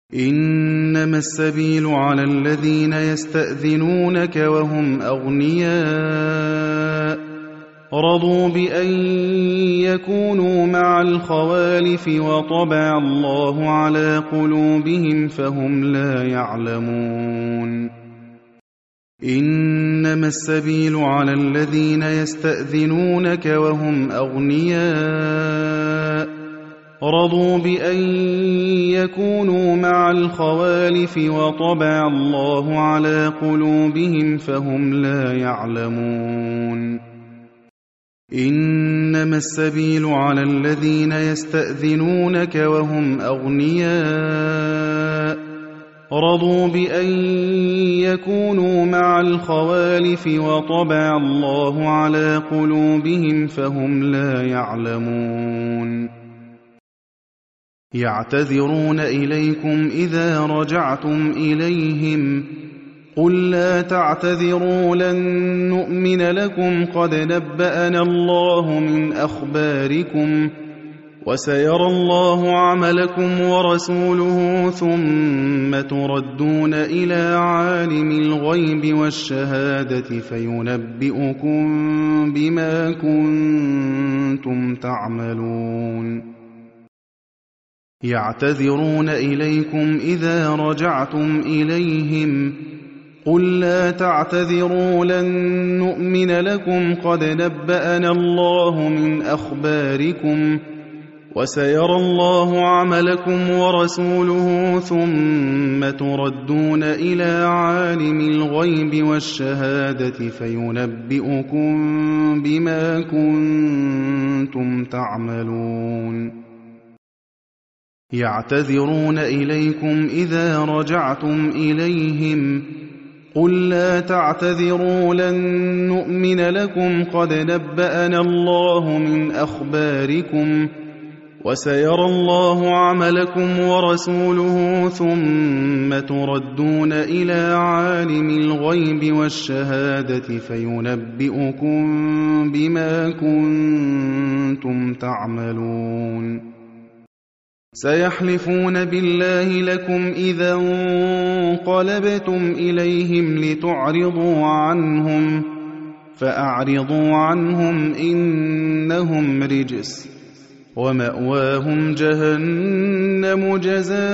إنما السبيل على الذين يستأذنونك وهم أغنياء رضوا بأن يكونوا مع الخوالف وطبع الله على قلوبهم فهم لا يعلمون إنما السبيل على الذين يستأذنونك وهم أغنياء رضوا بأن يكونوا مع الخوالف وطبع الله على قلوبهم فهم لا يعلمون إنما السبيل على الذين يستأذنونك وهم أغنياء رضوا بأن يكونوا مع الخوالف وطبع الله على قلوبهم فهم لا يعلمون يعتذرون إليكم إذا رجعتم إليهم قل لا تعتذروا لن نؤمن لكم قد نبأنا الله من أخباركم وسيرى الله عملكم ورسوله ثم تردون إلى عالم الغيب والشهادة فينبئكم بما كنتم تعملون يعتذرون إليكم إذا رجعتم إليهم قل لا تعتذروا لن نؤمن لكم قد نبأنا الله من أخباركم وسيرى الله عملكم ورسوله ثم تردون إلى عالم الغيب والشهادة فينبئكم بما كنتم تعملون يعتذرون إليكم إذا رجعتم إليهم قل لا تعتذروا لن نؤمن لكم قد نبأنا الله من أخباركم وسيرى الله عملكم ورسوله ثم تردون إلى عالم الغيب والشهادة فينبئكم بما كنتم تعملون سيحلفون بالله لكم إذا انقلبتم إليهم لتعرضوا عنهم فأعرضوا عنهم إنهم رجس ومأواهم جهنم جزاء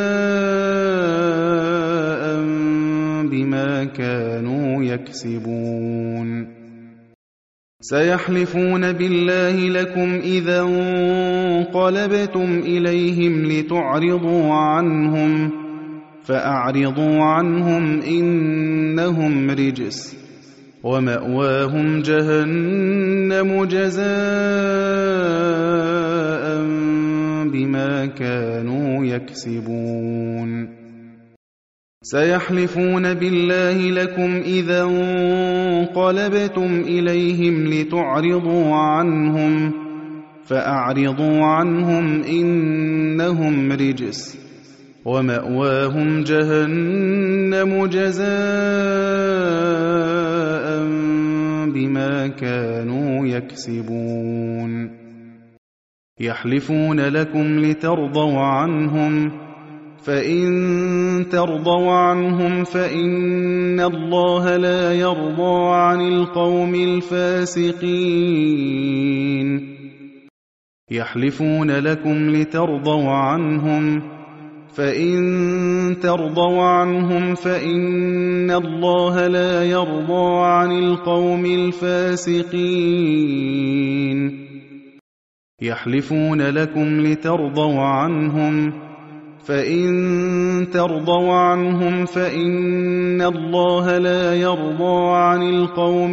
بما كانوا يكسبون سيحلفون بالله لكم إذا انقلبتم إليهم لتعرضوا عنهم فأعرضوا عنهم إنهم رجس ومأواهم جهنم جزاء بما كانوا يكسبون سيحلفون بالله لكم إذا انقلبتم إليهم لتعرضوا عنهم فأعرضوا عنهم إنهم رجس ومأواهم جهنم جزاء بما كانوا يكسبون يحلفون لكم لترضوا عنهم فإن ترضوا عنهم فإن الله لا يرضى عن القوم الفاسقين يحلفون لكم لترضوا عنهم فإن ترضوا عنهم فإن الله لا يرضى عن القوم الفاسقين يحلفون لكم لترضوا عنهم فإن ترضوا عنهم فإن الله لا يرضى عن القوم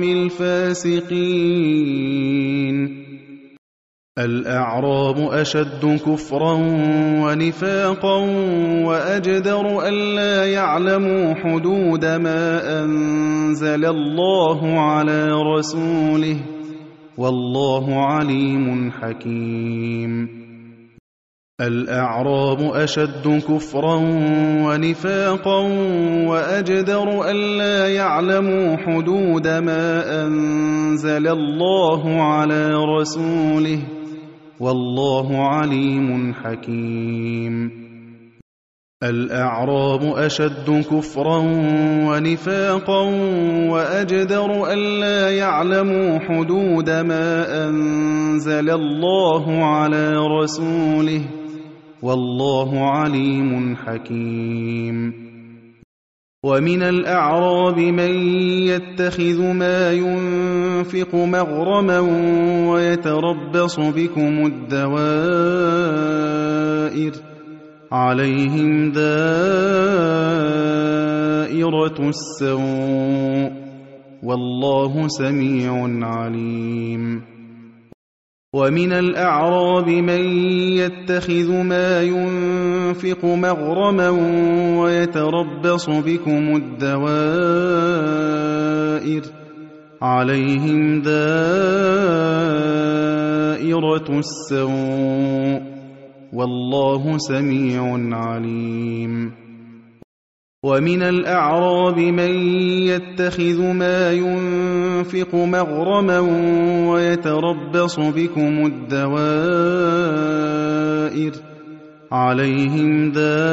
الفاسقين الأعراب أشد كفرا ونفاقا وأجدر ألا يعلموا حدود ما أنزل الله على رسوله والله عليم حكيم الأعراب أشد كفرا ونفاقا وأجدر ألا يعلموا حدود ما أنزل الله على رسوله والله عليم حكيم الأعراب أشد كفرا ونفاقا وأجدر ألا يعلموا حدود ما أنزل الله على رسوله والله عليم حكيم. ومن الأعراب من يتخذ ما ينفق مغرما ويتربص بكم الدوائر عليهم دائرة السوء والله سميع عليم. ومن الأعراب من يتخذ ما ينفق مغرما ويتربص بكم الدوائر عليهم دائرة السوء والله سميع عليم. ومن الأعراب من يتخذ ما ينفق مغرما ويتربص بكم الدوائر عليهم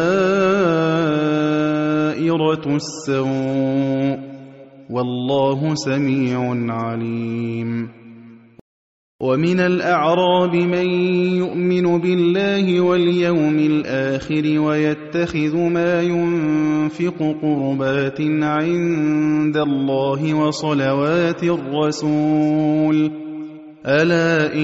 دائرة السوء والله سميع عليم. ومن الأعراب من يؤمن بالله واليوم الآخر ويتخذ ما ينفق قربات عند الله وصلوات الرسول ألا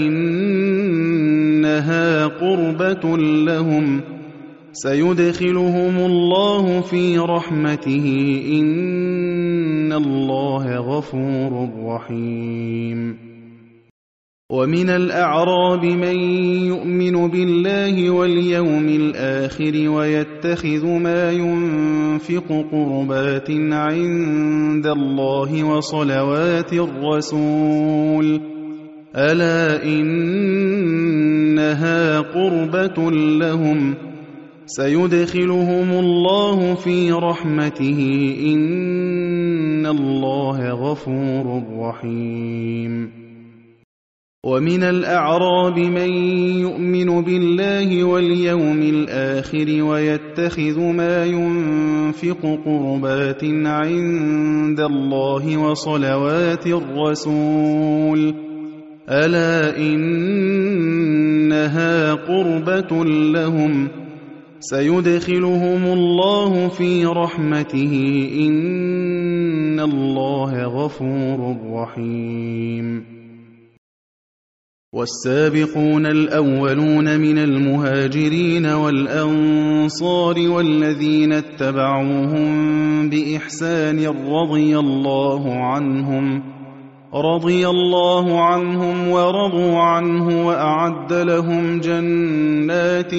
إنها قربة لهم سيدخلهم الله في رحمته إن الله غفور رحيم. ومن الأعراب من يؤمن بالله واليوم الآخر ويتخذ ما ينفق قربات عند الله وصلوات الرسول ألا إنها قربة لهم سيدخلهم الله في رحمته إن الله غفور رحيم. ومن الأعراب من يؤمن بالله واليوم الآخر ويتخذ ما ينفق قربات عند الله وصلوات الرسول ألا إنها قربة لهم سيدخلهم الله في رحمته إن الله غفور رحيم. والسابقون الأولون من المهاجرين والأنصار والذين اتبعوهم بإحسان رضي الله عنهم ورضوا عنه وأعد لهم جنات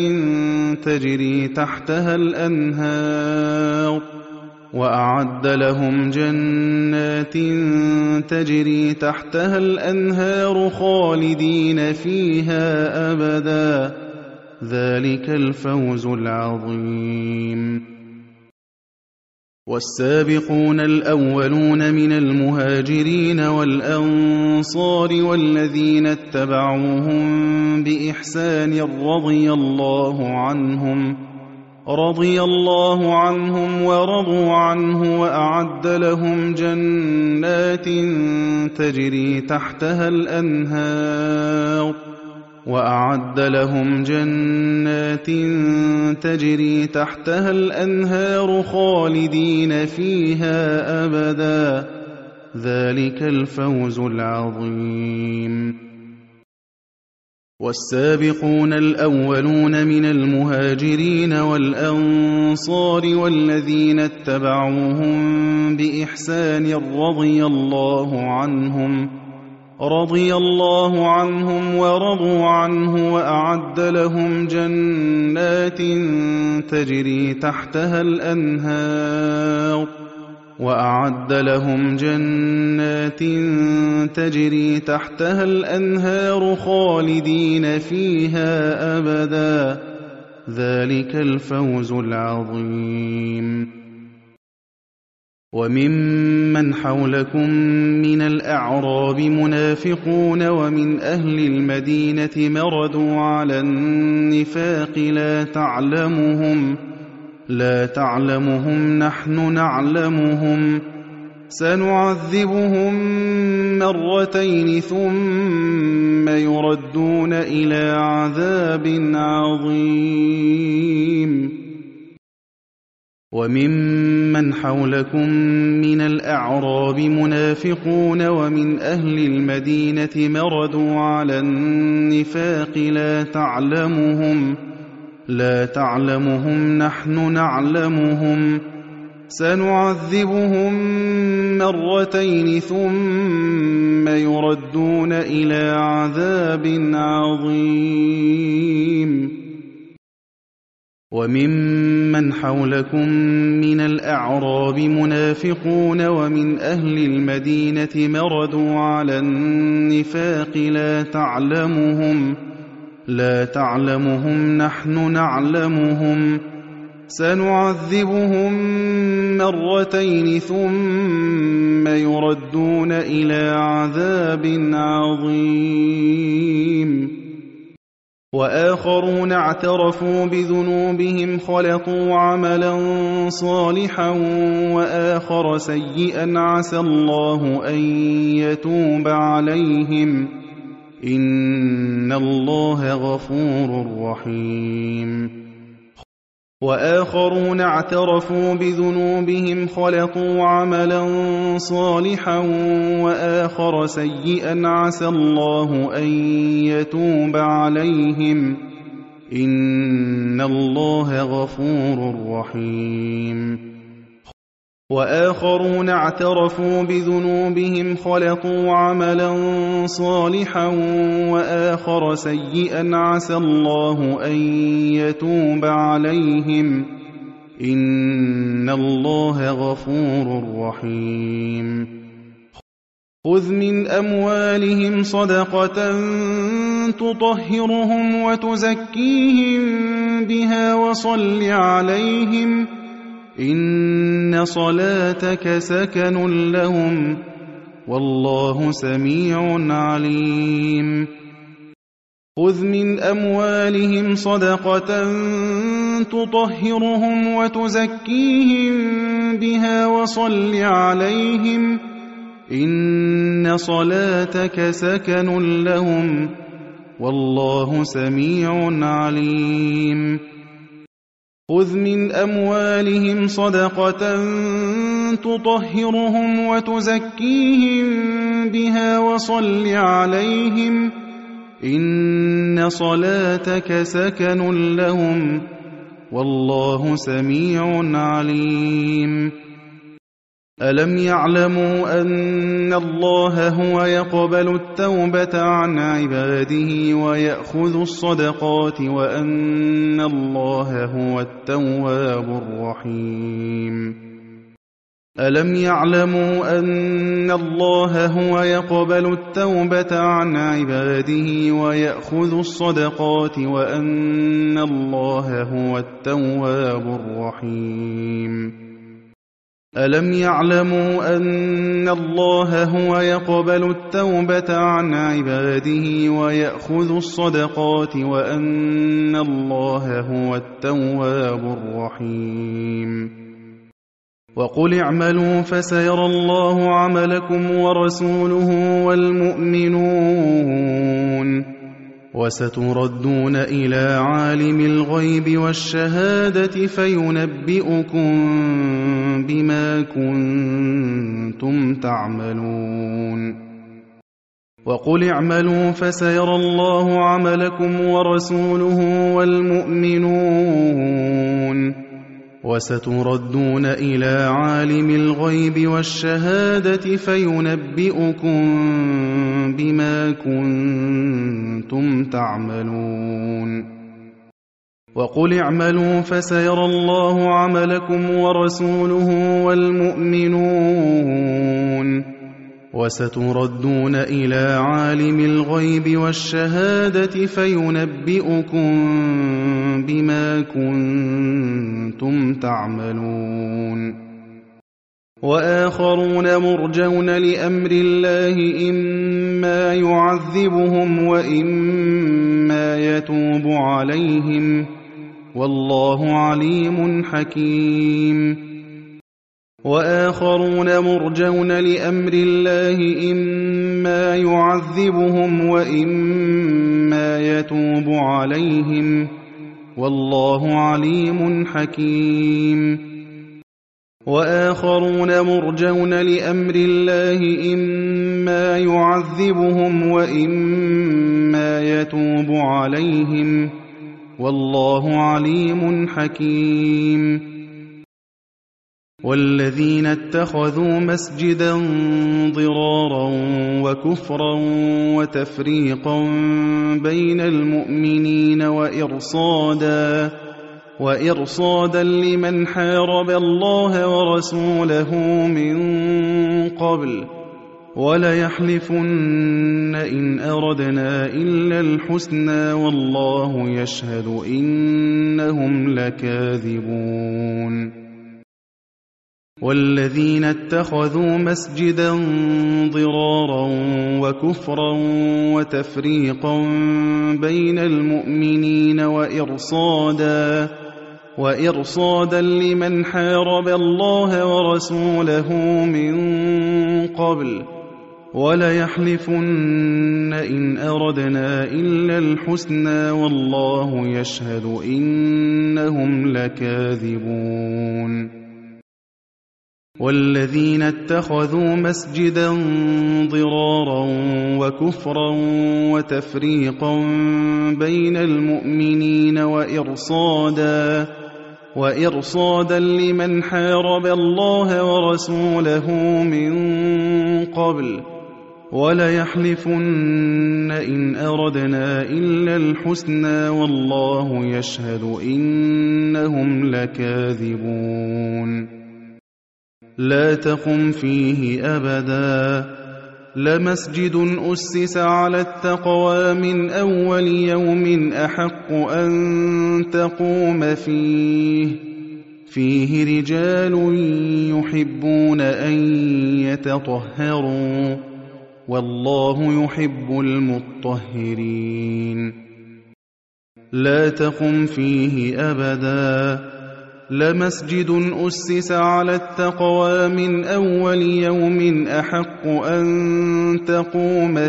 تجري تحتها الأنهار خالدين فيها أبدا ذلك الفوز العظيم. والسابقون الأولون من المهاجرين والأنصار والذين اتبعوهم بإحسان رضي الله عنهم ورضوا عنه وأعد لهم جنات تجري تحتها الأنهار خالدين فيها أبدا ذلك الفوز العظيم. والسابقون الأولون من المهاجرين والأنصار والذين اتبعوهم بإحسان رضي الله عنهم ورضوا عنه وأعد لهم جنات تجري تحتها الأنهار خالدين فيها أبدا ذلك الفوز العظيم. وممن حولكم من الأعراب منافقون ومن أهل لا تعلمهم نحن نعلمهم سنعذبهم مرتين ثم يردون إلى عذاب عظيم وممن حولكم من الأعراب منافقون ومن أهل المدينة مردوا على النفاق لا تعلمهم نحن نعلمهم سنعذبهم مرتين ثم يردون إلى عذاب عظيم وممن حولكم من الأعراب منافقون ومن أهل المدينة مردوا على النفاق لا تعلمهم نحن نعلمهم سنعذبهم مرتين ثم يردون إلى عذاب عظيم وآخرون اعترفوا بذنوبهم خلطوا عملا صالحا وآخر سيئا عسى الله أن يتوب عليهم إن الله غفور رحيم وآخرون اعترفوا بذنوبهم خلطوا عملا صالحا وآخر سيئا عسى الله أن يتوب عليهم إن الله غفور رحيم وآخرون اعترفوا بذنوبهم خلطوا عملا صالحا وآخر سيئا عسى الله أن يتوب عليهم إن الله غفور رحيم خذ من أموالهم صدقة تطهرهم وتزكيهم بها وصل عليهم إن صلاتك سكن لهم والله سميع عليم خذ من أموالهم صدقة تطهرهم وتزكيهم بها وصل عليهم إن صلاتك سكن لهم والله سميع عليم خذ من أموالهم صدقة تطهرهم وتزكيهم بها وصل عليهم إن صلاتك سكن لهم والله سميع عليم ألم يعلموا أن الله هو يقبل التوبة عن عباده ويأخذ الصدقات وأن الله هو التواب الرحيم ألم يعلموا أن الله هو يقبل التوبة عن عباده ويأخذ الصدقات وأن الله هو التواب الرحيم ألم يعلموا أن الله هو يقبل التوبة عن عباده ويأخذ الصدقات وأن الله هو التواب الرحيم وقل اعملوا فسيرى الله عملكم ورسوله والمؤمنون وستردون إلى عالم الغيب والشهادة فينبئكم بما كنتم تعملون وقل اعملوا فسيرى الله عملكم ورسوله والمؤمنون وستردون إلى عالم الغيب والشهادة فينبئكم بما كنتم تعملون وقل اعملوا فسيرى الله عملكم ورسوله والمؤمنون وستردون إلى عالم الغيب والشهادة فينبئكم بما كنتم تعملون وآخرون مرجون لأمر الله إما يعذبهم وإما يتوب عليهم والله عليم حكيم. وآخرون مرجون لأمر الله إما يعذبهم وإما يتوب عليهم، والله عليم حكيم. وآخرون مرجون لأمر الله إما يعذبهم وإما يتوب عليهم، والله عليم حكيم. والذين اتخذوا مسجدا ضرارا وكفرا وتفريقا بين المؤمنين وإرصادا لمن حارب الله ورسوله من قبل، وليحلفن إن أردنا إلا الحسنى والله يشهد إنهم لكاذبون. والذين اتخذوا مسجدا ضرارا وكفرا وتفريقا بين المؤمنين وإرصادا لمن حارب الله ورسوله من قبل، وليحلفن إن أردنا إلا الحسنى والله يشهد إنهم لكاذبون. والذين اتخذوا مسجدا ضرارا وكفرا وتفريقا بين المؤمنين وإرصادا لمن حارب الله ورسوله من قبل، وليحلفن إن أردنا إلا الحسنى والله يشهد إنهم لكاذبون. لا تقم فيه أبدا، لمسجد أسس على التقوى من أول يوم أحق أن تقوم فيه رجال يحبون أن يتطهروا، والله يحب المطهرين. لا تقم فيه أبدا، لمسجد أسس على التقوى من أول يوم أحق أن تقوم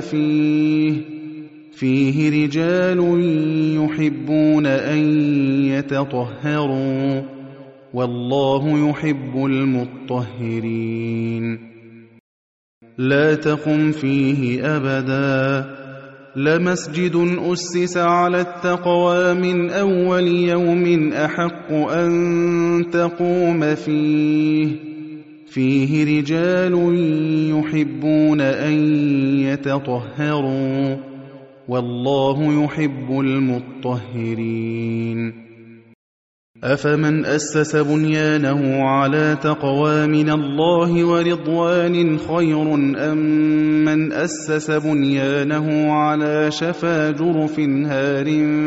فيه رجال يحبون أن يتطهروا، والله يحب المطهرين. لا تقم فيه أبدا، لمسجد أسس على التقوى من أول يوم أحق أن تقوم فيه رجال يحبون أن يتطهروا، والله يحب المطهرين. أفمن أسس بنيانه على تقوى من الله ورضوان خير أم من أسس بنيانه على شفا جرف هار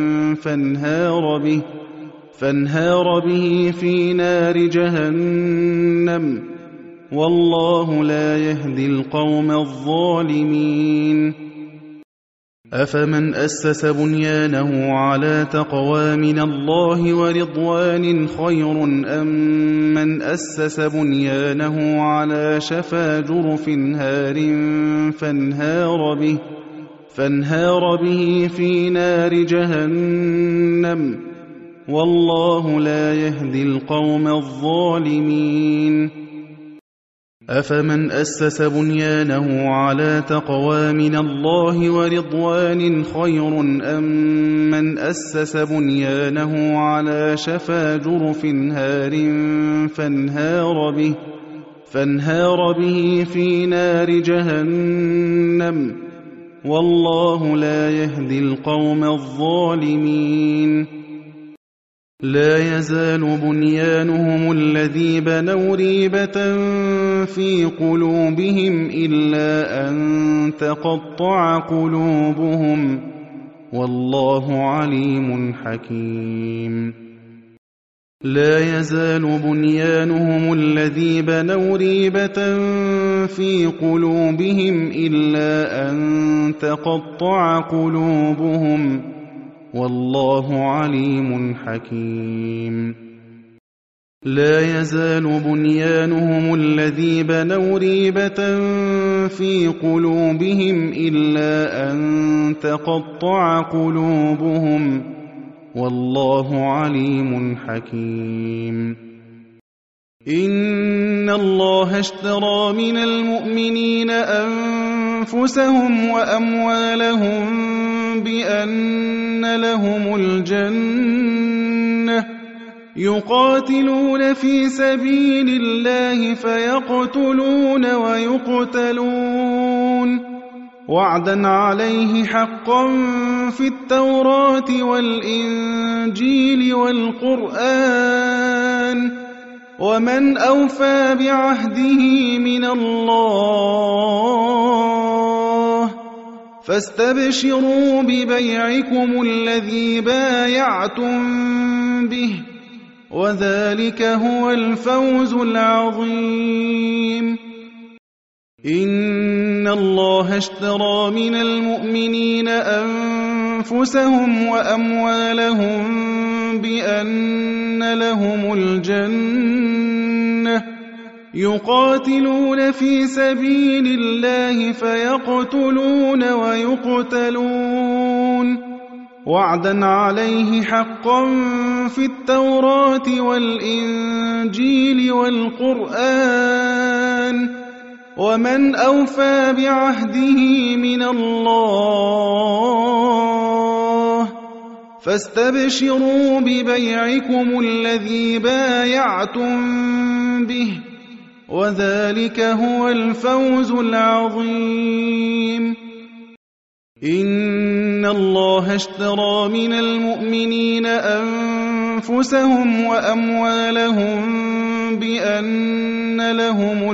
فانهار به في نار جهنم، والله لا يهدي القوم الظالمين. أفمن أسس بنيانه على تقوى من الله ورضوان خير أم من أسس بنيانه على شفا جرف هار فانهار به في نار جهنم، والله لا يهدي القوم الظالمين. أفمن أسس بنيانه على تقوى من الله ورضوان خير أم من أسس بنيانه على شفا جرف هار فانهار به في نار جهنم، والله لا يهدي القوم الظالمين. لا يزال بنيانهم الذي بنوا ريبة في قلوبهم إلا أن تقطع قلوبهم، والله عليم حكيم. لا يزال بنيانهم الذي بنوا ريبة في قلوبهم إلا أن تقطع قلوبهم، والله عليم حكيم. لا يزال بنيانهم الذي بنوا ريبة في قلوبهم إلا أن تقطع قلوبهم، والله عليم حكيم. إن الله اشترى من المؤمنين أنفسهم وأموالهم بأن لهم الجنة يقاتلون في سبيل الله فيقتلون ويقتلون وعدا عليه حقا في التوراة والإنجيل والقرآن ومن أوفى بعهده من الله فاستبشروا ببيعكم الذي بايعتم به وذلك هو الفوز العظيم. إن الله اشترى من المؤمنين أنفسهم وأموالهم بأن لهم الجنة يقاتلون في سبيل الله فيقتلون ويقتلون وعدا عليه حقا في التوراة والإنجيل والقرآن ومن أوفى بعهده من الله فاستبشروا ببيعكم الذي بايعتم به وذلك هو الفوز العظيم. إن الله اشترى من المؤمنين أنفسهم وأموالهم بأن لهم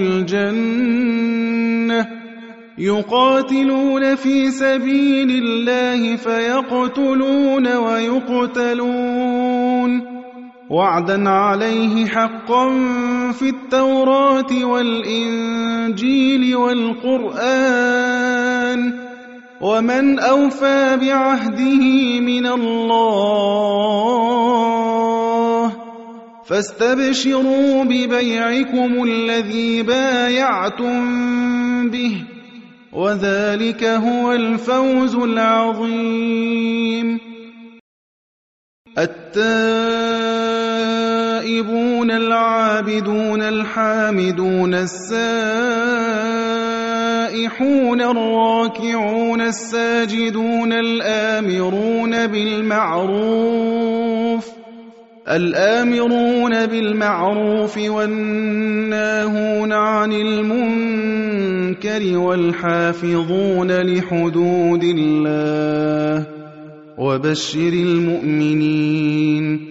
الجنة يقاتلون في سبيل الله فيقتلون ويقتلون وعدا عليه حقا في التوراة والإنجيل والقرآن ومن أوفى بعهده من الله فاستبشروا ببيعكم الذي بايعتم به وذلك هو الفوز العظيم. التائبون العابدون الحامدون السائحون الراكعون الساجدون الآمرون بالمعروف والناهون عن المنكر والحافظون لحدود الله وبشر المؤمنين.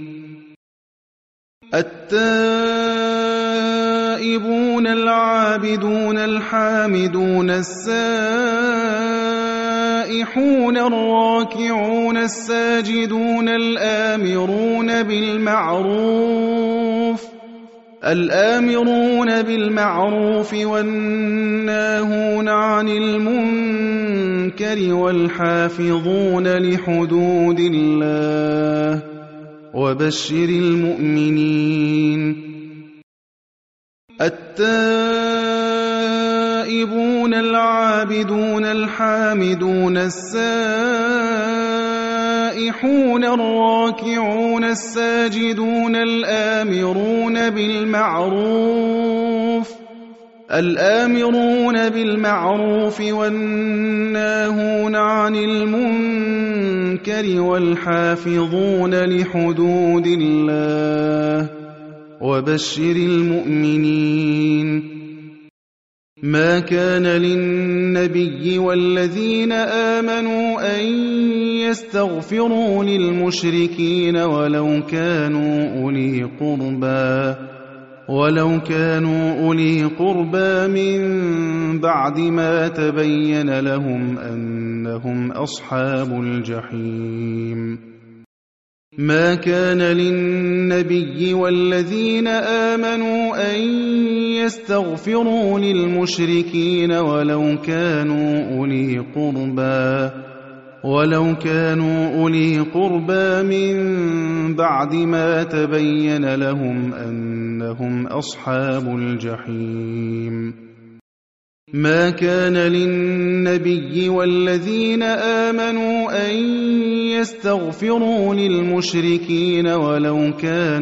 التائبون العابدون الحامدون السائحون الراكعون الساجدون الآمرون بالمعروف والناهون عن المنكر والحافظون لحدود الله وبشر المؤمنين. التائبون العابدون الحامدون السائحون الراكعون الساجدون الآمرون بالمعروف والناهون عن المنكر والحافظون لحدود الله وبشر المؤمنين. ما كان للنبي والذين آمنوا أن يستغفروا للمشركين ولو كانوا أولي قربى من بعد ما تبين لهم أنهم أصحاب الجحيم. ما كان للنبي والذين آمنوا أن يستغفروا للمشركين ولو كانوا ولو كانوا أولي قربى من بعد ما تبين لهم أنهم أصحاب الجحيم. ما كان للنبي والذين آمنوا أن يستغفروا للمشركين ولو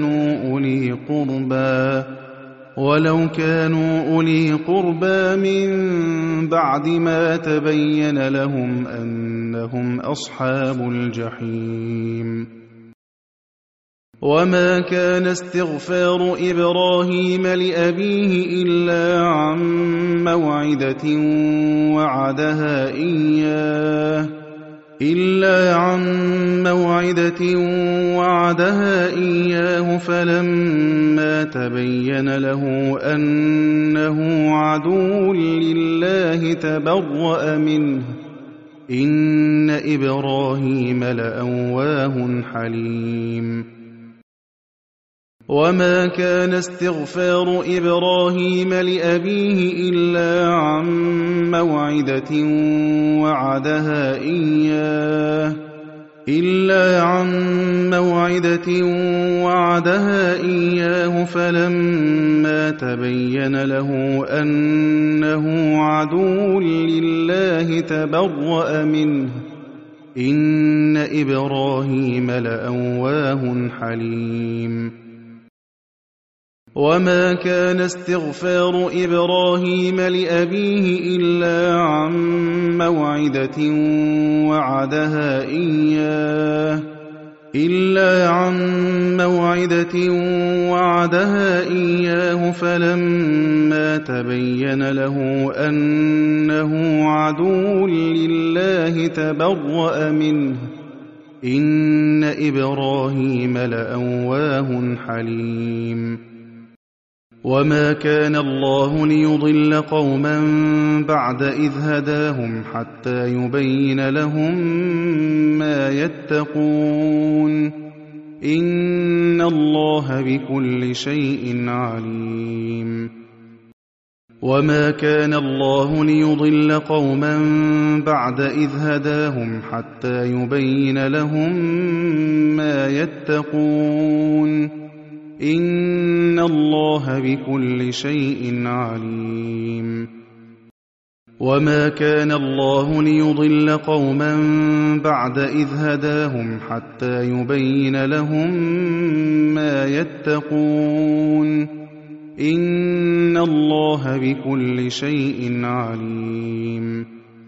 كانوا أولي قربى من بعد ما تبين لهم أنهم أصحاب الجحيم. وما كان استغفار إبراهيم لأبيه إلا عن موعدة وعدها إياه فلما تبين له أنه عدو لله تبرأ منه إن إبراهيم لأواه حليم. وما كان استغفار إبراهيم لأبيه إلا عن موعدة وعدها إياه فلما تبين له أنه عدو لله تبرأ منه إن إبراهيم لأواه حليم. وما كان استغفار إبراهيم لأبيه إلا عن موعدة وعدها إياه فلما تبين له أنه عدو لله تبرأ منه إن إبراهيم لأواه حليم. وما كان الله ليضل قوما بعد إذ هداهم حتى يبين لهم ما يتقون إن الله بكل شيء عليم. وما كان الله ليضل قوما بعد إذ هداهم حتى يبين لهم ما يتقون إن الله بكل شيء عليم. وما كان الله ليضل قوما بعد إذ هداهم حتى يبين لهم ما يتقون إن الله بكل شيء عليم.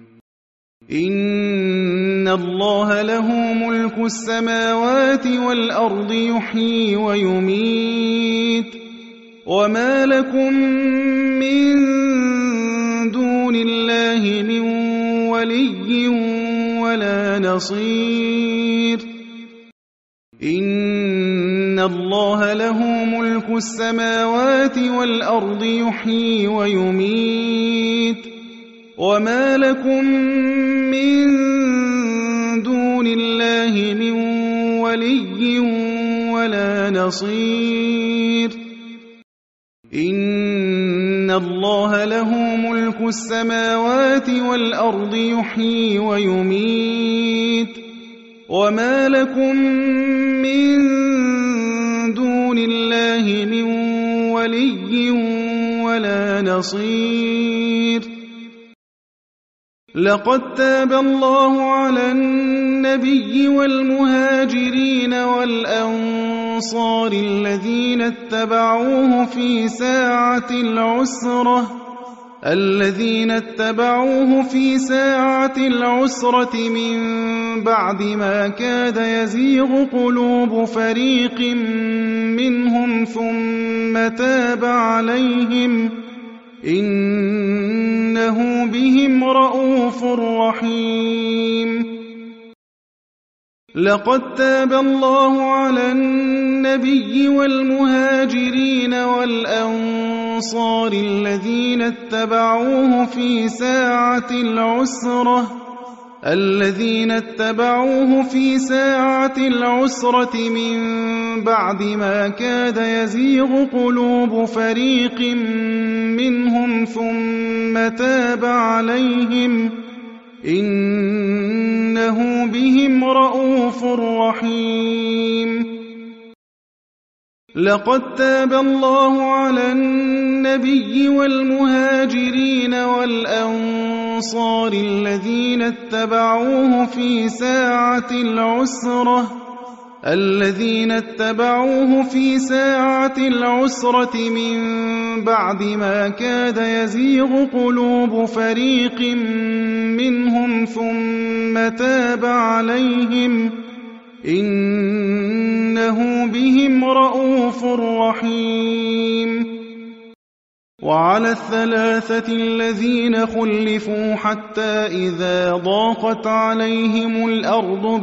إن الله له ملك السماوات والأرض يحيي ويميت وما لكم من دون الله من ولي ولا نصير. إن الله له ملك السماوات والأرض يحيي ويميت وما لكم من دون الله من ولي ولا نصير. إن الله له ملك السماوات والأرض يحيي ويميت وما لكم من دون الله من ولي ولا نصير. لقد تاب الله على النبي والمهاجرين والأنصار الذين اتبعوه في ساعة العسرة من بعد ما كاد يزيغ قلوب فريق منهم ثم تاب عليهم إنه بهم رءوف رحيم. لقد تاب الله على النبي والمهاجرين والأنصار الذين اتبعوه في ساعة العسرة من بعد ما كاد يزيغ قلوب فريق منهم ثم تاب عليهم إنه بهم رءوف رحيم. لقد تاب الله على النبي والمهاجرين والأنصار الذين اتبعوه في ساعة العسرة من بعد ما كاد يزيغ قلوب فريق منهم ثم تاب عليهم إنه بهم رءوف رحيم. وعلى الثلاثة الذين خلفوا حتى إذا ضاقت عليهم الأرض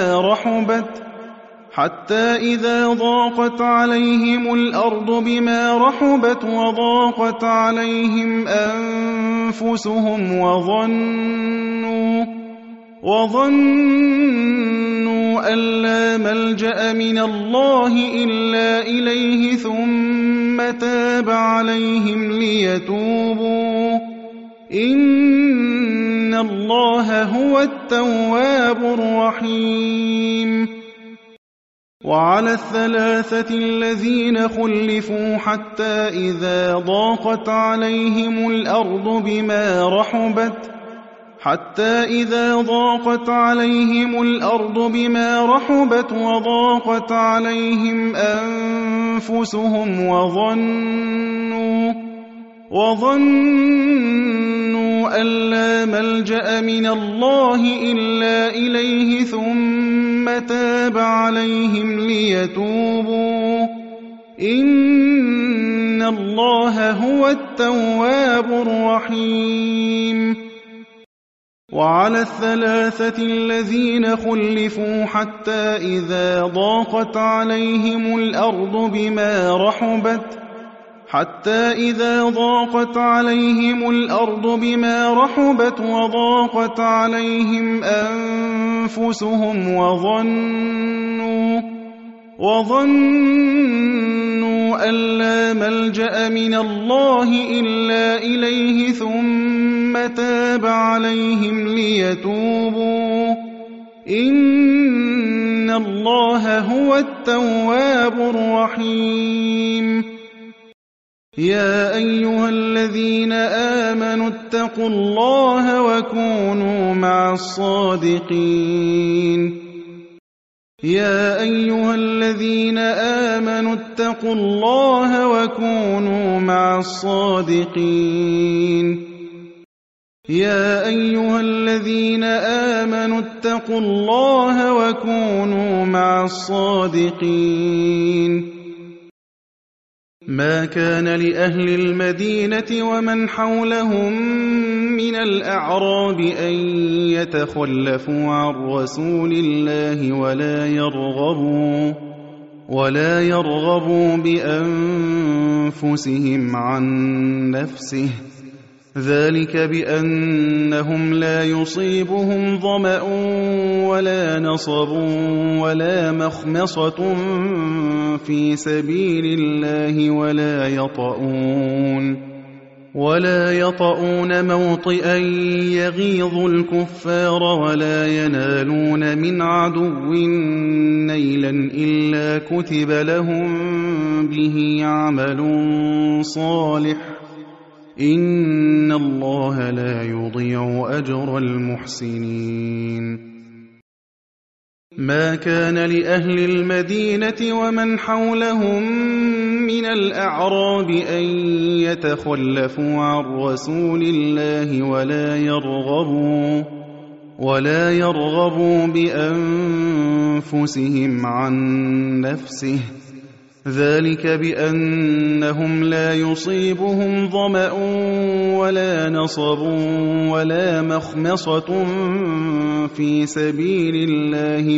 بما رحبت وضاقت عليهم أنفسهم وظنوا أن لا ملجأ من الله إلا إليه ثم تاب عليهم ليتوبوا إن الله هو التواب الرحيم. وعلى الثلاثة الذين خلفوا حتى إذا ضاقت عليهم الأرض بما رحبت وضاقت عليهم أنفسهم وظنوا أن لا ملجأ من الله إلا إليه ثم تاب عليهم ليتوبوا إن الله هو التواب الرحيم. وعلى الثلاثة الذين خلفوا حتى إذا ضاقت عليهم الأرض بما رحبت وضاقت عليهم أنفسهم وظنوا أن لا ملجأ من الله إلا إليه ثم تاب عليهم ليتوبوا إن الله هو التواب الرحيم. يا أيها الذين آمنوا اتقوا الله وكونوا مع الصادقين. يا أيها الذين آمنوا اتقوا الله وكونوا مع الصادقين. يا أيها الذين آمنوا اتقوا الله وكونوا مع الصادقين. ما كان لأهل المدينة ومن حولهم من الأعراب أن يتخلفوا عن رسول الله ولا يرغبوا بأنفسهم عن نفسه، ذلك بأنهم لا يصيبهم ظمأ ولا نصب ولا مخمصة في سبيل الله ولا يطؤون موطئا يغيظ الكفار ولا ينالون من عدو نيلا إلا كتب لهم به عمل صالح إن الله لا يضيع أجر المحسنين. ما كان لأهل المدينة ومن حولهم من الأعراب أن يتخلفوا عن رسول الله ولا يرغبوا بأنفسهم عن نفسه، ذلك بأنهم لا يصيبهم ظمأ ولا نصب ولا مخمصة في سبيل الله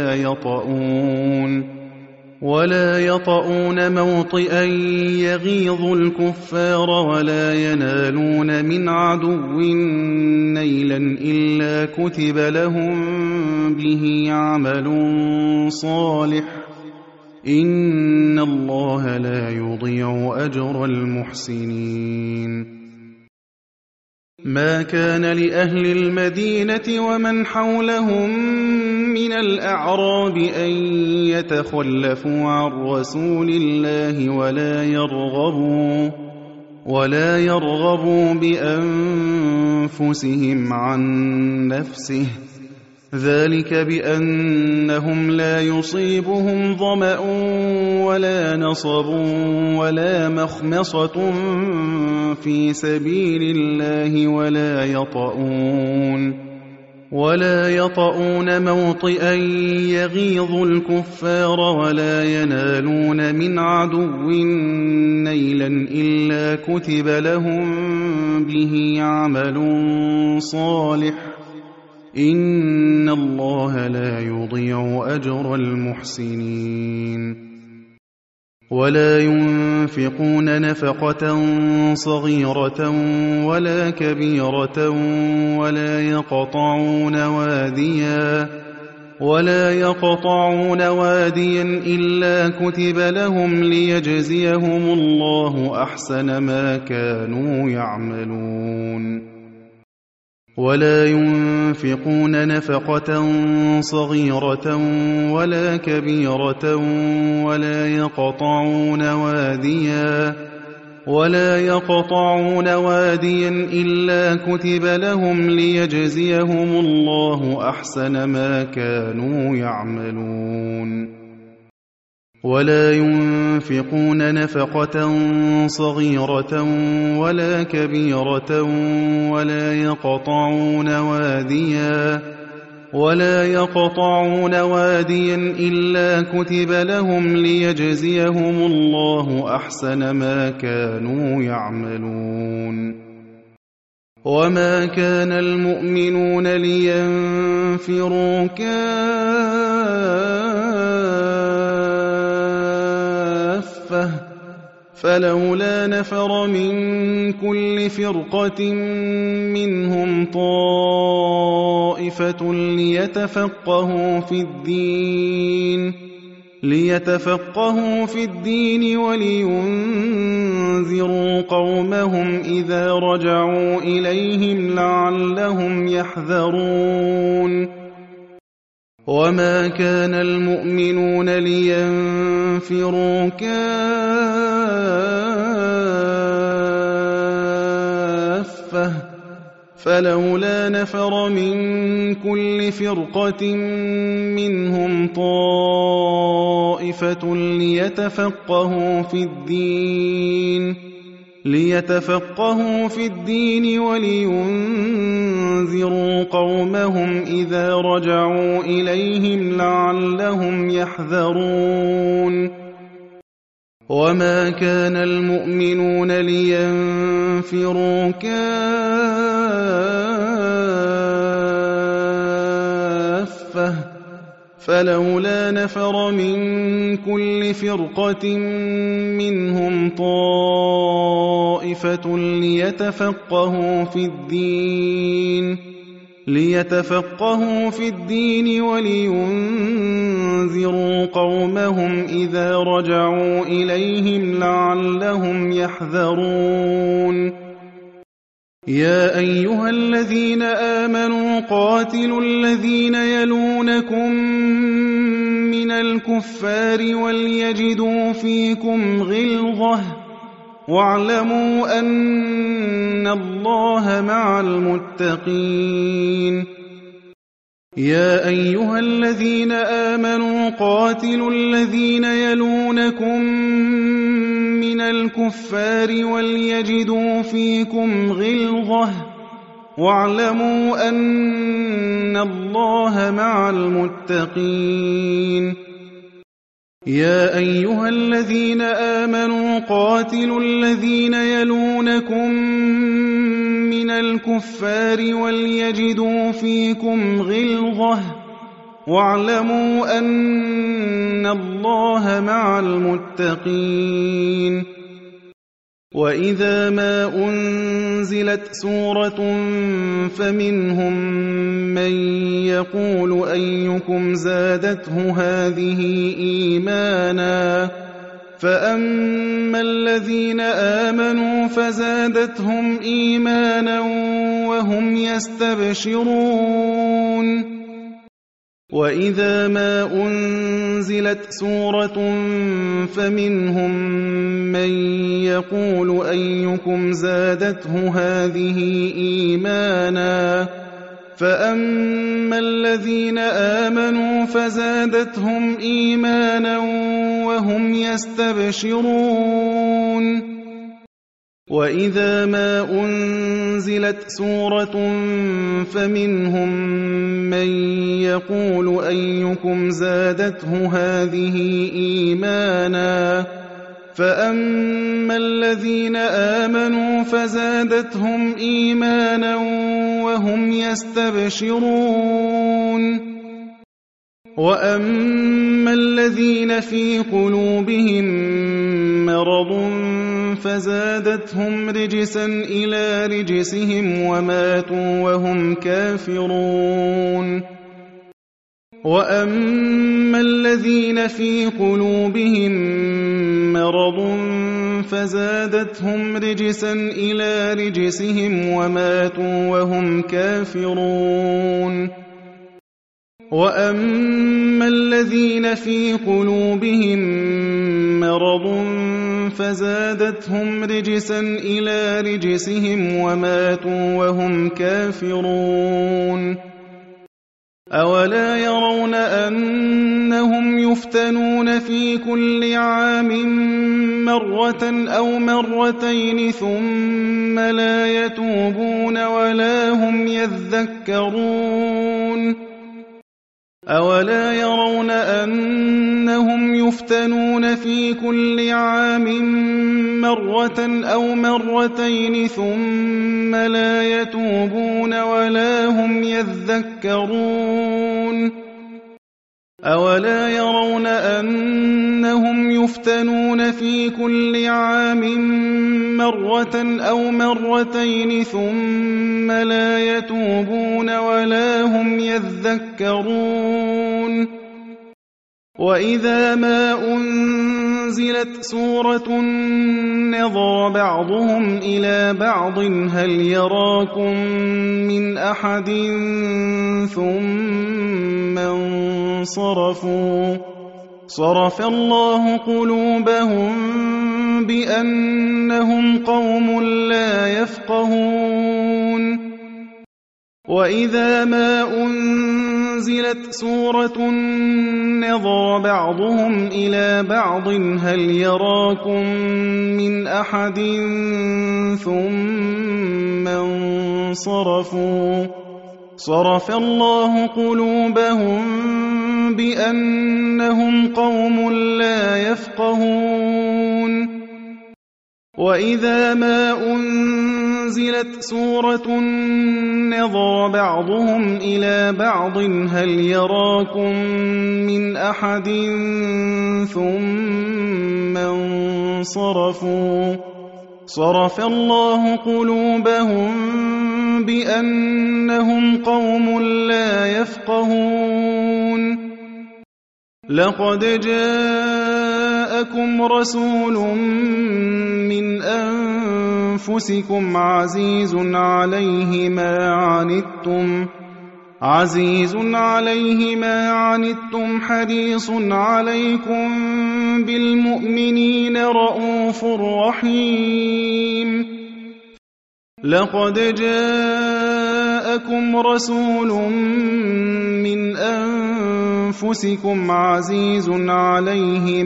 ولا يطؤون موطئا يغيظ الكفار ولا ينالون من عدو نيلا إلا كتب لهم به عمل صالح إن الله لا يضيع أجر المحسنين. ما كان لأهل المدينة ومن حولهم من الأعراب أن يتخلفوا عن رسول الله ولا يرغبوا بأنفسهم عن نفسه، ذلك بأنهم لا يصيبهم ظمأ ولا نصب ولا مخمصة في سبيل الله ولا يطؤون موطئا يغيظ الكفار ولا ينالون من عدو نيلا إلا كتب لهم به عمل صالح، إن الله لا يضيع أجر المحسنين. ولا ينفقون نفقة صغيرة ولا كبيرة ولا يقطعون واديا إلا كتب لهم ليجزيهم الله أحسن ما كانوا يعملون. ولا ينفقون نفقة صغيرة ولا كبيرة ولا يقطعون واديا إلا كتب لهم ليجزيهم الله أحسن ما كانوا يعملون. ولا ينفقون نفقة صغيرة ولا كبيرة ولا يقطعون واديا إلا كتب لهم ليجزيهم الله أحسن ما كانوا يعملون. وما كان المؤمنون لينفروا كافة، فلولا نفر من كل فرقة منهم طائفة ليتفقهوا في الدين ولينذروا قومهم إذا رجعوا إليهم لعلهم يحذرون. وما كان المؤمنون لينفروا كافة، فلولا نفر من كل فرقة منهم طائفة ليتفقهوا في الدين ولينذروا قومهم إذا رجعوا إليهم لعلهم يحذرون. وما كان المؤمنون لينفروا كافة، فلولا نفر من كل فرقة منهم طائفة ليتفقهوا في الدين ولينذروا قومهم إذا رجعوا إليهم لعلهم يحذرون. يا أيها الذين آمنوا قاتلوا الذين يلونكم من الكفار وليجدوا فيكم غلظة واعلموا أن الله مع المتقين. يا أيها الذين آمنوا قاتلوا الذين يلونكم من الكفار وليجدوا فيكم غلظة واعلموا أن الله مع المتقين. يا أيها الذين آمنوا قاتلوا الذين يلونكم من الكفار وليجدوا فيكم غلظة واعلموا أن الله مع المتقين. وإذا ما أنزلت سورة فمنهم من يقول أيكم زادته هذه إيمانا فأما الذين آمنوا فزادتهم إيمانا وهم يستبشرون وإذا ما أنزلت سورة فمنهم من يقول أيكم زادته هذه إيمانا فأما الذين آمنوا فزادتهم إيمانا وهم يستبشرون وإذا ما أنزلت سورة فمنهم من يقول أيكم زادته هذه إيمانا فأما الذين آمنوا فزادتهم إيمانا وهم يستبشرون وأما الذين في قلوبهم مرض فزادتهم رجسا إلى رجسهم وماتوا وهم كافرون وأما الذين في قلوبهم مرض فزادتهم رجسا إلى رجسهم وماتوا وهم كافرون وأما الذين في قلوبهم مرض فزادتهم رجسا إلى رجسهم وماتوا وهم كافرون أولا يرون أنهم يفتنون في كل عام مرة أو مرتين ثم لا يتوبون ولا هم يذكرون أولا يرون أنهم يفتنون في كل عام مرة أو مرتين ثم لا يتوبون ولا هم يذكرون أولا يرون أنهم يفتنون في كل عام مرة أو مرتين ثم لا يتوبون ولا هم يذكرون وإذا ما أنزلت سورة نظر بعضهم إلى بعض هل يراكم من أحد ثم انصرفوا صرف الله قلوبهم بأنهم قوم لا يفقهون وإذا ما أنزلت سورة نظر بعضهم إلى بعض هل يراكم من أحد ثم انصرفوا صرف الله قلوبهم بأنهم قوم لا يفقهون وإذا ما أنزلت سورة نظر بعضهم إلى بعض هل يراكم من أحد ثم انصرفوا صرف الله قلوبهم بأنهم قوم لا يفقهون لقد جاءكم رسول من أنفسكم عزيز عليه ما عنتم حريص عليكم بالمؤمنين رءوف رحيم لقد جاءكم رسول من أنفسكم عزيز عليه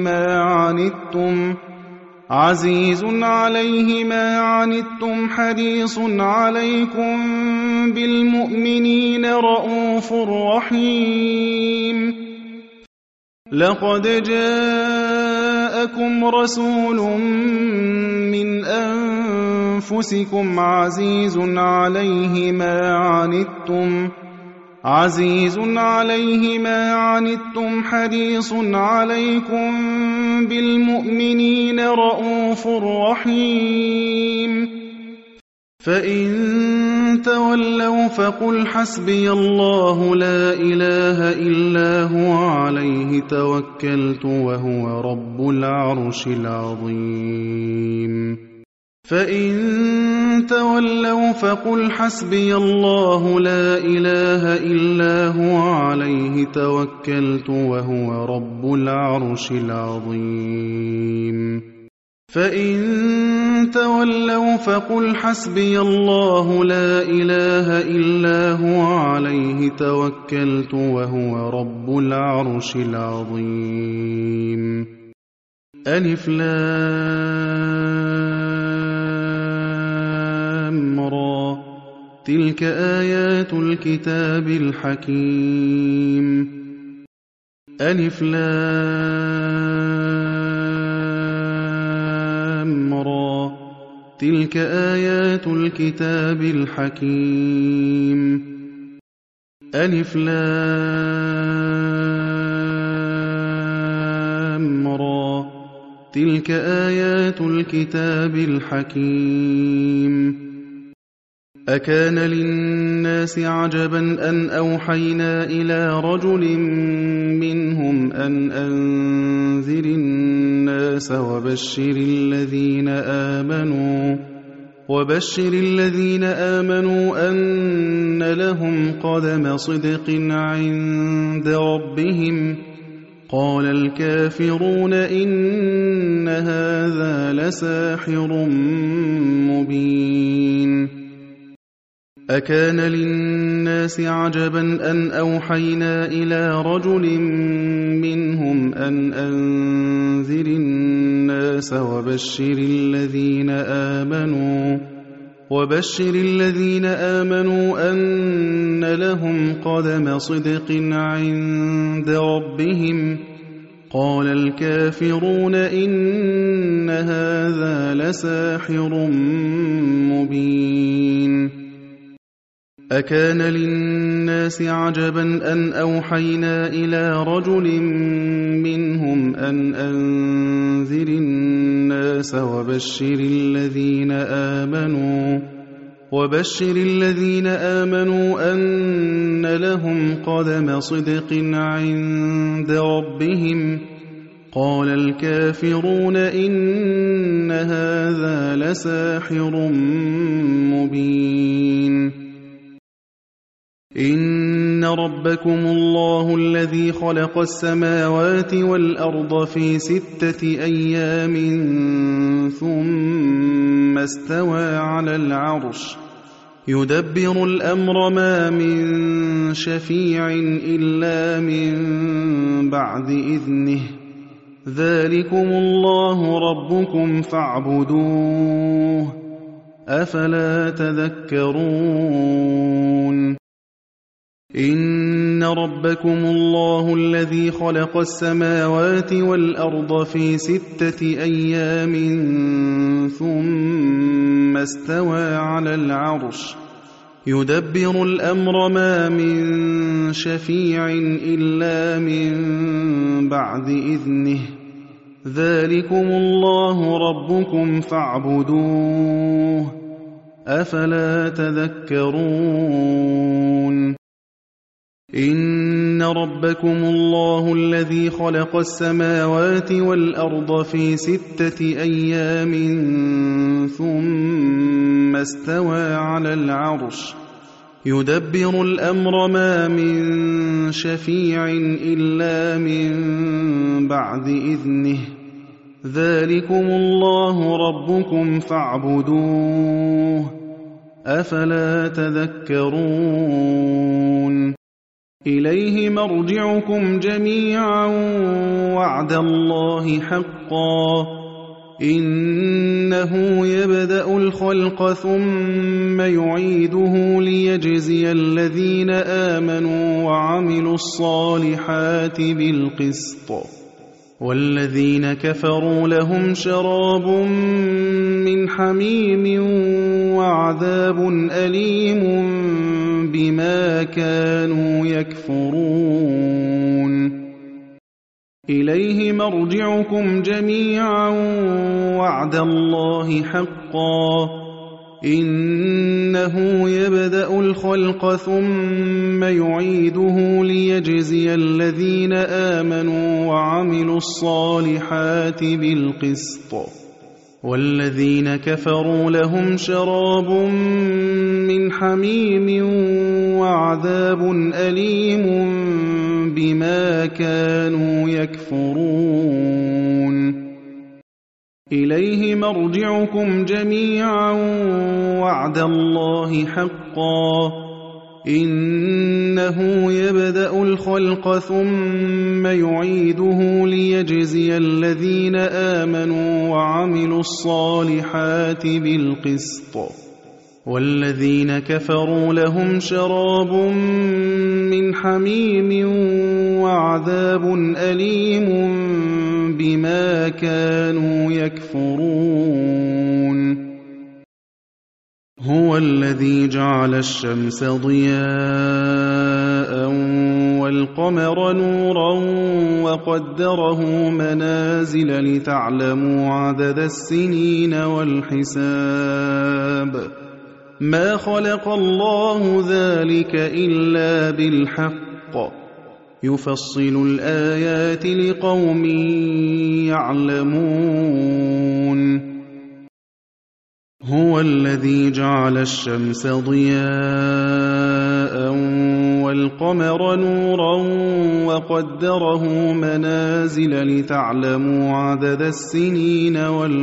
ما عنتم حريص عليكم بالمؤمنين رءوف رحيم لقد جاءكم رسول من أنفسكم عزيز عليه ما عنتم حريص عليكم بالمؤمنين رءوف رحيم فإن تولوا فقل حسبي الله لا إله إلا هو عليه توكلت وهو رب العرش العظيم فإن تولوا فقل حسبي الله لا إله إلا هو عليه توكلت وهو رب العرش العظيم فإن تولوا فقل حسبي الله لا إله إلا هو عليه توكلت وهو رب العرش العظيم ألف لام را تلك آيات الكتاب الحكيم ألف لام را تلك آيات الكتاب الحكيم ألف لام را تلك آيات الكتاب الحكيم أكان للناس عجبا أن أوحينا إلى رجل منهم أن أنذر الناس وبشر الذين آمنوا أن لهم قدم صدق عند ربهم قال الكافرون إن هذا لساحر مبين أكان للناس عجبا أن أوحينا إلى رجل منهم أن أنذر الناس وبشر الذين آمنوا أن لهم قدم صدق عند ربهم قال الكافرون إن هذا لساحر مبين أكان للناس عجبا أن أوحينا إلى رجل منهم أن أنذر الناس وبشر الذين آمنوا أن لهم قدم صدق عند ربهم قال الكافرون إن هذا لساحر مبين إن ربكم الله الذي خلق السماوات والأرض في 6 أيام ثم استوى على العرش يدبر الأمر ما من شفيع إلا من بعد إذنه ذلكم الله ربكم فاعبدوه أفلا تذكرون إن ربكم الله الذي خلق السماوات والأرض في 6 أيام ثم استوى على العرش يدبر الأمر ما من شفيع إلا من بعد إذنه ذلكم الله ربكم فاعبدوه أفلا تذكرون إن ربكم الله الذي خلق السماوات والأرض في 6 أيام ثم استوى على العرش يدبر الأمر ما من شفيع إلا من بعد إذنه ذلكم الله ربكم فاعبدوه أفلا تذكرون إليه مرجعكم جميعا وعد الله حقا إنه يبدأ الخلق ثم يعيده ليجزي الذين آمنوا وعملوا الصالحات بالقسط والذين كفروا لهم شراب من حميم وعذاب أليم بما كانوا يكفرون إليه مرجعكم جميعا وعد الله حقا إنه يبدأ الخلق ثم يعيده ليجزي الذين آمنوا وعملوا الصالحات بالقسط والذين كفروا لهم شراب من حميم وعذاب أليم بما كانوا يكفرون إليه مرجعكم جميعا وعد الله حقا إنه يبدأ الخلق ثم يعيده ليجزي الذين آمنوا وعملوا الصالحات بالقسط والذين كفروا لهم شراب من حميم وعذاب أليم بما كانوا يكفرون هو الذي جعل الشمس ضياء والقمر نورا وقدره منازل لتعلموا عدد السنين والحساب ما خلق الله ذلك إلا بالحق يفصل الآيات لقوم يعلمون هو الذي جعل الشمس ضياء والقمر نورا وقدره منازل لتعلموا عدد السنين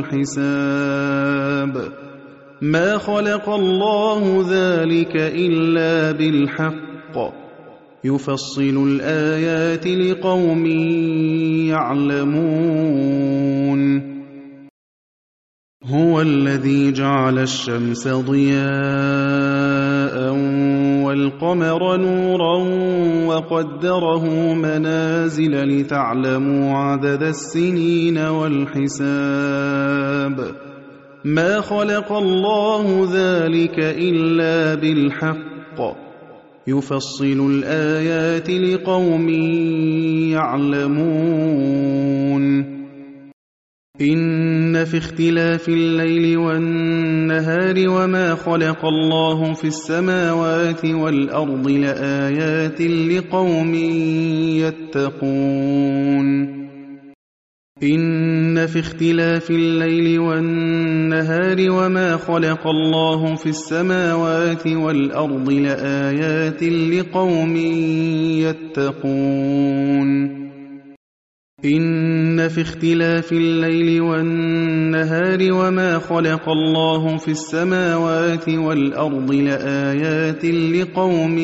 والحساب ما خلق الله ذلك إلا بالحق يفصل الآيات لقوم يعلمون هو الذي جعل الشمس ضياء والقمر نورا وقدره منازل لتعلموا عدد السنين والحساب ما خلق الله ذلك إلا بالحق يفصل الآيات لقوم يعلمون إن في اختلاف الليل والنهار وما خلق الله في السماوات والأرض لآيات لقوم يتقون إن في اختلاف الليل والنهار وما خلق الله في السماوات والأرض لآيات لقوم يتقون إن في اختلاف الليل والنهار وما خلق الله في السماوات والأرض لآيات لقوم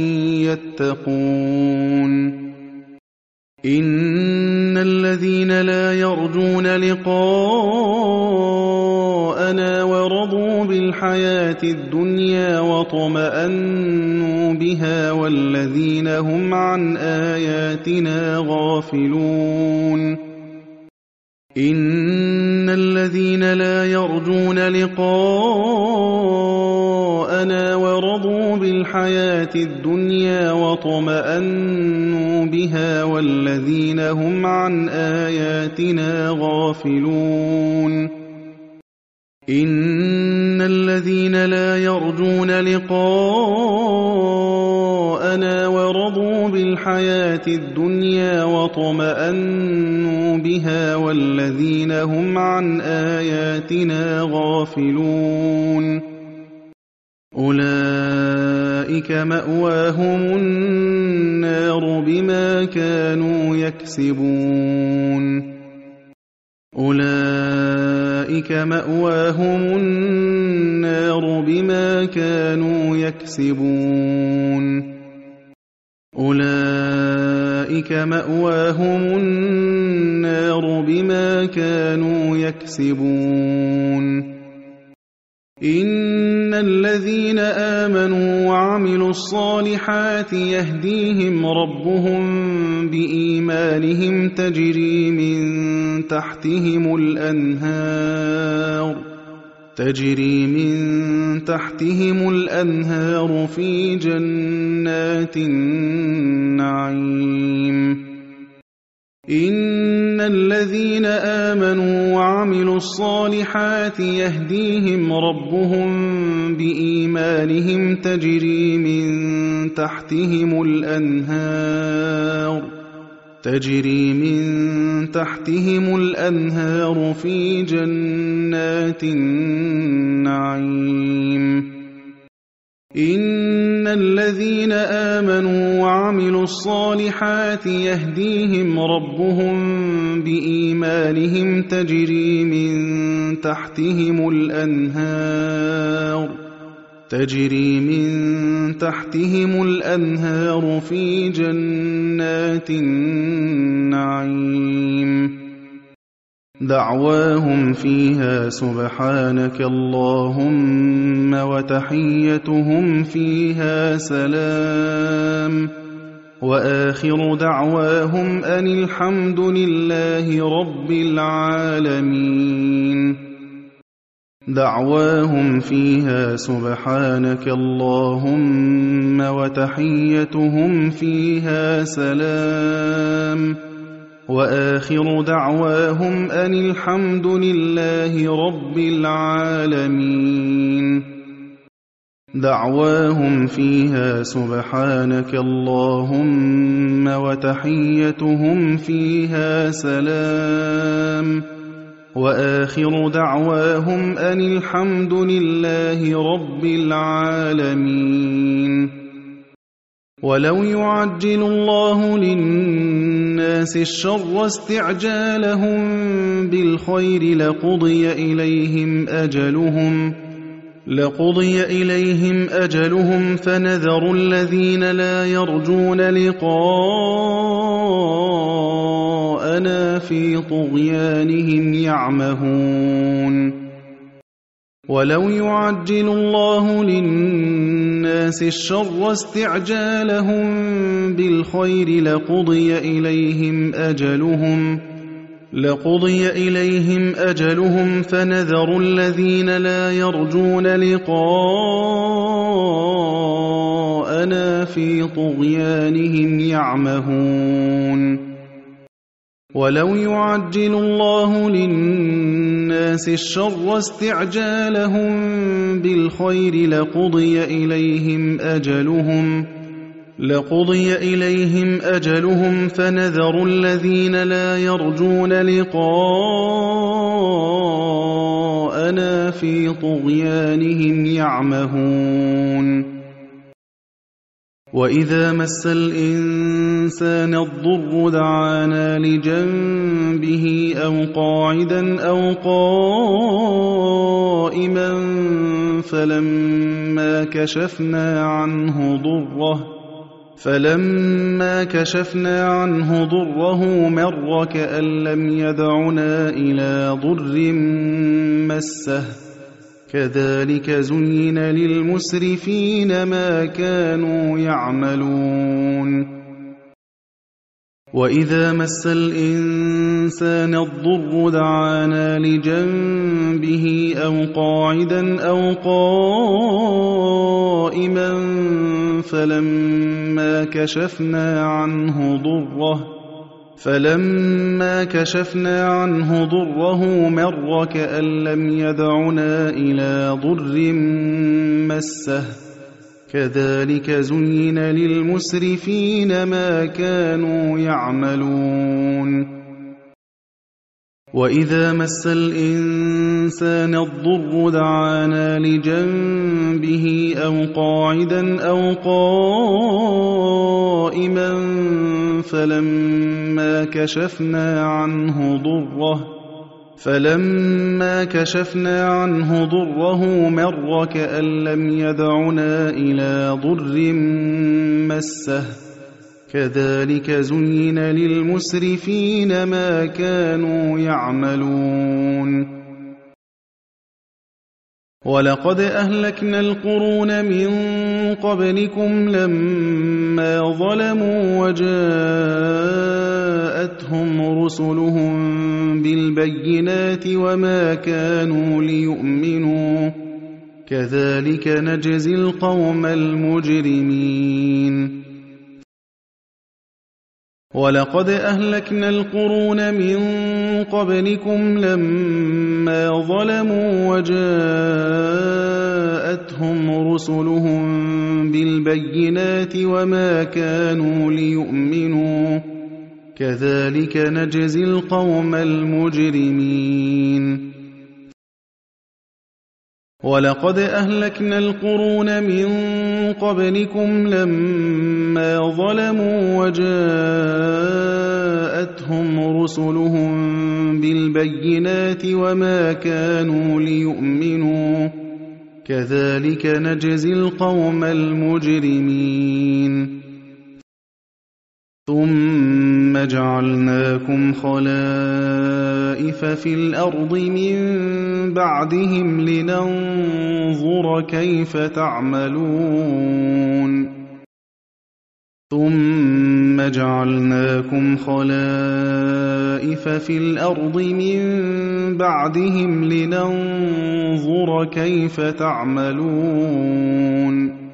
يتقون إن الذين لا يرجون لقاءنا ورضوا بالحياة الدنيا وطمأنوا بها والذين هم عن آياتنا غافلون إن الذين لا يرجون لقاءنا ورضوا بالحياة الدنيا وطمأنوا بها والذين هم عن آياتنا غافلون إن الذين لا يرجون لقاءنا ورضوا بالحياة الدنيا وطمأنوا بها والذين هم عن آياتنا غافلون أولئك مأواهم النار بما كانوا يكسبون أولئك مأواهم النار بما كانوا يكسبون أولئك مأواهم النار بما كانوا يكسبون إن الذين آمنوا وعملوا الصالحات يهديهم ربهم بإيمانهم تجري من تحتهم الأنهار في جنات النعيم إن الذين آمنوا وعملوا الصالحات يهديهم ربهم بإيمانهم تجري من تحتهم الأنهار في جنات النعيم إن الذين آمنوا وعملوا الصالحات يهديهم ربهم بإيمانهم تجري من تحتهم الأنهار في جنات النعيم دعواهم فيها سبحانك اللهم وتحيتهم فيها سلام وآخر دعواهم أن الحمد لله رب العالمين دعواهم فيها سبحانك اللهم وتحيتهم فيها سلام وآخر دعواهم أن الحمد لله رب العالمين دعواهم فيها سبحانك اللهم وتحيتهم فيها سلام وآخر دعواهم أن الحمد لله رب العالمين ولو يعجل الله للناس الشر استعجالهم بالخير لقضي إليهم أجلهم فنذر الذين لا يرجون لقاءنا في طغيانهم يعمهون ولو يعجل الله للناس الشر استعجالهم بالخير لقضي إليهم أجلهم فنذر الذين لا يرجون لقاءنا في طغيانهم يعمهون ولو يعجل الله للناس الشر استعجالهم بالخير لقضي إليهم أجلهم فنذر الذين لا يرجون لقاءنا في طغيانهم يعمهون وإذا مس الإنسان الضر دعانا لجنبه أو قاعدا أو قائما فلما كشفنا عنه ضره مر كأن لم يدعنا إلى ضر مسه كذلك زين للمسرفين ما كانوا يعملون وإذا مس الإنسان الضر دعانا لجنبه أو قاعدا أو قائما فلما كشفنا عنه ضره مر كأن لم يدعنا إلى ضر مسه كذلك زين للمسرفين ما كانوا يعملون وإذا مس الإنسان الضر دعانا لجنبه أو قاعدا أو قائما فلما كشفنا عنه ضره مر كأن لم يدعنا إلى ضر مسه كذلك زين للمسرفين ما كانوا يعملون ولقد أهلكنا القرون من قبلكم لما ظلموا وجاءتهم رسلهم بالبينات وما كانوا ليؤمنوا كذلك نجزي القوم المجرمين وَلَقَدْ أَهْلَكْنَا الْقُرُونَ مِن قَبْلِكُمْ لَمَّا ظَلَمُوا وَجَاءَتْهُمْ رُسُلُهُم بِالْبَيِّنَاتِ وَمَا كَانُوا لِيُؤْمِنُوا ۚ كَذَٰلِكَ نَجْزِي الْقَوْمَ الْمُجْرِمِينَ وَلَقَدْ أَهْلَكْنَا الْقُرُونَ مِن قَبْلِكُمْ لَمَّا ظَلَمُوا وَجَاءَتْهُمْ رُسُلُهُم بِالْبَيِّنَاتِ وَمَا كَانُوا لِيُؤْمِنُوا ۚ كَذَٰلِكَ نَجْزِي الْقَوْمَ الْمُجْرِمِينَ ثُمَّ جَعَلْنَاكُمْ خَلَائِفَ فِي الْأَرْضِ مِن بَعْدِهِمْ لِنَنظُرَ كَيْفَ تَعْمَلُونَ ثُمَّ جَعَلْنَاكُمْ خَلَائِفَ فِي الْأَرْضِ مِن بَعْدِهِمْ لِنَنظُرَ كَيْفَ تَعْمَلُونَ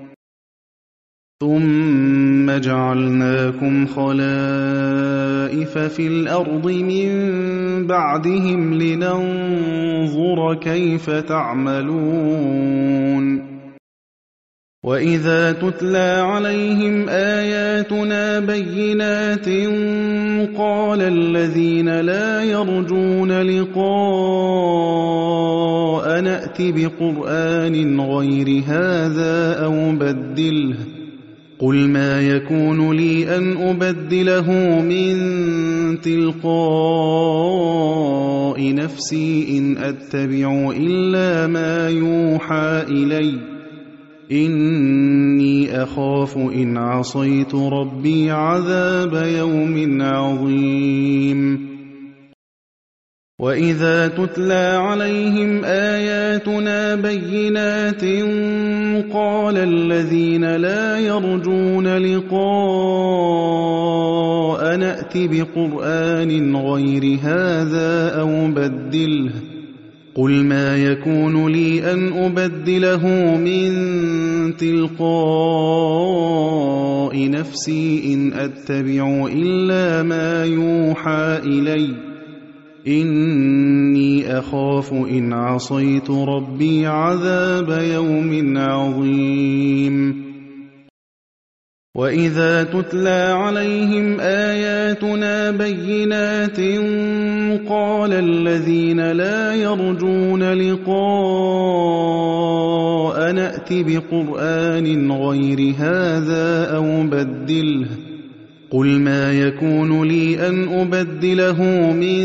ثُمَّ جَعَلْنَاكُمْ خَلَائِفَ فِي الْأَرْضِ مِن بَعْدِهِمْ لِنَنظُرَ كَيْفَ تَعْمَلُونَ وَإِذَا تُتْلَىٰ عَلَيْهِمْ آيَاتُنَا بَيِّنَاتٍ قَالَ الَّذِينَ لَا يَرْجُونَ لِقَاءَنَا ائْتِ بِقُرْآنٍ غَيْرِ هَٰذَا أَوْ بَدِّلْهُ ۚ قُلْ مَا يَكُونُ لِي أَنْ أُبَدِّلَهُ مِن تِلْقَاءِ نَفْسِي إِنْ أَتَّبِعُ إِلَّا مَا يُوحَىٰ إِلَيَّ ۖ إِنِّي أَخَافُ إِنْ عَصَيْتُ رَبِّي عَذَابَ يَوْمٍ عَظِيمٍ وَإِذَا تُتْلَىٰ عَلَيْهِمْ آيَاتُنَا بَيِّنَاتٍ قَالَ الَّذِينَ لَا يَرْجُونَ لِقَاءَنَا ائْتِ بِقُرْآنٍ غَيْرِ هَٰذَا أَوْ بَدِّلْهُ ۚ قُلْ مَا يَكُونُ لِي أَنْ أُبَدِّلَهُ مِن تِلْقَاءِ نَفْسِي إِنْ أَتَّبِعُ إِلَّا مَا يُوحَىٰ إِلَيَّ ۖ إِنِّي أَخَافُ إِنْ عَصَيْتُ رَبِّي عَذَابَ يَوْمٍ عَظِيمٍ وَإِذَا تُتْلَىٰ عَلَيْهِمْ آيَاتُنَا بَيِّنَاتٍ قَالَ الَّذِينَ لَا يَرْجُونَ لِقَاءَنَا ائْتِ بِقُرْآنٍ غَيْرِ هَٰذَا أَوْ بَدِّلْهُ ۚ قُلْ مَا يَكُونُ لِي أَنْ أُبَدِّلَهُ مِن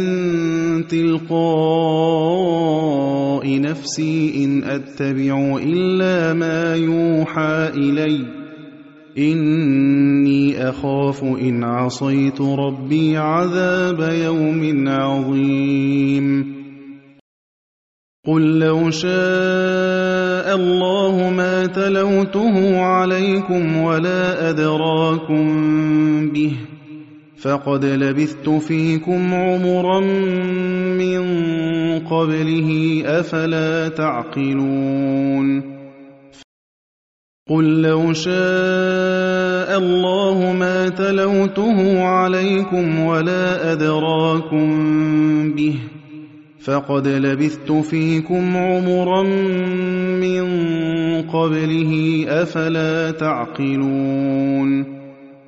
تِلْقَاءِ نَفْسِي إِنْ أَتَّبِعُ إِلَّا مَا يُوحَىٰ إِلَيَّ ۖ إِنِّي أَخَافُ إِنْ عَصَيْتُ رَبِّي عَذَابَ يَوْمٍ عَظِيمٍ قُل لَّوْ شَاءَ اللَّهُ مَا تَلَوْتُهُ عَلَيْكُمْ وَلَا أَدْرَاكُم بِهِ ۖ فَقَدْ لَبِثْتُ فِيكُمْ عُمُرًا مِّن قَبْلِهِ ۚ أَفَلَا تَعْقِلُونَ قُل لَّوْ شَاءَ اللَّهُ مَا تَلَوْتُهُ عَلَيْكُمْ وَلَا أَدْرَاكُم بِهِ ۖ فَقَدْ لَبِثْتُ فِيكُمْ عُمُرًا مِّن قَبْلِهِ ۚ أَفَلَا تَعْقِلُونَ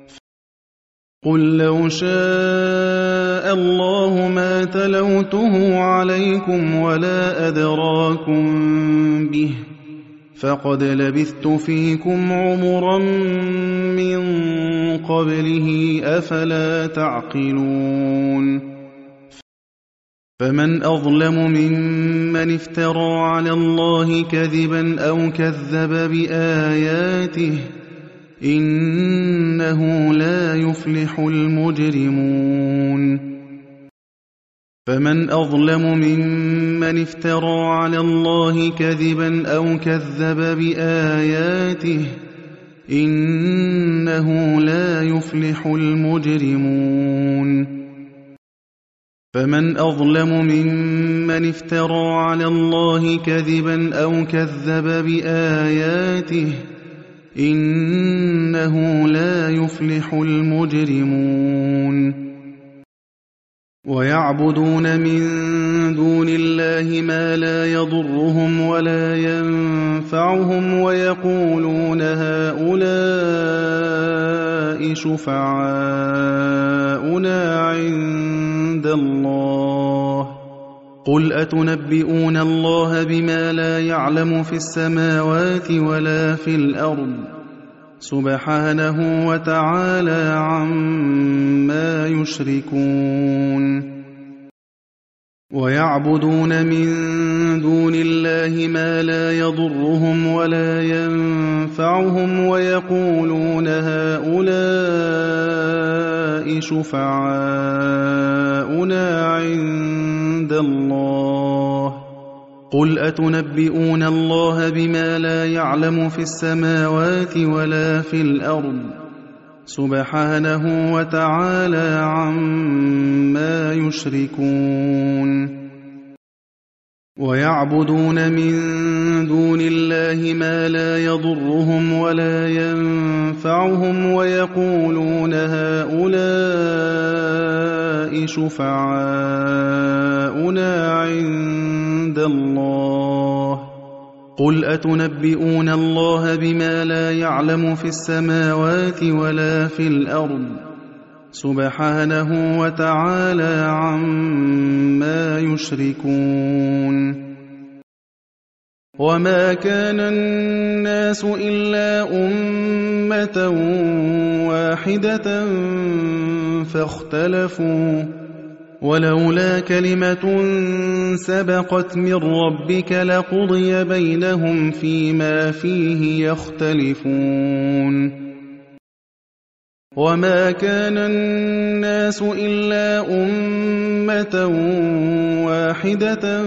قُل لَّوْ شَاءَ اللَّهُ مَا تَلَوْتُهُ عَلَيْكُمْ وَلَا أَدْرَاكُم بِهِ ۖ فَقَدْ لَبِثْتُ فِيكُمْ عُمُرًا مِّن قَبْلِهِ ۚ أَفَلَا تَعْقِلُونَ فَمَنْ أَظْلَمُ مِمَّنِ افْتَرَىٰ عَلَى اللَّهِ كَذِبًا أَوْ كَذَّبَ بِآيَاتِهِ ۚ إِنَّهُ لَا يُفْلِحُ الْمُجْرِمُونَ فَمَنْ أَظْلَمُ مِمَّنِ افْتَرَىٰ عَلَى اللَّهِ كَذِبًا أَوْ كَذَّبَ بِآيَاتِهِ ۚ إِنَّهُ لَا يُفْلِحُ الْمُجْرِمُونَ فَمَنْ أَظْلَمُ مِمَّنِ افْتَرَىٰ عَلَى اللَّهِ كَذِبًا أَوْ كَذَّبَ بِآيَاتِهِ ۚ إنه لا يفلح المجرمون ويعبدون من دون الله ما لا يضرهم ولا ينفعهم ويقولون هؤلاء شفعاؤنا عند الله قل أتنبئون الله بما لا يعلم في السماوات ولا في الأرض سبحانه وتعالى عما يشركون ويعبدون من دون الله ما لا يضرهم ولا ينفعهم ويقولون هؤلاء شفعاؤنا عند الله قل أتنبئون الله بما لا يعلم في السماوات ولا في الأرض سبحانه وتعالى عما يشركون ويعبدون من دون الله ما لا يضرهم ولا ينفعهم ويقولون هؤلاء شفعاؤنا عند الله قل أتنبئون الله بما لا يعلم في السماوات ولا في الأرض سبحانه وتعالى عما يشركون وما كان الناس إلا أمة واحدة فاختلفوا ولولا كلمة سبقت من ربك لقضي بينهم فيما فيه يختلفون وما كان الناس إلا أمة واحدة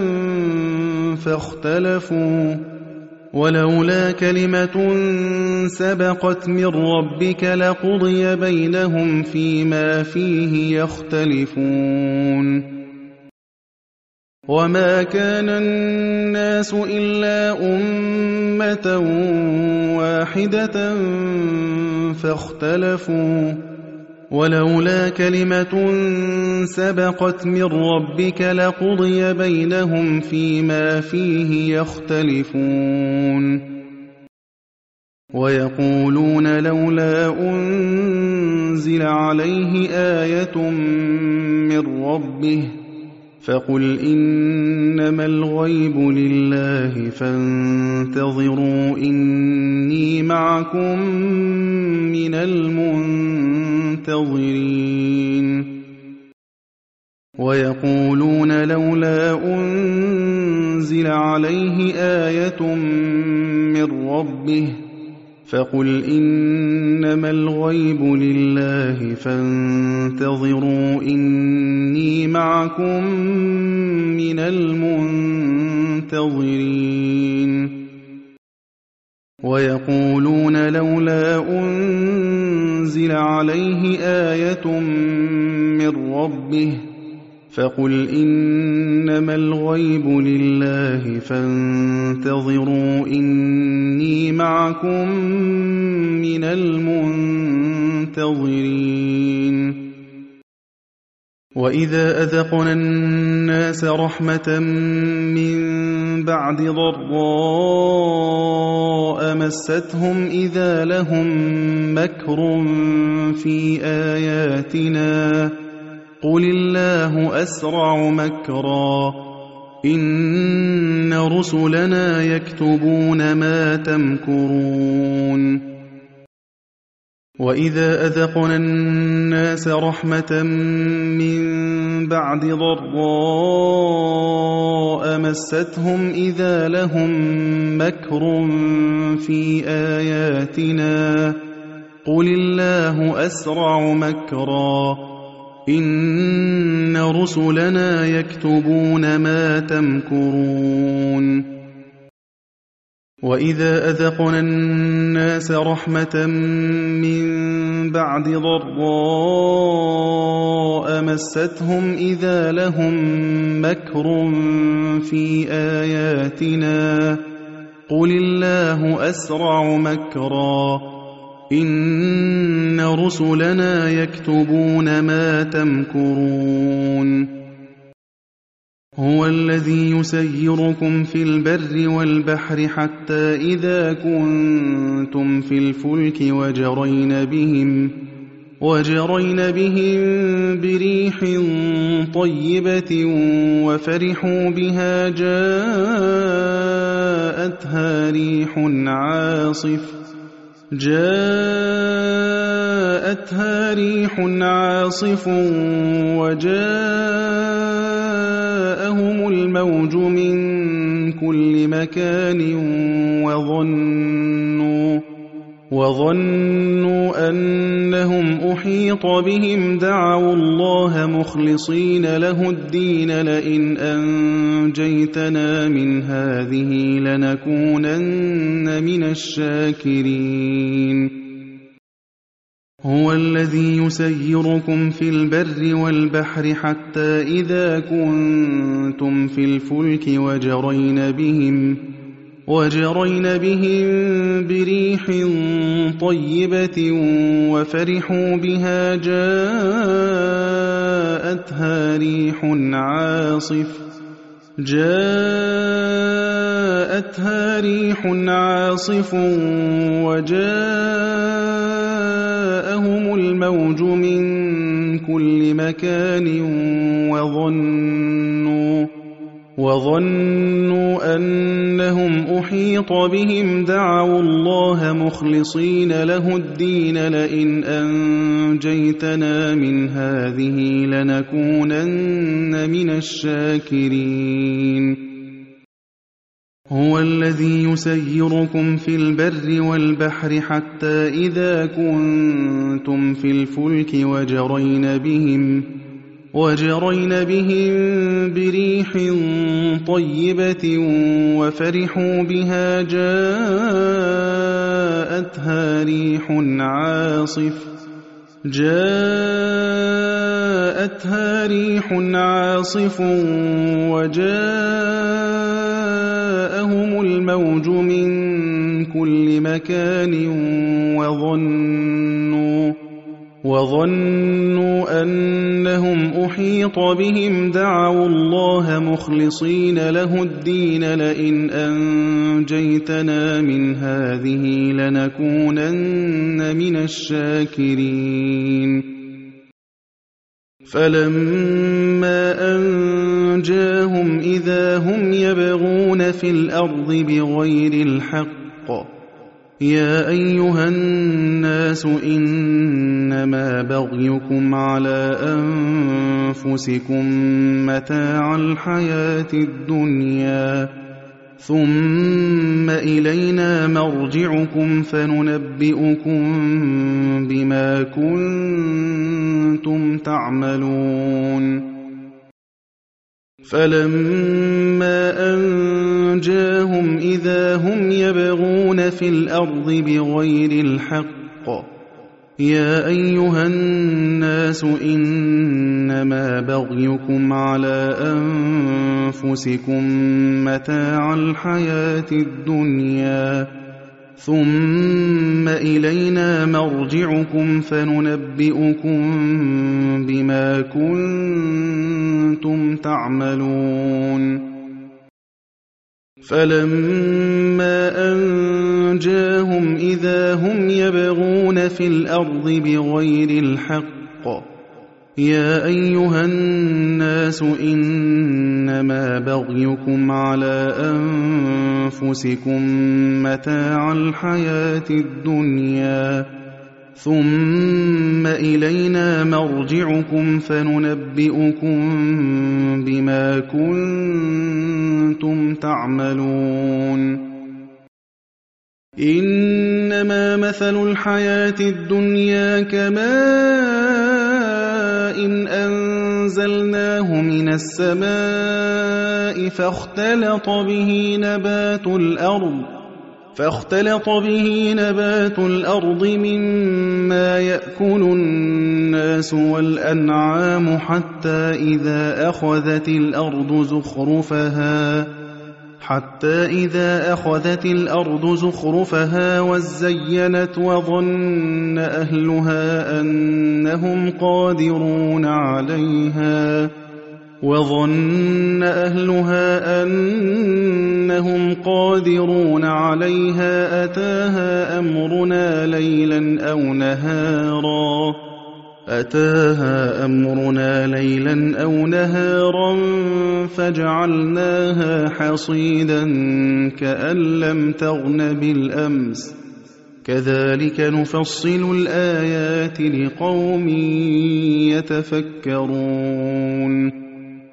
فاختلفوا ولولا كلمة سبقت من ربك لقضي بينهم فيما فيه يختلفون وما كان الناس إلا أمة واحدة فاختلفوا ولولا كلمة سبقت من ربك لقضي بينهم فيما فيه يختلفون ويقولون لولا أنزل عليه آية من ربه فقل إنما الغيب لله فانتظروا إني معكم من المنتظرين ويقولون لولا أنزل عليه آية من ربه فقل إنما الغيب لله فانتظروا إني معكم من المنتظرين ويقولون لولا أنزل عليه آية من ربه فقل إنما الغيب لله فانتظروا إني معكم من المنتظرين وإذا أذقنا الناس رحمة من بعد ضراء مستهم إذا لهم مكر في آياتنا قل الله أسرع مكرا إن رسلنا يكتبون ما تمكرون وإذا أذقنا الناس رحمة من بعد ضراء مستهم إذا لهم مكر في آياتنا قل الله أسرع مكرا إن رسلنا يكتبون ما تمكرون وإذا أذقنا الناس رحمة من بعد ضراء مستهم إذا لهم مكر في آياتنا قُلِ اللَّهُ أَسْرَعُ مَكْرًا إِنَّ رُسُلَنَا يَكْتُبُونَ مَا تَمْكُرُونَ هُوَ الَّذِي يُسَيِّرُكُمْ فِي الْبَرِّ وَالْبَحْرِ حَتَّى إِذَا كُنتُمْ فِي الْفُلْكِ وَجَرَيْنَ بِهِم بِرِيحٍ طَيِّبَةٍ وَفَرِحُوا بِهَا جَاءَتْهَا رِيحٌ عَاصِفٌ وَجَاءَهُمُ الْمَوْجُ مِن كُلِّ مَكَانٍ وَظَنُّوا أَنَّهُمْ أُحِيطَ بِهِمْ دَعَوُا اللَّهَ مُخْلِصِينَ لَهُ الدِّينَ لَئِنْ أَنجَيْتَنَا مِنْ هَٰذِهِ لَنَكُونَنَّ مِنَ الشَّاكِرِينَ هُوَ الَّذِي يُسَيِّرُكُمْ فِي الْبَرِّ وَالْبَحْرِ حَتَّى إِذَا كُنتُمْ فِي الْفُلْكِ وَجَرَيْنَ بِهِم بِرِيحٍ طَيِّبَةٍ وَفَرِحُوا بِهَا جَاءَتْهَا رِيحٌ عَاصِفٌ وَجَاءَهُمُ الْمَوْجُ مِن كُلِّ مَكَانٍ وَظَنُّوا أَنَّهُمْ أُحِيطَ بِهِمْ دَعَوُا اللَّهَ مُخْلِصِينَ لَهُ الدِّينَ لَئِنْ أَنجَيْتَنَا مِنْ هَٰذِهِ لَنَكُونَنَّ مِنَ الشَّاكِرِينَ هُوَ الَّذِي يُسَيِّرُكُمْ فِي الْبَرِّ وَالْبَحْرِ حَتَّى إِذَا كُنتُمْ فِي الْفُلْكِ وَجَرَيْنَ بِهِم بِرِيحٍ طَيِّبَةٍ وَفَرِحُوا بِهَا جَاءَتْهَا رِيحٌ عَاصِفٌ وَجَاءَهُمُ الْمَوْجُ مِن كُلِّ مَكَانٍ وَظَنُّوا أَنَّهُمْ أُحِيطَ بِهِمْ دَعَوُا اللَّهَ مُخْلِصِينَ لَهُ الدِّينَ لَئِنْ أَنجَيْتَنَا مِنْ هَٰذِهِ لَنَكُونَنَّ مِنَ الشَّاكِرِينَ فَلَمَّا أَنجَاهُمْ إِذَا هُمْ يَبْغُونَ فِي الْأَرْضِ بِغَيْرِ الْحَقِّ يَا أَيُّهَا النَّاسُ إِنَّمَا بَغْيُكُمْ عَلَىٰ أَنفُسِكُم مَّتَاعَ الْحَيَاةِ الدُّنْيَا ثُمَّ إِلَيْنَا مَرْجِعُكُمْ فَنُنَبِّئُكُم بِمَا كُنتُمْ تَعْمَلُونَ فَلَمَّا أَنجَاهُمْ إِذَا هُمْ يَبْغُونَ فِي الْأَرْضِ بِغَيْرِ الْحَقِّ يَا أَيُّهَا النَّاسُ إِنَّمَا بَغْيُكُمْ عَلَىٰ أَنفُسِكُم مَّتَاعَ الْحَيَاةِ الدُّنْيَا ثُمَّ إِلَيْنَا مَرْجِعُكُمْ فَنُنَبِّئُكُم بِمَا كُنتُمْ تَعْمَلُونَ فَلَمَّا أَنجَاهُمْ إِذَا هُمْ يَبْغُونَ فِي الْأَرْضِ بِغَيْرِ الْحَقِّ يَا أَيُّهَا النَّاسُ إِنَّمَا بَغْيُكُمْ عَلَىٰ أَنفُسِكُم مَّتَاعَ الْحَيَاةِ الدُّنْيَا ثُمَّ إِلَيْنَا مَرْجِعُكُمْ فَنُنَبِّئُكُم بِمَا كُنتُمْ تَعْمَلُونَ إِنَّمَا مَثَلُ الْحَيَاةِ الدُّنْيَا كَمَاءٍ أَنزَلْنَاهُ مِنَ السَّمَاءِ فاختلط به نبات الأرض مما يأكل الناس والأنعام حتى حتى إذا أخذت الأرض زخرفها وزينت وظن أهلها أنهم قادرون عليها أتاها أمرنا ليلا أو نهارا فجعلناها حصيدا كأن لم تغن بالأمس كذلك نفصل الآيات لقوم يتفكرون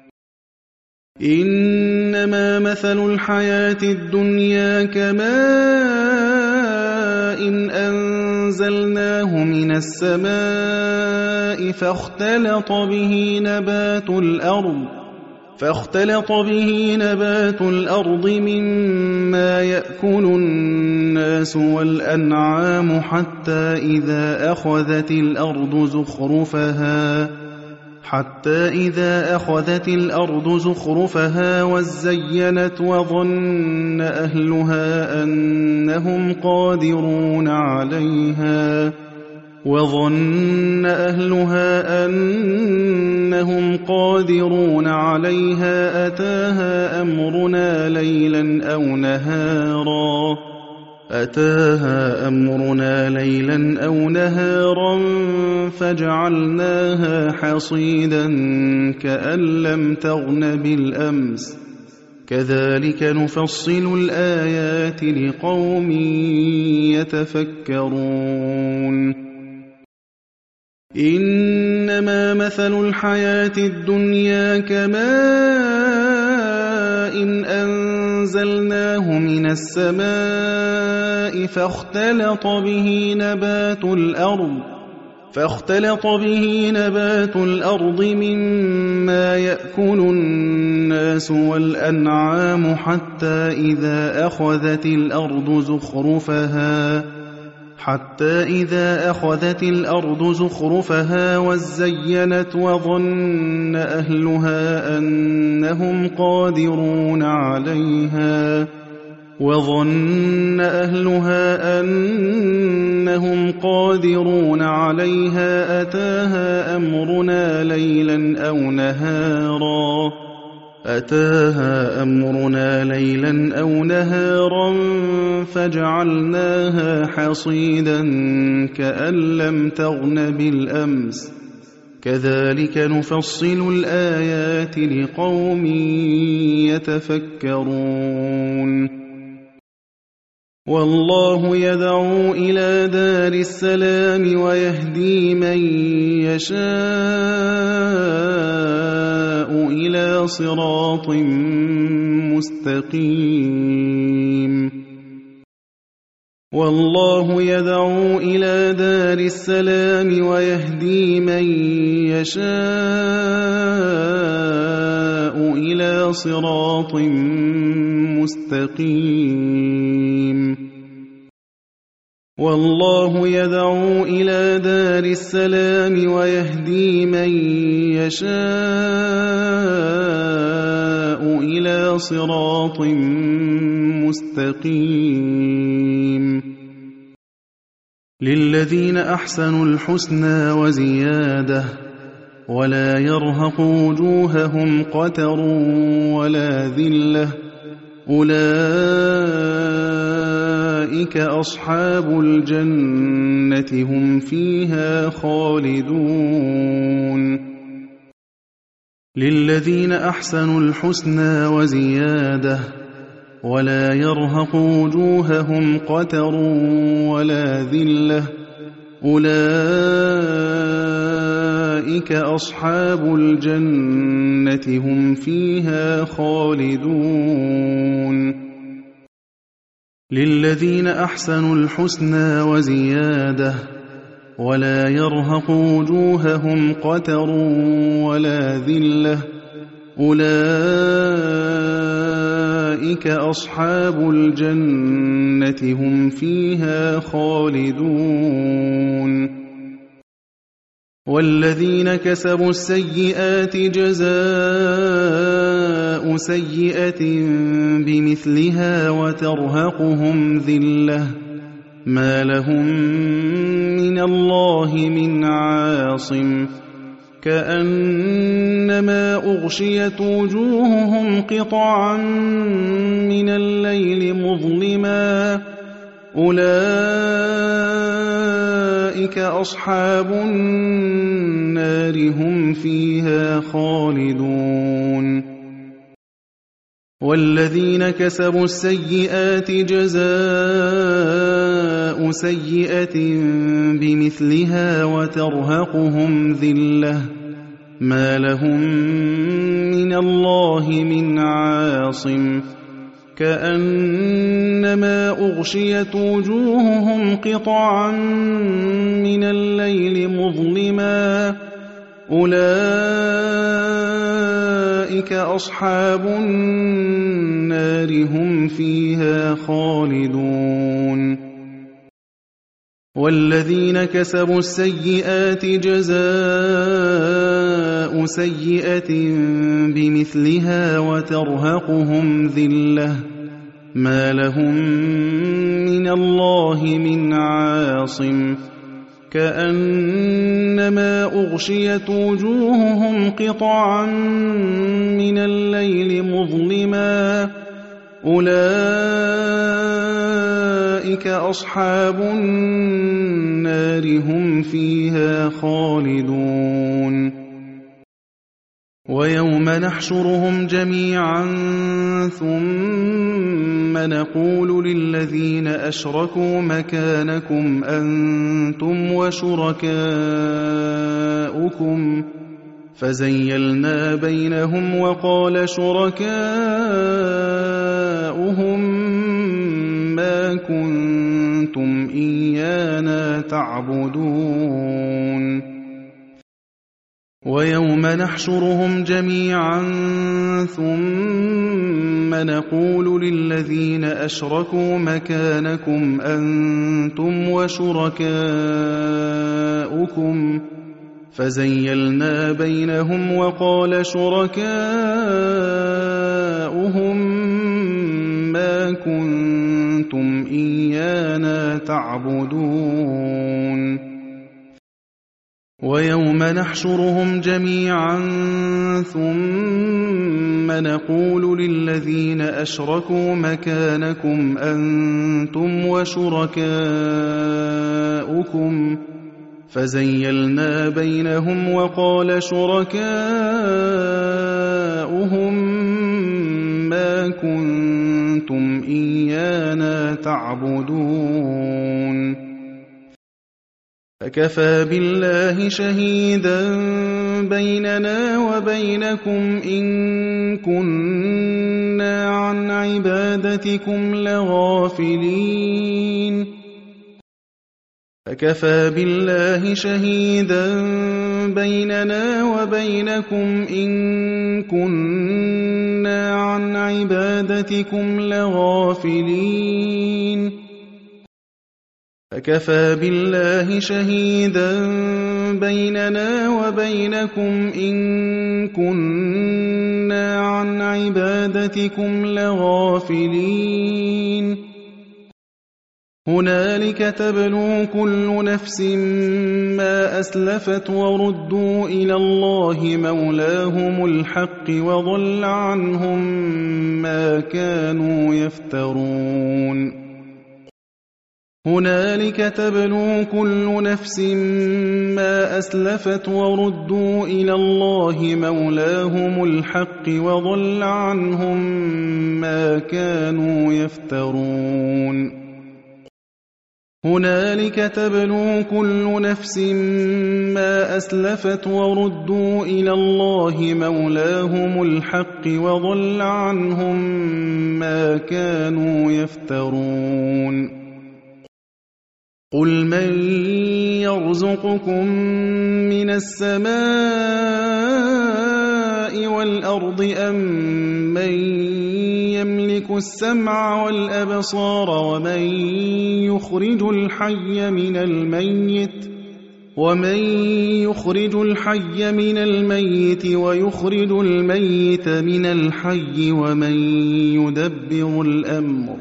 إنما مثل الحياة الدنيا كماء أنزلناه من السماء فاختلط به نبات الأرض مما يأكل الناس والأنعام حتى إذا أخذت الأرض زخرفها وزينت وظن أهلها أنهم قادرون عليها أتاها أمرنا ليلا أو نهارا فجعلناها حصيدا كأن لم تغن بالأمس كذلك نفصل الآيات لقوم يتفكرون إنما مثل الحياة الدنيا كماء أنزلناه من السماء فاختلط به نبات الأرض مما يأكل الناس والأنعام حتى إذا أخذت الأرض زخرفها وزينت وظن أهلها أنهم قادرون عليها أتاها أمرنا ليلا أو نهارا فجعلناها حصيدا كأن لم تغن بالأمس كذلك نفصل الآيات لقوم يتفكرون والله يدعو إلى دار السلام ويهدي من يشاء إلى صراط مستقيم والله يدعو إلى دار السلام ويهدي من يشاء إلى صراط مستقيم والله يدعو إلى دار السلام ويهدي من يشاء إلى صراط مستقيم للذين أحسنوا الحسنى وزيادة ولا يرهق وجوههم قتر ولا ذلة أولئك أصحاب الجنة هم فيها خالدون للذين أحسنوا الحسنى وزيادة ولا يرهق وجوههم قتر ولا ذلة أولئك أصحاب الجنة هم فيها خالدون للذين أحسنوا الحسنى وزيادة ولا يرهق وجوههم قتر ولا ذلة أولئك أصحاب الجنة هم فيها خالدون والذين كسبوا السيئات جزاء جزاء سيئة بمثلها وترهقهم ذلة ما لهم من الله من عاصم كأنما أغشيت وجوههم قطعا من الليل مظلما أولئك أصحاب النار هم فيها خالدون والذين كسبوا السيئات جزاء سيئة بمثلها وترهقهم ذلة ما لهم من الله من عاصم كأنما أغشيت وجوههم قطعا من الليل مظلما أولئك أصحاب النار هم فيها خالدون والذين كسبوا السيئات جزاء سيئة بمثلها وترهقهم ذلة ما لهم من الله من عاصم كأنما أغشيت وجوههم قطعا من الليل مظلما أولئك أصحاب النار هم فيها خالدون ويوم نحشرهم جميعا ثم نقول للذين أشركوا مكانكم أنتم وشركاؤكم فزيلنا بينهم وقال شركاؤهم ما كنتم إيانا تعبدون ويوم نحشرهم جميعا ثم نقول للذين أشركوا مكانكم أنتم وشركاؤكم فزيلنا بينهم وقال شركاؤهم ما كنتم إيانا تعبدون ويوم نحشرهم جميعا ثم نقول للذين أشركوا مكانكم أنتم وشركاؤكم فزيلنا بينهم وقال شركاؤهم ما كنتم إيانا تعبدون فكفى بالله شهيدا بيننا وبينكم إن كنا عن عبادتكم لغافلين فكفى بالله شهيدا بيننا وبينكم إن كنا عن عبادتكم لغافلين فكفى بالله شهيدا بيننا وبينكم إن كنا عن عبادتكم لغافلين هنالك تبلو كل نفس ما أسلفت وردوا إلى الله مولاهم الحق وضل عنهم ما كانوا يفترون هنالك تبلو كل نفس ما أسلفت وردوا إلى الله مولاهم الحق وضل عنهم ما كانوا يفترون هنالك تبلو كل نفس ما أسلفت وردوا إلى الله مولاهم الحق وضل عنهم ما كانوا يفترون قل من يرزقكم من السماء والأرض أم من يملك السمع والأبصار ومن يخرج الحي من الميت ومن يخرج الحي من الميت ويخرج الميت من الحي ومن يدبر الأمر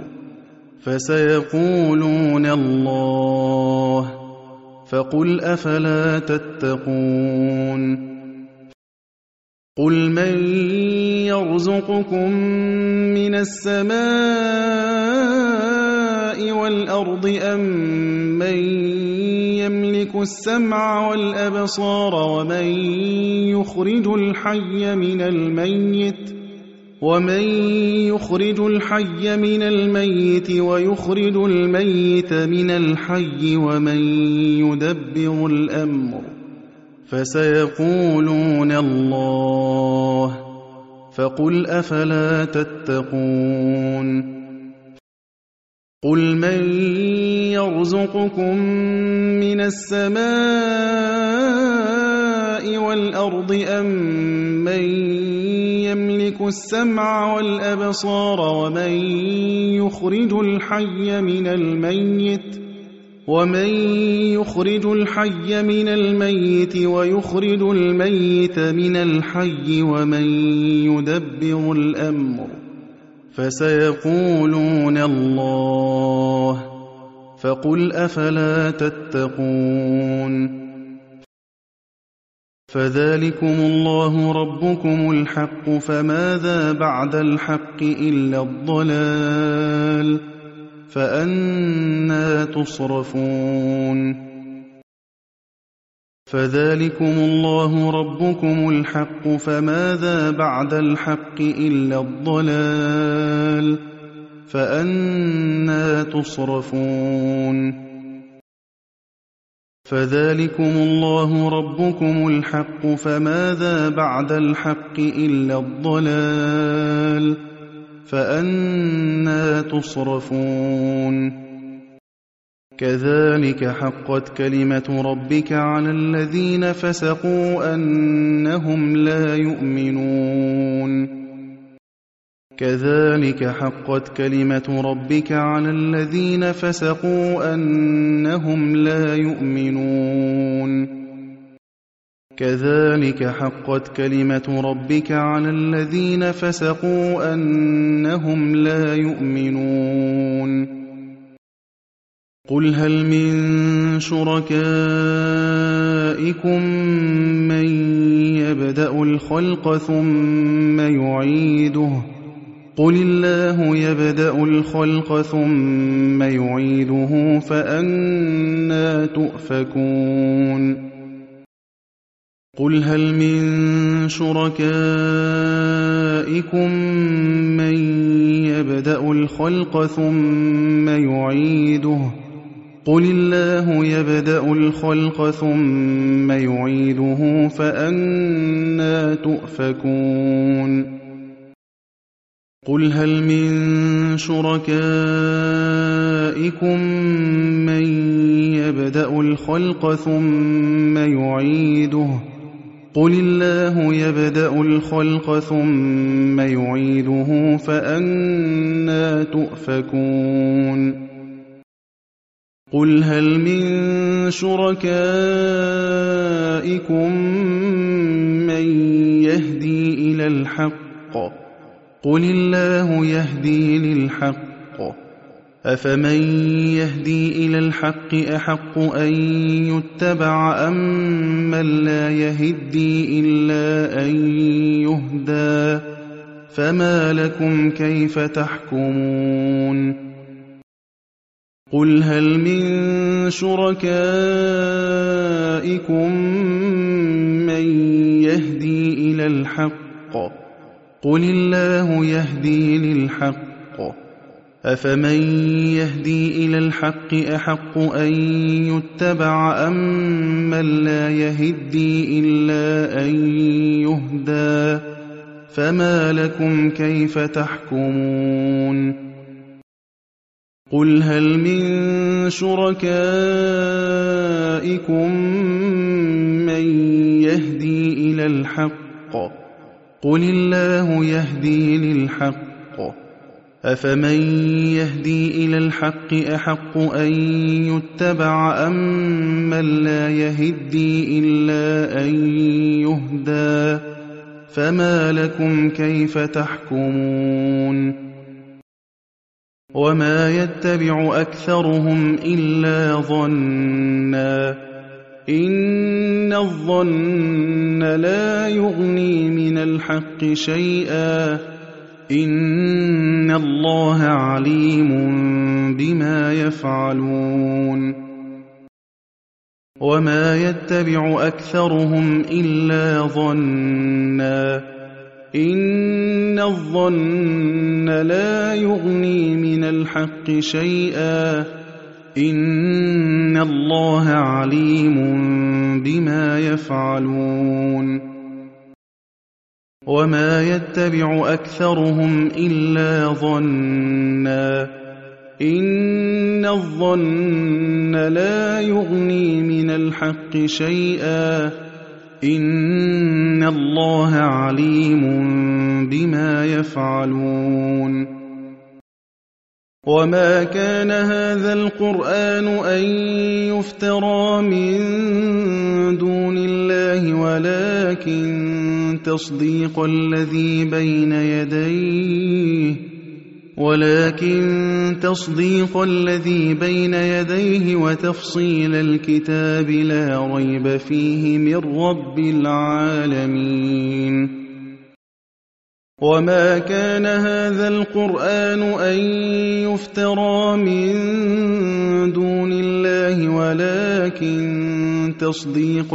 فسيقولون الله فقل أفلا تتقون قل من يرزقكم من السماء والأرض أم من يملك السمع والأبصار ومن يخرج الحي من الميت ويخرج الميت من الحي ومن يدبر الأمر فسيقولون الله فقل أفلا تتقون قل من يرزقكم من السماء والأرض أم من يملك السمع والأبصار ومن يخرج الحي من الميت ويخرج الميت من الحي ومن يدبر الأمر فسيقولون الله فقل أفلا تتقون فذلكم الله ربكم الحق فماذا بعد الحق إلا الضلال فأنى تصرفون فذلكم الله ربكم الحق فماذا بعد الحق إلا الضلال فأنى تصرفون فذلكم الله ربكم الحق فماذا بعد الحق إلا الضلال فأنى تصرفون كذلك حقت كلمة ربك على الذين فسقوا أنهم لا يؤمنون كذلك حقت كلمة ربك على الذين فسقوا أنهم لا يؤمنون كذلك حقت كلمة ربك على الذين فسقوا أنهم لا يؤمنون قل هل من شركائكم من يبدأ الخلق ثم يعيده قل الله يبدأ الخلق ثم يعيده فأنى تؤفكون قل هل من شركائكم من يبدأ الخلق ثم يعيده قل الله يبدأ الخلق ثم يعيده فأنى تؤفكون قل هل من شركائكم من يبدأ الخلق ثم يعيده قل الله يبدأ الخلق ثم يعيده فأنى تؤفكون قل هل من شركائكم من يهدي إلى الحق قل الله يهدي للحق أفمن يهدي إلى الحق أحق أن يتبع أم من لا يهدي إلا أن يهدى فما لكم كيف تحكمون قل هل من شركائكم من يهدي إلى الحق قل الله يهدي للحق أفمن يهدي إلى الحق أحق أن يتبع أم من لا يهدي إلا أن يهدى فما لكم كيف تحكمون قل هل من شركائكم من يهدي إلى الحق قل الله يهدي للحق أفمن يهدي إلى الحق أحق أن يتبع أم من لا يهدي إلا أن يهدى فما لكم كيف تحكمون وما يتبع أكثرهم إلا ظنا إن الظن لا يغني من الحق شيئا إن الله عليم بما يفعلون وما يتبع أكثرهم إلا ظنا إن الظن لا يغني من الحق شيئا إن الله عليم بما يفعلون وما يتبع أكثرهم إلا ظنا إن الظن لا يغني من الحق شيئا إن الله عليم بما يفعلون وما كان هذا القرآن أن يفترى من دون الله ولكن تصديق الذي بين يديه وتفصيل الكتاب لا ريب فيه من رب العالمين وما كان هذا القرآن أن يفترى من دون الله ولكن تصديق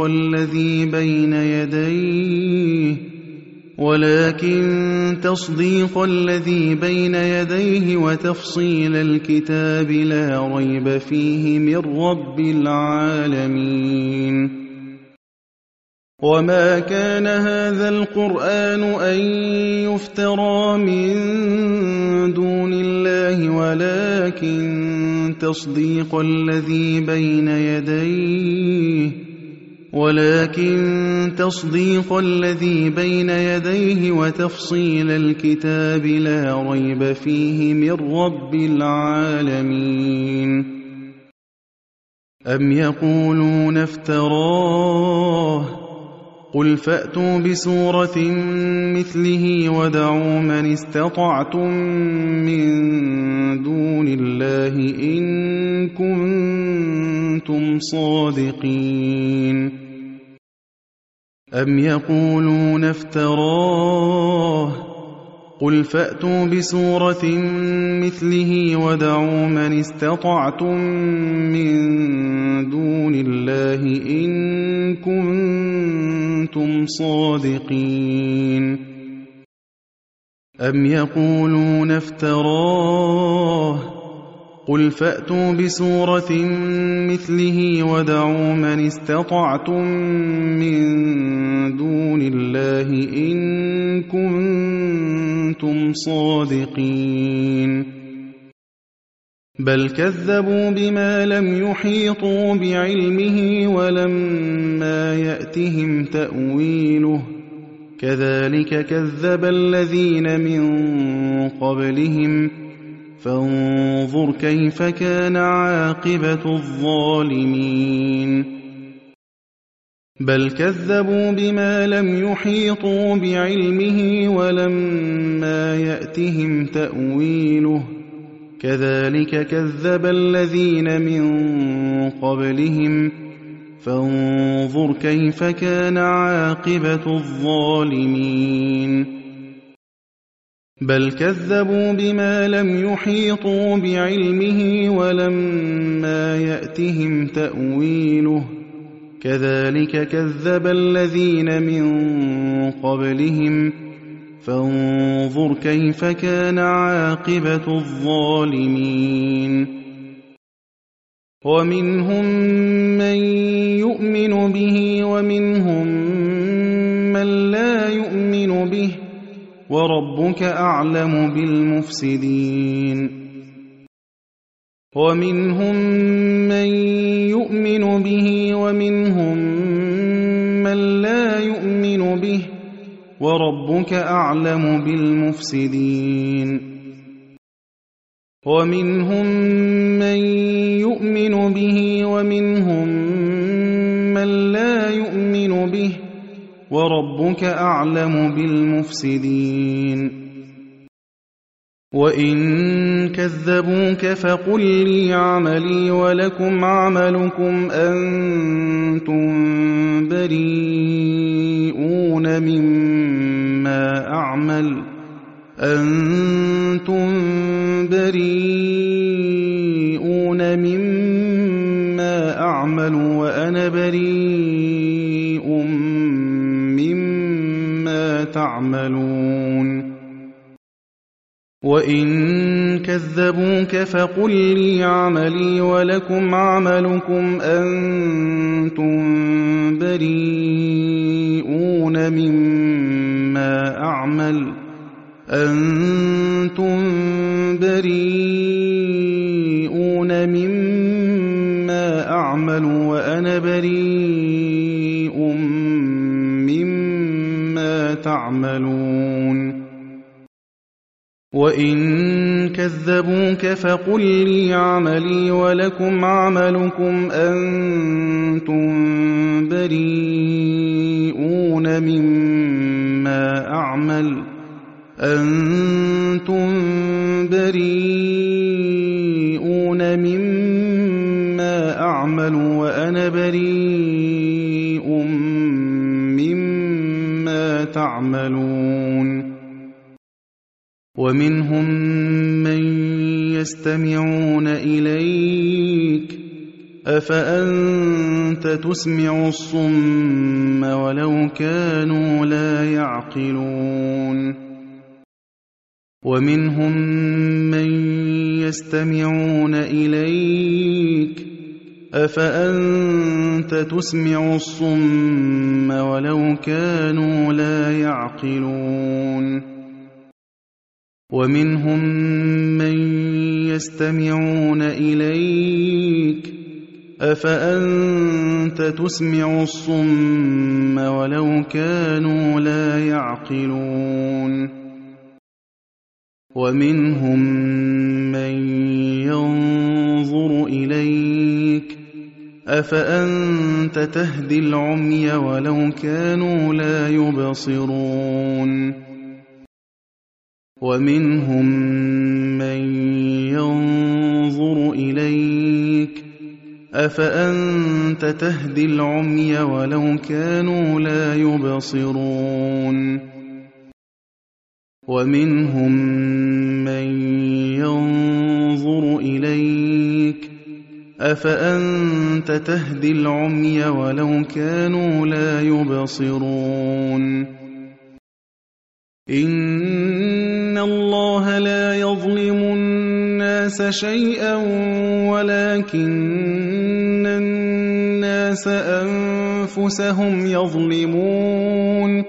الذي بين يديه وتفصيل الكتاب لا ريب فيه من رب العالمين وما كان هذا القرآن أن يفترى من دون الله ولكن تصديق الذي بين يديه وتفصيل الكتاب لا ريب فيه من رب العالمين أم يقولون افتراه قل فأتوا بسورة مثله ودعوا من استطعتم من دون الله إن كنتم صادقين أم يقولون افتراه قل فأتوا بسورة مثله ودعوا من استطعتم من دون الله إن كنتم صادقين أم يقولون افتراه قل فأتوا بسورة مثله ودعوا من استطعتم من دون الله إن كنتم صادقين بل كذبوا بما لم يحيطوا بعلمه ولما يأتهم تأويله كذلك كذب الذين من قبلهم فانظر كيف كان عاقبة الظالمين بل كذبوا بما لم يحيطوا بعلمه ولما يأتهم تأويله كذلك كذب الذين من قبلهم فانظر كيف كان عاقبة الظالمين بل كذبوا بما لم يحيطوا بعلمه ولما يأتهم تأويله كذلك كذب الذين من قبلهم فانظر كيف كان عاقبة الظالمين ومنهم من يؤمن به ومنهم من لا يؤمن به وربك أعلم بالمفسدين ومنهم من يؤمن به ومنهم من لا يؤمن به وربك أعلم بالمفسدين ومنهم من يؤمن به ومنهم من لا يؤمن به وربك أعلم بالمفسدين وإن كذبوك فقل لي عملي ولكم عملكم أنتم بريئون مما أعمل وأنا بريء مما تعملون وإن كذبوك فقل لي عملي ولكم عملكم أنتم بريئون مما أعمل وأنا بريء مما تعملون وإن كذبوك فقل لي عملي ولكم عملكم أنتم بريئون مما أعمل وأنا بريء مما تعملون ومنهم من يستمعون إليك أفأنت تسمع الصم ولو كانوا لا يعقلون ومنهم من يستمعون إليك أفأنت تسمع الصم ولو كانوا لا يعقلون ومنهم من يستمعون إليك أفأنت تسمع الصم ولو كانوا لا يعقلون ومنهم من ينظر إليك أفأنت تهدي العمي ولو كانوا لا يبصرون ومنهم من ينظر إليك أفأنت تهدي العمي ولو كانوا لا يبصرون ومنهم من ينظر إليك أفأنت تهدي العمي ولو كانوا لا يبصرون إن الله لا يظلم الناس شيئا ولكن الناس أنفسهم يظلمون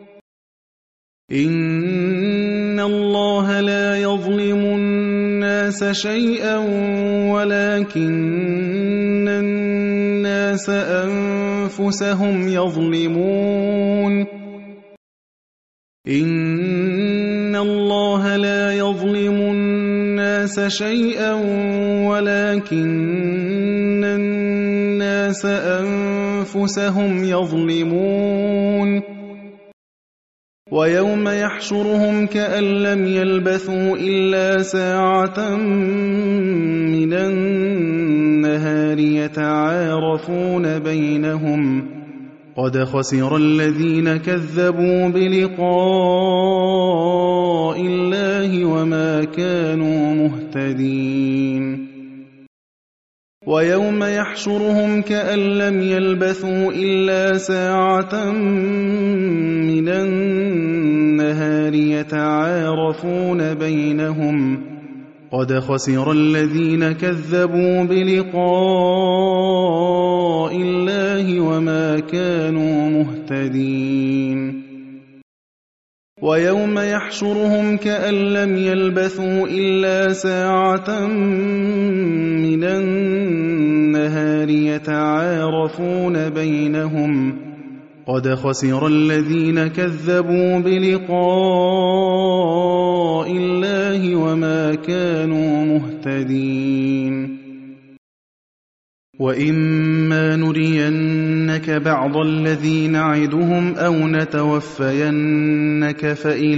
إن الله لا يظلم الناس شيئا ولكن الناس أنفسهم يظلمون إن الله لا يظلم الناس شيئا ولكن الناس أنفسهم يظلمون ويوم يحشرهم كأن لم يلبثوا إلا ساعة من النهار يتعارفون بينهم قد خسر الذين كذبوا بلقاء الله وما كانوا مهتدين ويوم يحشرهم كأن لم يلبثوا إلا ساعة من النهار يتعارفون بينهم قد خسر الذين كذبوا بلقاء الله وما كانوا مهتدين ويوم يحشرهم كأن لم يلبثوا إلا ساعة من النهار يتعارفون بينهم قد خسر الذين كذبوا بلقاء الله وما كانوا مهتدين وإما نرينك بعض الذي نعدهم أو نتوفينك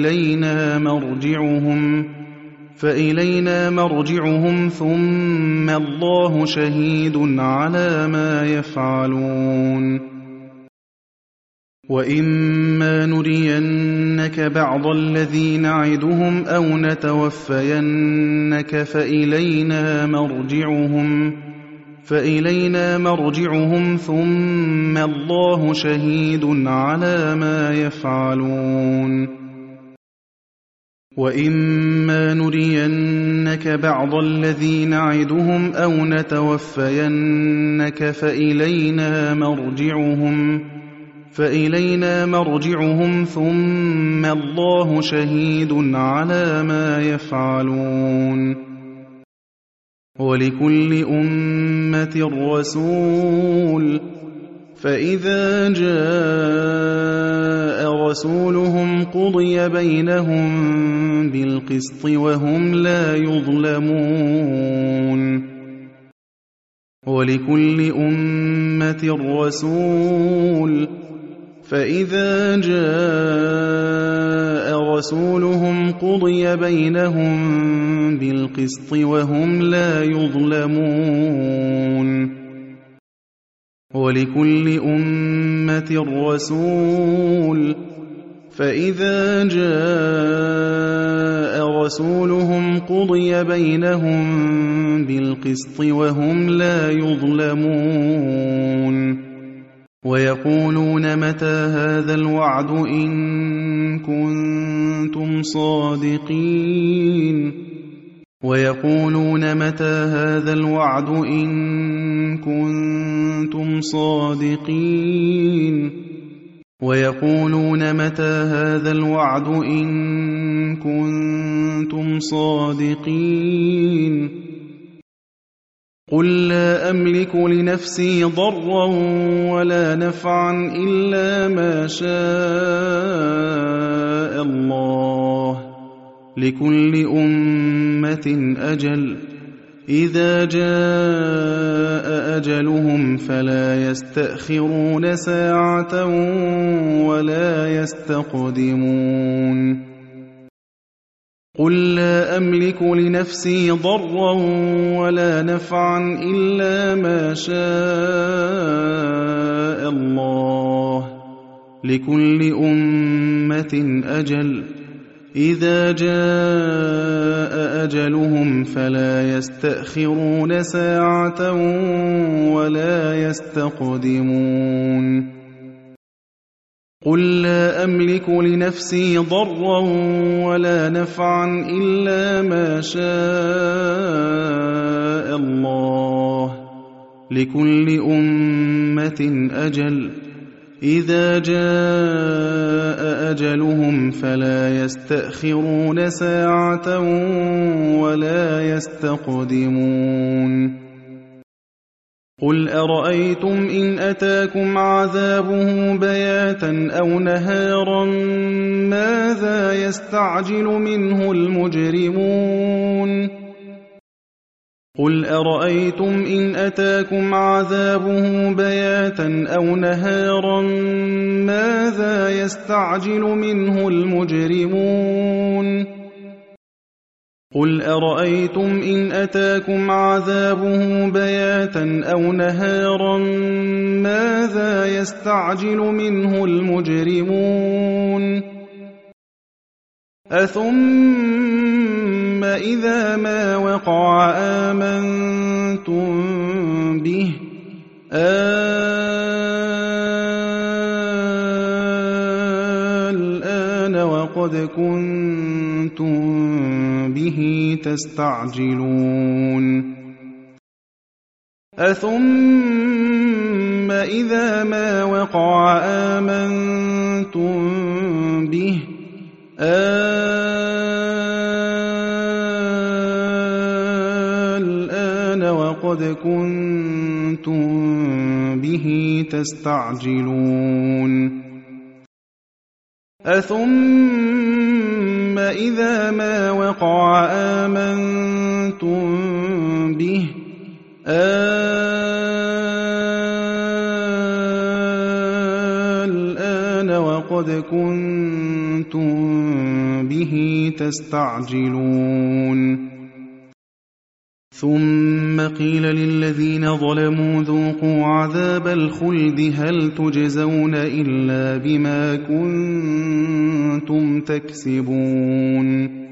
فإلينا مرجعهم ثم الله شهيد على ما يفعلون وإما نرينك بعض الذي نعدهم أو نتوفينك فإلينا مرجعهم ثم الله شهيد على ما يفعلون وإما نرينك بعض الذي نعدهم أو نتوفينك فإلينا مرجعهم ثم الله شهيد على ما يفعلون ولكل أمة رسول فإذا جاء رسولهم قضي بينهم بالقسط وهم لا يظلمون ولكل أمة رسول فإذا جاء رسولهم قضي بينهم بالقسط وهم لا يظلمون ولكل أمة رسول فإذا جاء رسولهم قضي بينهم بالقسط وهم لا يظلمون ويقولون متى هذا الوعد إن كنتم صادقين ويقولون متى هذا الوعد إن كنتم صادقين ويقولون متى هذا الوعد إن كنتم صادقين قل لا أملك لنفسي ضرا ولا نفعا إلا ما شاء الله لكل أمة أجل إذا جاء أجلهم فلا يستأخرون ساعة ولا يستقدمون قل لا أملك لنفسي ضرا ولا نفعا إلا ما شاء الله لكل أمة أجل إذا جاء أجلهم فلا يستأخرون ساعة ولا يستقدمون قل لا أملك لنفسي ضرا ولا نفعا إلا ما شاء الله لكل أمة أجل إذا جاء أجلهم فلا يستأخرون ساعة ولا يستقدمون قل أرأيتم إن أتاكم عذابه بياتا أو نهارا ماذا يستعجل منه المجرمون قل أرأيتم إن أتاكم عذابه بياتا أو نهارا ماذا يستعجل منه المجرمون قل أرأيتم إن أتاكم عذابه بياتا أو نهارا ماذا يستعجل منه المجرمون أثم إذا ما وقع آمنتم به الآن وقد كنتم به تستعجلون أثم إذا ما وقع آمنتم به الآن وقد كنتم به تستعجلون أثم إذا ما وقع آمنتم به الآن وقد كنتم به تستعجلون ثم قيل للذين ظلموا ذوقوا عذاب الخلد هل تجزون إلا بما كنتم تكسبون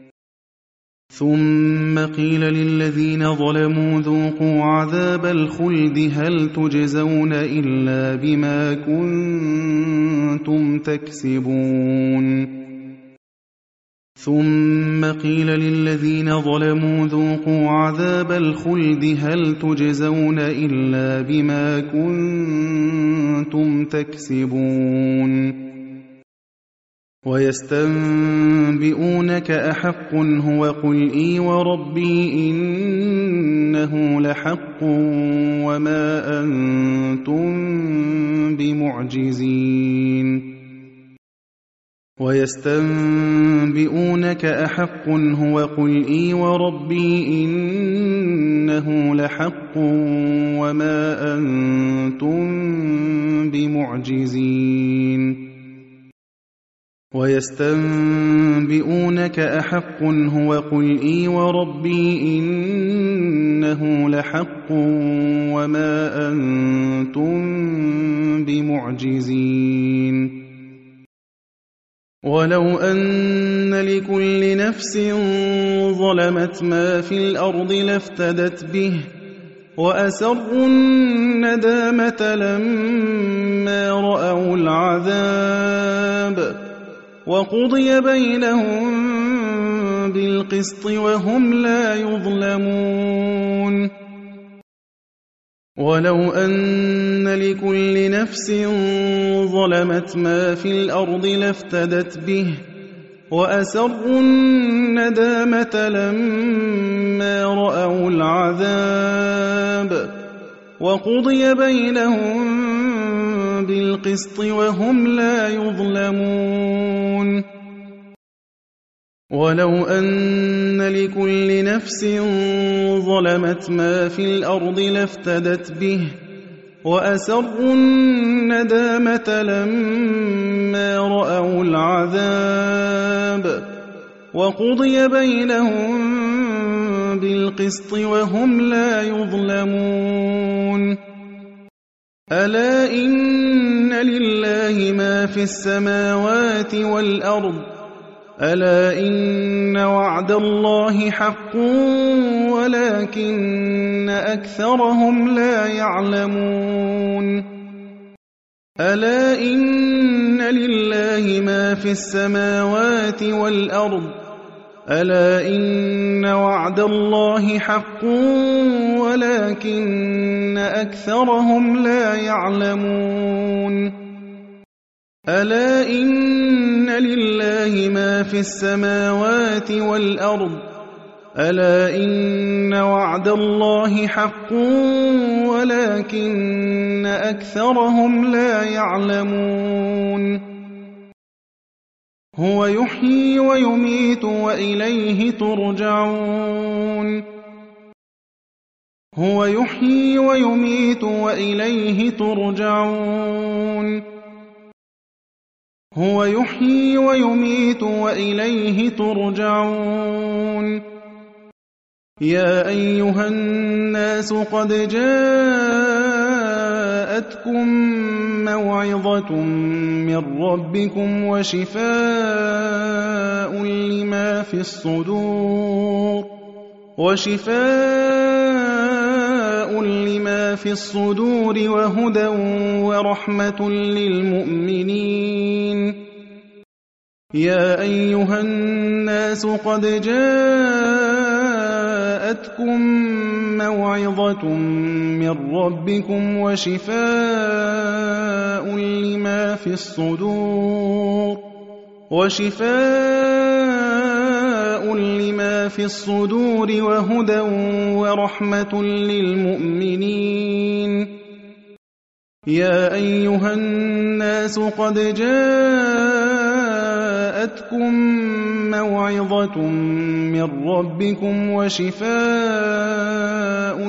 ثم قيل للذين ظلموا ذوقوا عذاب الخلد هل تجزون إلا بما كنتم تكسبون ثم قيل للذين ظلموا ذوقوا عذاب الخلد هل تجزون إلا بما كنتم تكسبون ويستنبئونك أحق هو قل إي وربي إنه لحق وما أنتم بمعجزين ويستنبئونك أحق هو قل إي وربي إنه لحق وما أنتم بمعجزين ويستنبئونك أحق هو قل إي وربي إنه لحق وما أنتم بمعجزين ولو أن لكل نفس ظلمت ما في الأرض لافتدت به وأسروا الندامة لما رأوا العذاب وقضي بينهم بالقسط وهم لا يظلمون ولو أن لكل نفس ظلمت ما في الأرض لافتدت به وأسروا الندامة لما رأوا العذاب وقضي بينهم بالقسط وهم لا يظلمون ولو أن لكل نفس ظلمت ما في الأرض لافتدت به وأسروا الندامة لما رأوا العذاب وقضي بينهم بالقسط وهم لا يظلمون ألا إن لله ما في السماوات والأرض ألا إن وعد الله حق ولكن أكثرهم لا يعلمون ألا إن لله ما في السماوات والأرض ألا إن وعد الله حق ولكن أكثرهم لا يعلمون ألا إن لله ما في السماوات والأرض ألا إن وعد الله حق ولكن أكثرهم لا يعلمون هو يحيي ويميت وإليه ترجعون هو يحيي ويميت وإليه ترجعون هو يحيي ويميت وإليه ترجعون يا أيها الناس قد جاءتكم موعظة من ربكم وشفاء لما في الصدور وهدى ورحمة للمؤمنين يا أيها الناس قد جاءتكم موعظة من ربكم وشفاء لما في الصدور وهدى ورحمة للمؤمنين يا أيها الناس قد جاءتكم موعظة من ربكم وشفاء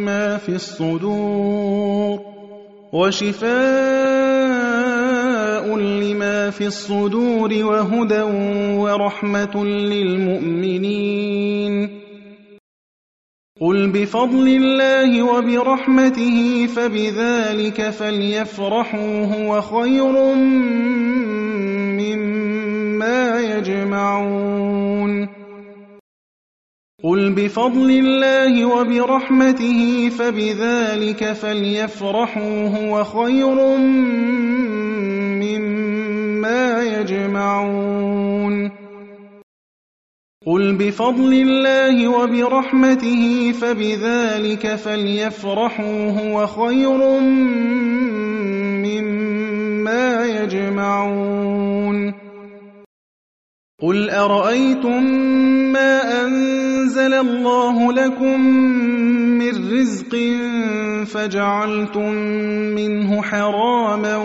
لما في الصدور وهدى ورحمة للمؤمنين قل بفضل الله وبرحمته فبذلك فليفرحوا هو خير مما يجمعون قل بفضل الله وبرحمته فبذلك فليفرحوا هو خير مما يجمعون قل بفضل الله وبرحمته فبذلك فليفرحوا هو خير مما يجمعون قل أرأيتم ما أنزل الله لكم من رزق فجعلتم منه حراما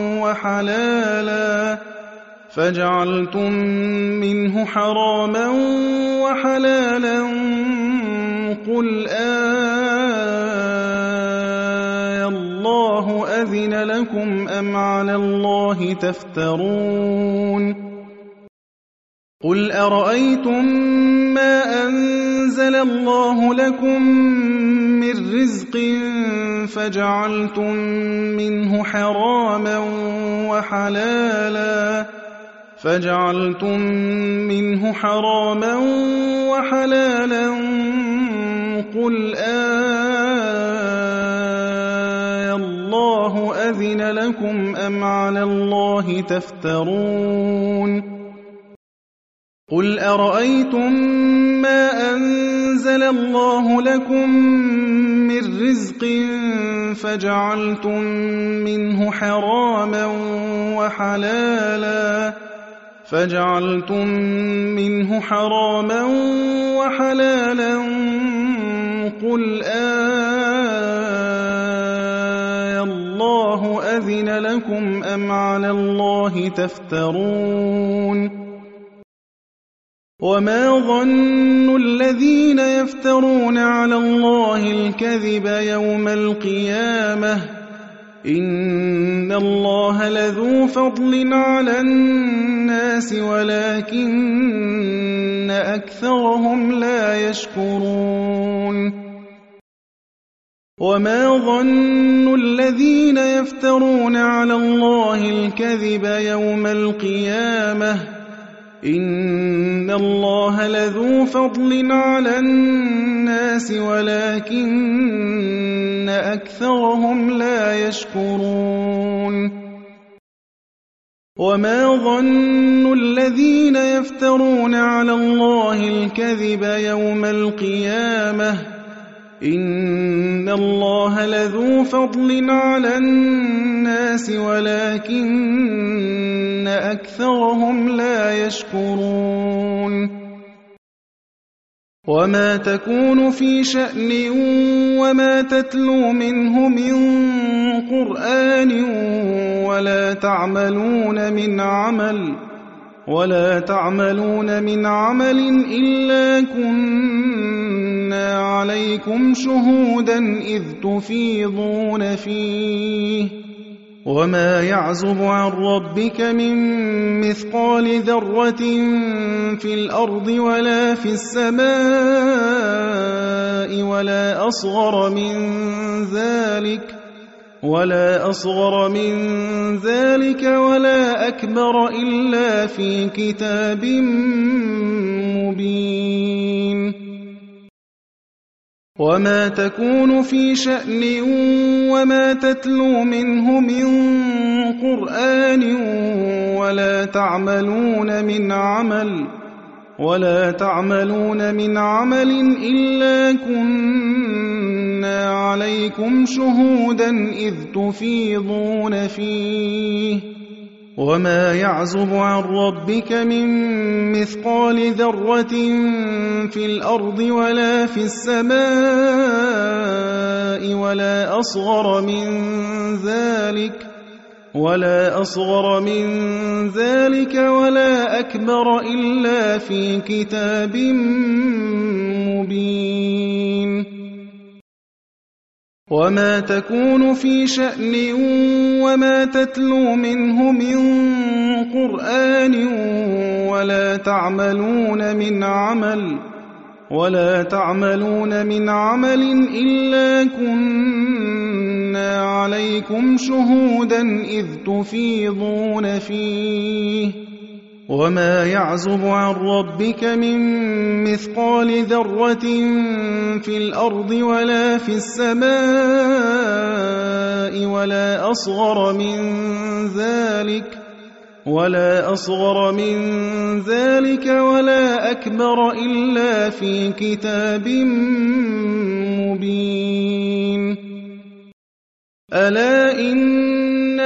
وحلالا قل الله أذن لكم أم على الله تفترون قل أرأيتم ما أنزل الله لكم من رزق فجعلتم منه حراما وحلالا قل الله أذن لكم أم على الله تفترون قل أرأيتم ما أنزل الله لكم من رزق فجعلتم منه حراما وحلالا قل الله أذن لكم أم على الله تفترون وما ظن الذين يفترون على الله الكذب يوم القيامة إن الله لذو فضل على الناس ولكن أكثرهم لا يشكرون وما ظن الذين يفترون على الله الكذب يوم القيامة إن الله لذو فضل على الناس ولكن أكثرهم لا يشكرون وما ظن الذين يفترون على الله الكذب يوم القيامة إن الله لذو فضل على الناس ولكن أكثرهم لا يشكرون وما تكون في شأن وما تتلو منه من قرآن ولا تعملون من عمل إلا كنا عليكم شهودا إذ تفيضون فيه وما يعزب عن ربك من مثقال ذرة في الأرض ولا في السماء ولا أصغر من ذلك ولا أكبر إلا في كتاب مبين وما تكون في شأن وما تتلو منه من قرآن ولا تعملون من عمل إلا كنا عليكم شهودا إذ تفيضون فيه وما يعزب عن ربك من مثقال ذرة في الأرض ولا في السماء ولا أصغر من ذلك ولا أكبر إلا في كتاب مبين وما تكون في شأن وما تتلو منه من قرآن ولا تعملون من عمل إلا كنا عليكم شهودا إذ تفيضون فيه وما يعزب عن ربك من مثقال ذرة في الأرض ولا في السماء ولا أصغر من ذلك ولا أكبر إلا في كتاب مبين ألا إن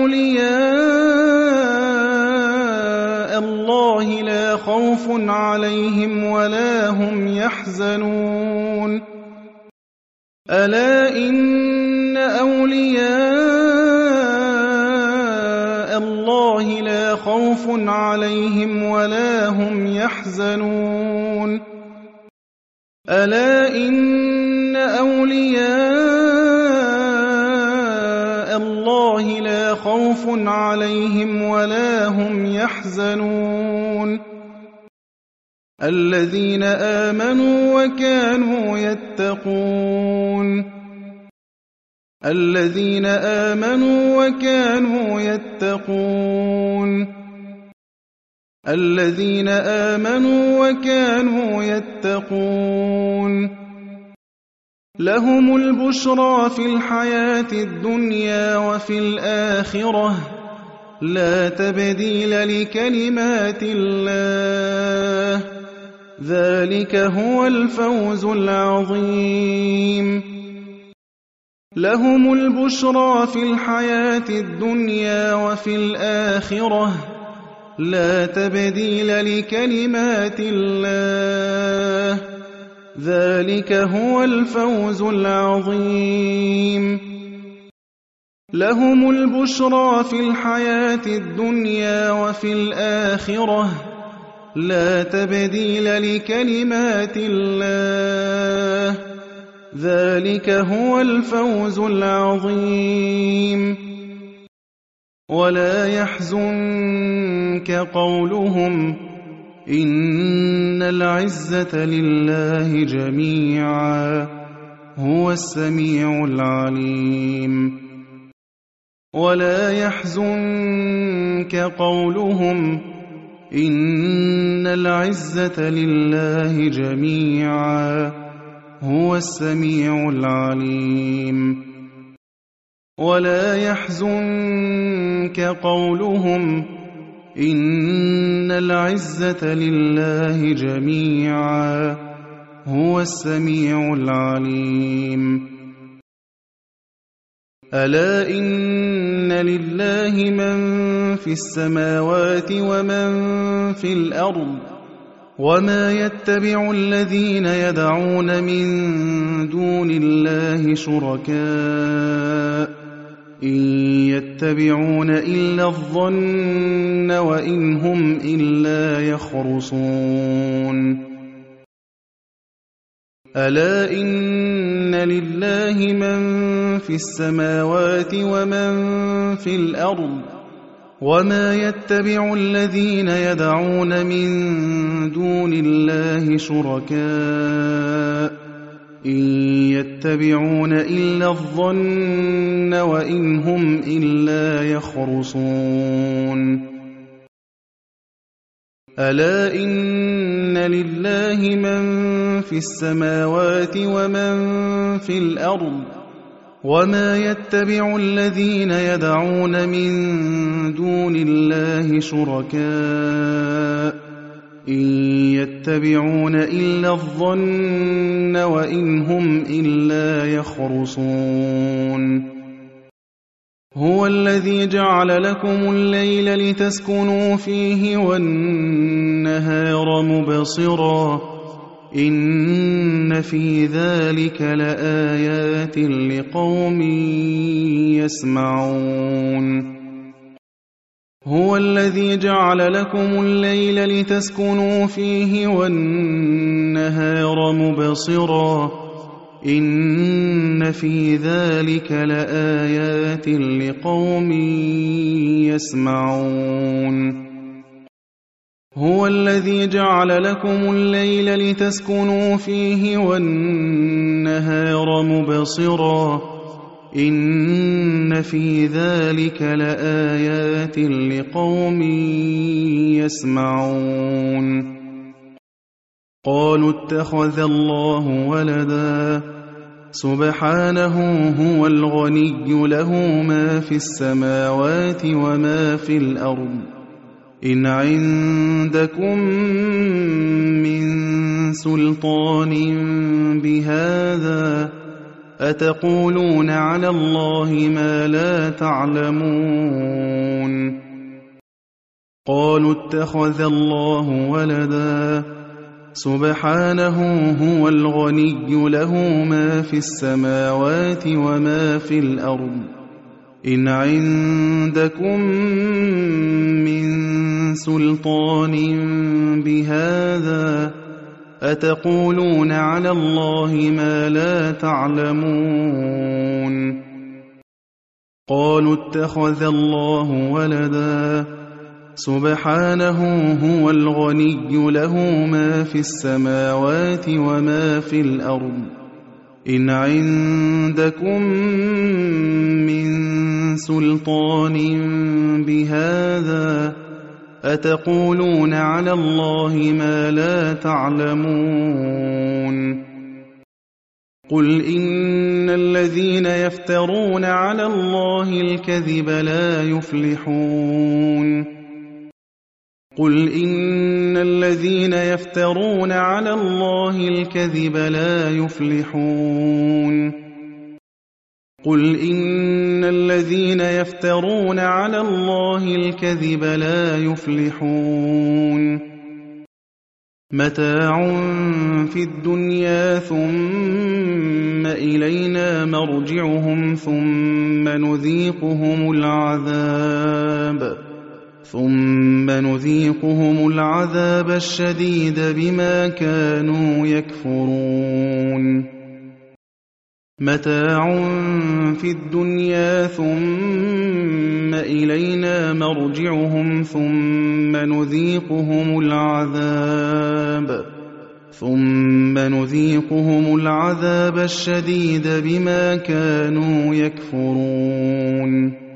أولياء الله لا خوف عليهم ولا هم يحزنون ألا إن أولياء الله لا خوف عليهم ولا هم يحزنون ألا إن أولياء الله لا خوف عليهم ولا هم يحزنون الذين آمنوا وكانوا يتقون الذين آمنوا وكانوا يتقون لهم البشرى في الحياة الدنيا وفي الآخرة لا تبديل لكلمات الله ذلك هو الفوز العظيم لهم البشرى في الحياة الدنيا وفي الآخرة لا تبديل لكلمات الله ذلك هو الفوز العظيم لهم البشرى في الحياة الدنيا وفي الآخرة لا تبديل لكلمات الله ذلك هو الفوز العظيم ولا يحزنك قولهم إن العزة لله جميعا هو السميع العليم ولا يحزنك قولهم إن العزة لله جميعا هو السميع العليم ولا يحزنك قولهم إن العزة لله جميعا هو السميع العليم ألا إن لله من في السماوات ومن في الأرض وما يتبع الذين يدعون من دون الله شركاء إن يتبعون إلا الظن وإن هم إلا يخرصون ألا إن لله من في السماوات ومن في الأرض وما يتبع الذين يدعون من دون الله شركاء إن يتبعون إلا الظن وإن هم إلا يخرصون ألا إن لله من في السماوات ومن في الأرض وما يتبع الذين يدعون من دون الله شركاء إن يتبعون إلا الظن وإن هم إلا يخرصون هو الذي جعل لكم الليل لتسكنوا فيه والنهار مبصرا إن في ذلك لآيات لقوم يسمعون هو الذي جعل لكم الليل لتسكنوا فيه والنهار مبصرا إن في ذلك لآيات لقوم يسمعون هو الذي جعل لكم الليل لتسكنوا فيه والنهار مبصرا إن في ذلك لآيات لقوم يسمعون قالوا اتخذ الله ولدا سبحانه هو الغني له ما في السماوات وما في الأرض إن عندكم من سلطان بهذا أتقولون على الله ما لا تعلمون قالوا اتخذ الله ولدا سبحانه هو الغني له ما في السماوات وما في الأرض إن عندكم من سلطان بهذا أتقولون على الله ما لا تعلمون قالوا اتخذ الله ولدا سبحانه هو الغني له ما في السماوات وما في الأرض إن عندكم من سلطان بهذا أتقولون على الله ما لا تعلمون قل إن الذين يفترون على الله الكذب لا يفلحون قل إن الذين يفترون على الله الكذب لا يفلحون قل إن الذين يفترون على الله الكذب لا يفلحون متاع في الدنيا ثم إلينا مرجعهم ثم نذيقهم العذاب الشديد بما كانوا يكفرون متاع في الدنيا ثم إلينا مرجعهم ثم نذيقهم العذاب الشديد بما كانوا يكفرون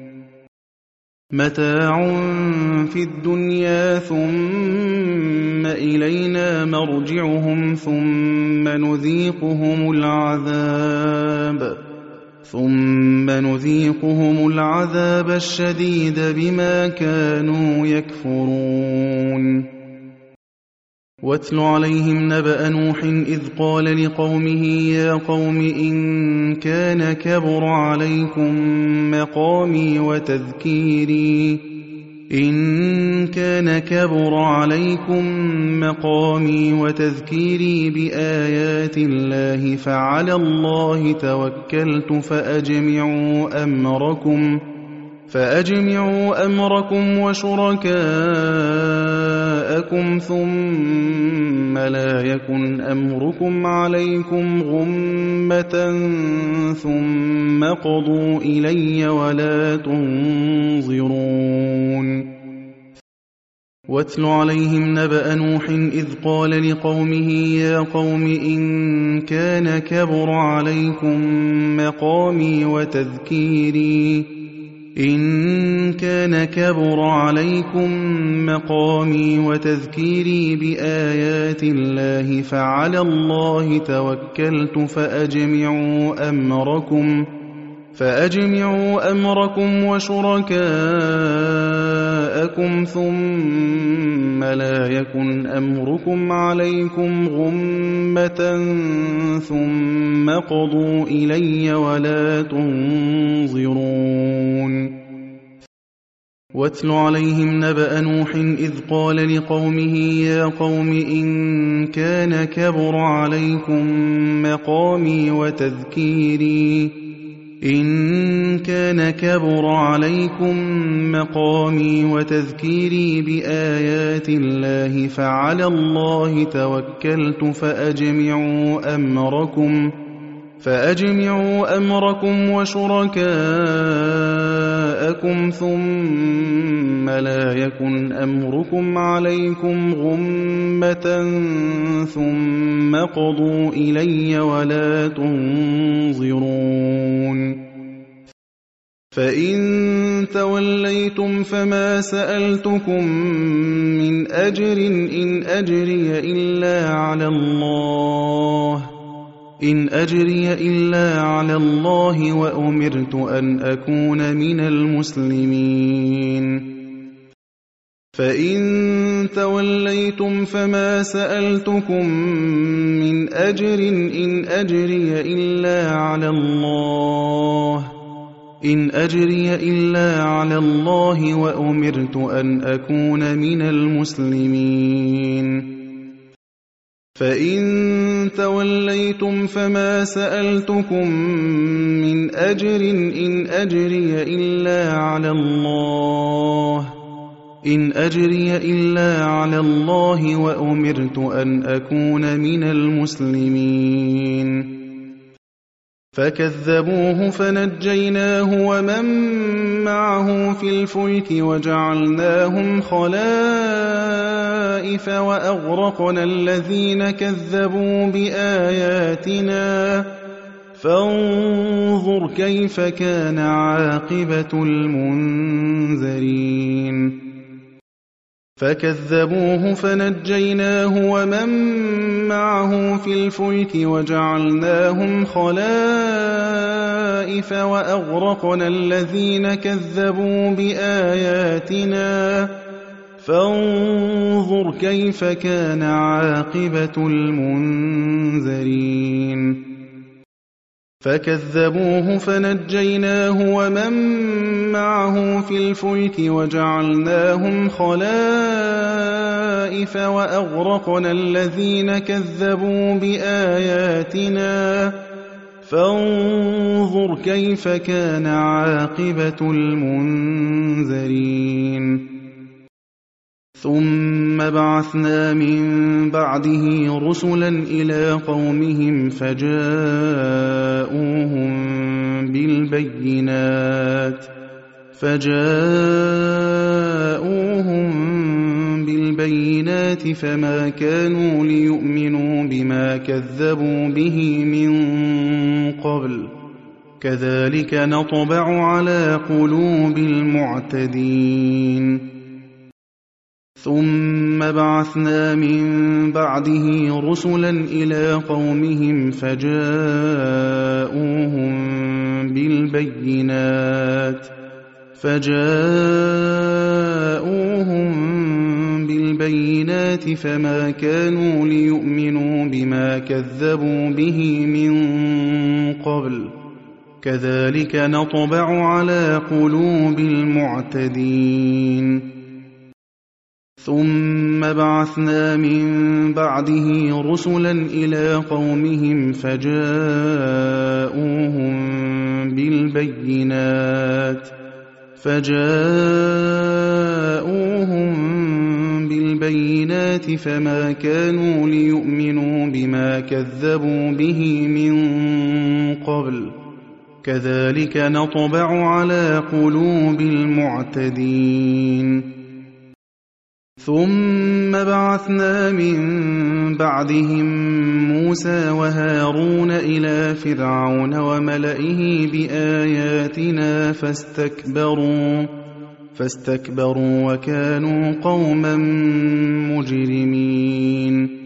متاع في الدنيا ثم إلينا مرجعهم ثم نذيقهم العذاب الشديد بما كانوا يكفرون واتل عليهم نبأ نوح إذ قال لقومه يا قوم إن كان كبر عليكم مقامي وتذكيري بآيات الله فعلى الله توكلت فأجمعوا أمركم وشركاءكم ثم لا يكن أمركم عليكم غمة ثم قضوا إلي ولا تنظرون واتل عليهم نبأ نوح إذ قال لقومه يا قوم إن كان كبر عليكم مقامي وتذكيري بآيات الله فعلى الله توكلت فأجمعوا أمركم وشركاءكم ثم لا يكن أمركم عليكم غمة ثم قضوا إلي ولا تنظرون واتل عليهم نبأ نوح إذ قال لقومه يا قوم إن كان كبر عليكم مقامي وتذكيري بآيات الله فعلى الله توكلت فأجمعوا أمركم وشركاءكم ثم لا يكن أمركم عليكم غمة ثم قضوا إلي ولا تنظرون فإن توليتم فما سألتكم من أجر إن أجري إلا على الله وأمرت أن أكون من المسلمين فإن توليتم فما سألتكم من أجر إن أجري إلا على الله وأمرت أن أكون من المسلمين فإن توليتم فما سألتكم من أجر إن أجري إلا على الله وأمرت أن أكون من المسلمين فكذبوه فنجيناه ومن معه في الفلك وجعلناهم خلائف وأغرقنا الذين كذبوا بآياتنا فانظر كيف كان عاقبة المنذرين فكذبوه فنجيناه ومن معه في الفلك وجعلناهم خلائف وأغرقنا الذين كذبوا بآياتنا فانظر كيف كان عاقبة المنذرين فكذبوه فنجيناه ومن معه في الفلك وجعلناهم خلائف وأغرقنا الذين كذبوا بآياتنا فانظر كيف كان عاقبة المنذرين ثم بعثنا من بعده رسلا إلى قومهم فجاءوهم بالبينات فما كانوا ليؤمنوا بما كذبوا به من قبل كذلك نطبع على قلوب المعتدين ثم بعثنا من بعده رسلا إلى قومهم فجاءوهم بالبينات فما كانوا ليؤمنوا بما كذبوا به من قبل كذلك نطبع على قلوب المعتدين ثم بعثنا من بعده رسلا إلى قومهم فجاءوهم بالبينات فما كانوا ليؤمنوا بما كذبوا به من قبل كذلك نطبع على قلوب المعتدين ثم بعثنا من بعدهم موسى وهارون إلى فرعون وملئه بآياتنا فاستكبروا وكانوا قوما مجرمين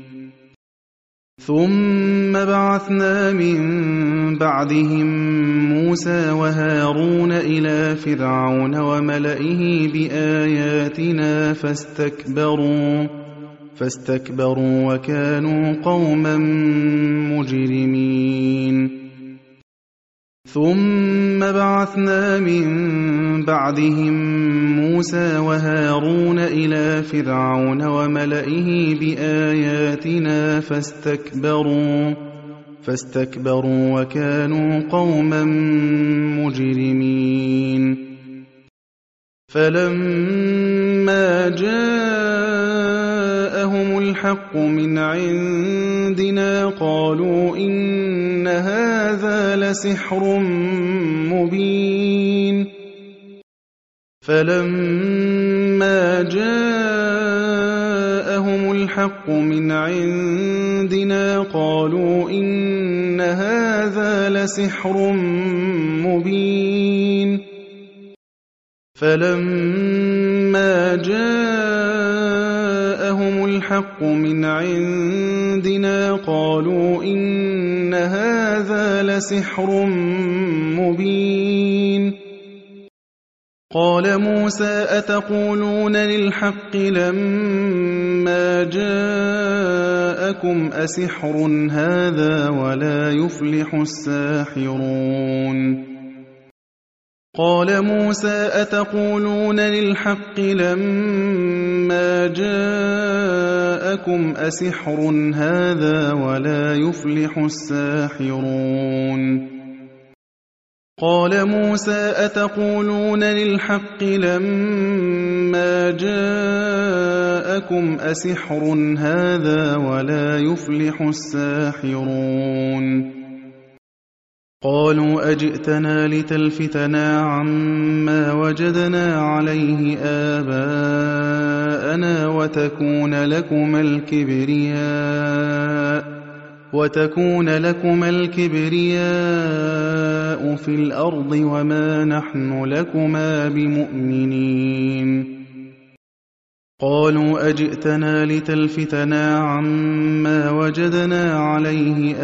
ثم بعثنا من بعدهم موسى وهارون إلى فرعون وملئه بآياتنا فاستكبروا وكانوا قوما مجرمين ثم بعثنا من بعدهم موسى وهارون إلى فرعون وملئه بآياتنا فاستكبروا وكانوا قوما مجرمين فلما جاءهم الحق من عندنا قالوا إن هذا لسحر مبين فلما جاءهم الحق من عندنا قالوا إن هذا لسحر مبين فلما جاءهم الحق من عندنا قالوا إن هذا لسحر مبين قال موسى أتقولون للحق لما جاءكم أسحر هذا ولا يفلح الساحرون قال موسى أتقولون للحق لما جاءكم أسحر هذا ولا يفلح الساحرون قال موسى أتقولون للحق لما جاءكم أسحر هذا ولا يفلح الساحرون قالوا أجئتنا لتلفتنا عما وجدنا عليه آباءنا وتكون لكما الكبرياء في الأرض وما نحن لكما بمؤمنين قالوا أجئتنا لتلفتنا عما وجدنا عليه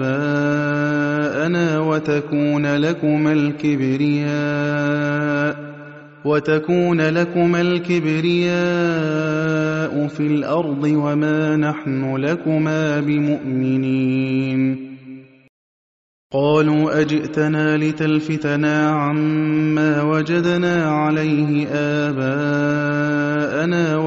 آباءنا وتكون لكما الكبرياء في الأرض وما نحن لكما بمؤمنين قالوا أجئتنا لتلفتنا عما وجدنا عليه آباءنا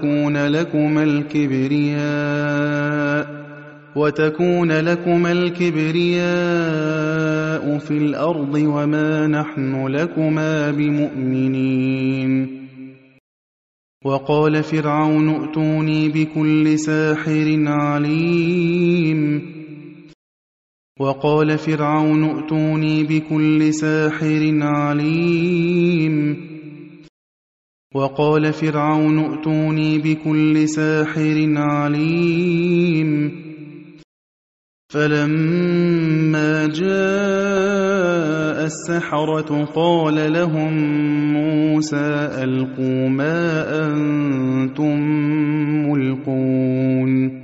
وتكون لكما الكبرياء في الأرض وما نحن لكما بمؤمنين وقال فرعون ائتوني بكل ساحر عليم فلما جاء السحرة قال لهم موسى ألقوا ما أنتم ملقون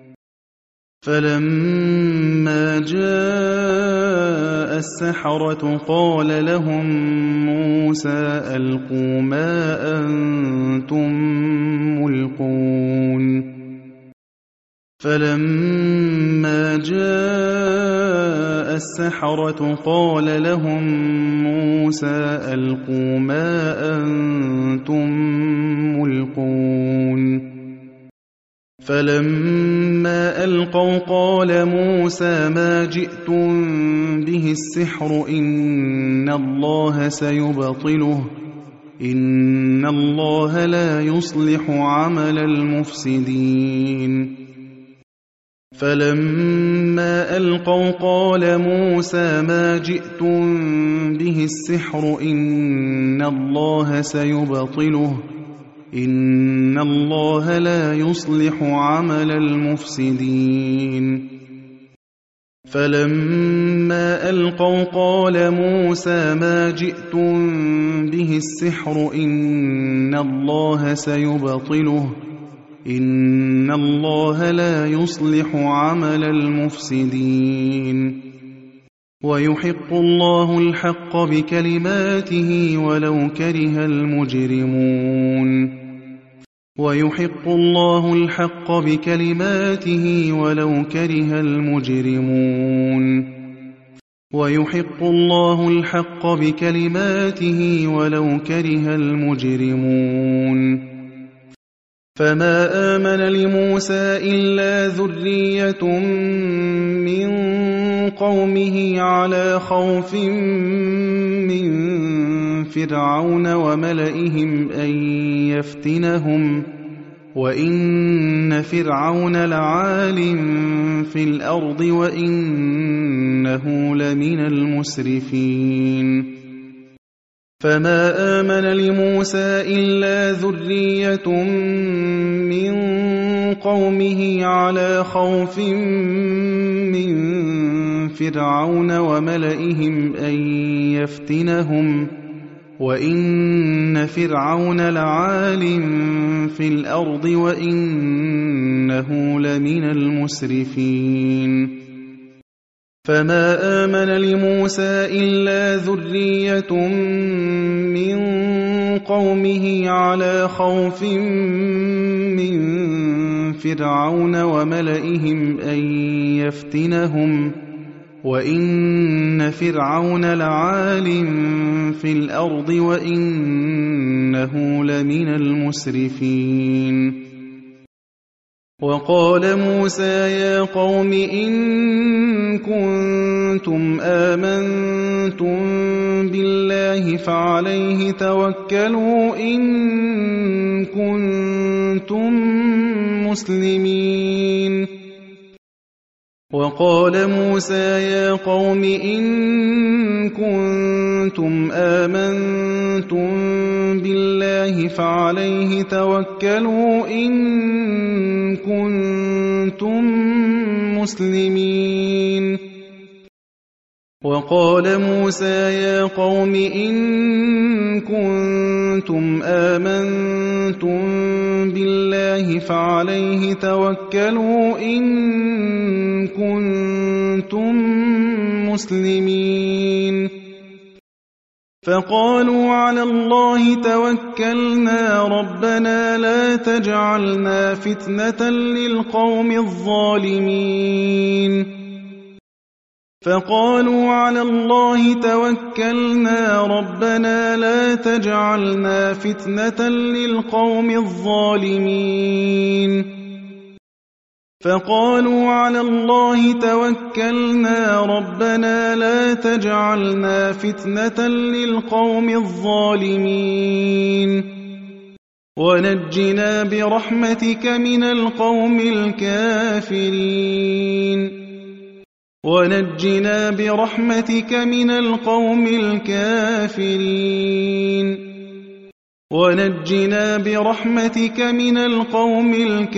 فلما جاء السحرة قال لهم موسى ألقوا ما أنتم ملقون فلما جاء السحرة قال لهم موسى ألقوا ما أنتم ملقون فلما ألقوا قال موسى ما جئتم به السحر إن الله سيبطله إن الله لا يصلح عمل المفسدين فلما ألقوا قال موسى ما جئتم به السحر إن الله سيبطله إن الله لا يصلح عمل المفسدين فلما ألقوا قال موسى ما جئتم به السحر إن الله سيبطله إن الله لا يصلح عمل المفسدين ويحق الله الحق بكلماته ولو كره المجرمون ويحق الله الحق بكلماته ولو كره المجرمون ويحق الله الحق بكلماته ولو كره المجرمون فما آمن لموسى إلا ذرية من قومه على خوف من فرعون وملئهم أن يفتنهم وإن فرعون لعال في الأرض وإنه لمن المسرفين فما آمن لموسى إلا ذرية من قومه على خوف من فرعون وملئهم أن يفتنهم وإن فرعون لعال في الأرض وإنه لمن المسرفين فما آمن لموسى إلا ذرية من قومه على خوف من فرعون وملئهم أن يفتنهم وإن فرعون لعال في الأرض وإنه لمن المسرفين وقال موسى يا قوم إن كنتم آمنتم بالله فعليه توكلوا إن كنتم مسلمين وقال موسى يا قوم إن كنتم آمنتم بالله فعليه توكلوا إن كنتم مسلمين وقال موسى يا قوم إن كنتم آمنتم بالله فعليه توكلوا إن كنتم مسلمين فقالوا على الله توكلنا ربنا لا تجعلنا فتنة للقوم الظالمين فقالوا على الله توكلنا ربنا لا تجعلنا فتنة للقوم الظالمين فقالوا على الله توكلنا ربنا لا تجعلنا فتنة للقوم الظالمين ونجنا برحمتك من القوم الكافرين ونجنا برحمتك من القوم الكافرين ونجنا برحمتك من القوم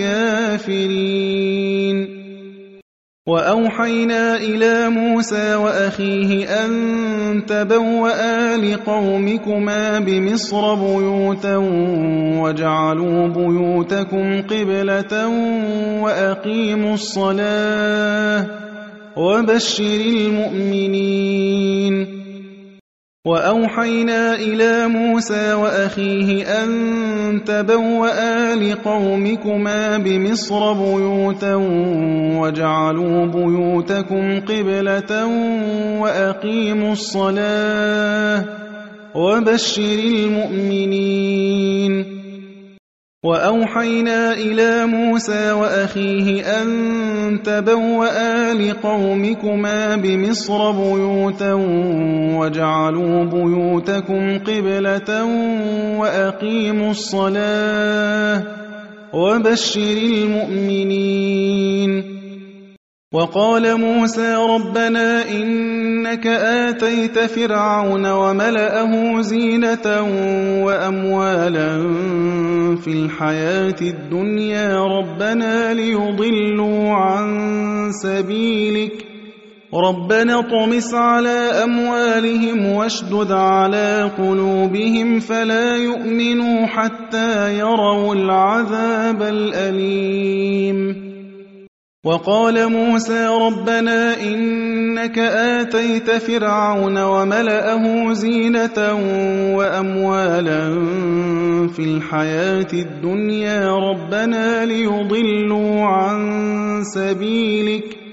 الكافرين وأوحينا إلى موسى وأخيه أن تبوأ لقومكما بمصر بيوتا واجعلوا بيوتكم قبلة وأقيموا الصلاة وبشر المؤمنين وأوحينا إلى موسى وأخيه أن تبوأ لقومكما بمصر بيوتا واجعلوا بيوتكم قبلة وأقيموا الصلاة وبشر المؤمنين وأوحينا إلى موسى وأخيه أن تبوأ لقومكما بمصر بيوتا واجعلوا بيوتكم قبلة وأقيموا الصلاة وبشر المؤمنين وقال موسى ربنا إنك آتيت فرعون وملأه زينة وأموالا في الحياة الدنيا ربنا ليضلوا عن سبيلك ربنا اطمس على أموالهم واشدد على قلوبهم فلا يؤمنوا حتى يروا العذاب الأليم وقال موسى ربنا إنك آتيت فرعون وملأه زينة وأموالا في الحياة الدنيا ربنا ليضلوا عن سبيلك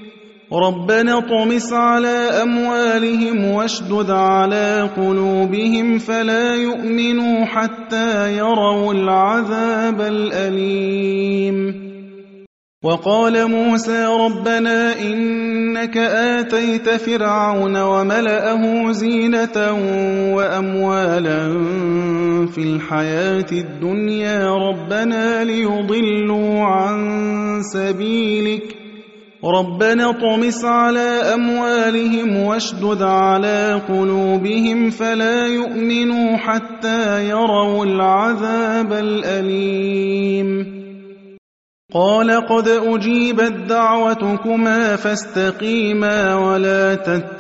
ربنا اطمس على أموالهم واشدد على قلوبهم فلا يؤمنوا حتى يروا العذاب الأليم. وقال موسى ربنا إنك آتيت فرعون وملأه زينة وأموالا في الحياة الدنيا ربنا ليضلوا عن سبيلك ربنا اطمس على أموالهم واشدد على قلوبهم فلا يؤمنوا حتى يروا العذاب الأليم. قال قد أجيبت دعوتكما فاستقيما ولا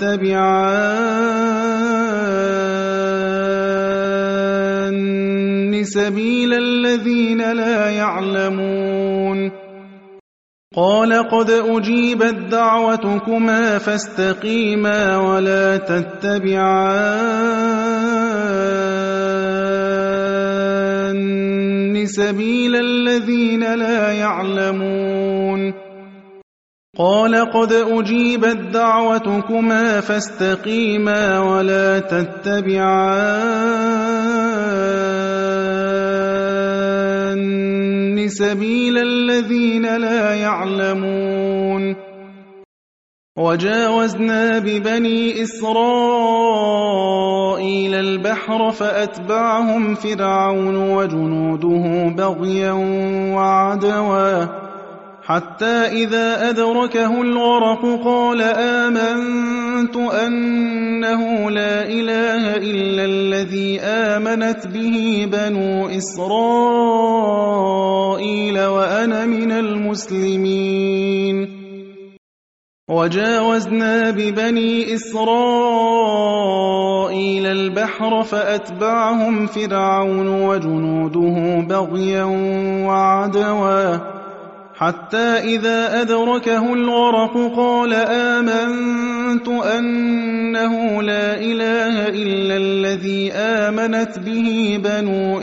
تتبعان سبيل الذين لا يعلمون. قال قد أجيبت دعوتكما فاستقيما ولا تتبعان سبيل الذين لا يعلمون. قال قد أجيبت دعوتكما فاستقيما ولا تتبعان سبيل الذين لا يعلمون. وجاوزنا ببني إسرائيل البحر فأتبعهم فرعون وجنوده بغيا وعدوا حتى إذا أدركه الغرق قال آمنت أنه لا إله إلا الذي آمنت به بنو إسرائيل وأنا من المسلمين. وجاوزنا ببني إسرائيل البحر فأتبعهم فرعون وجنوده بغيا وعدوا حتى إذا أدركه الغرق قال آمنت أنه لا إله إلا الذي آمنت به بنو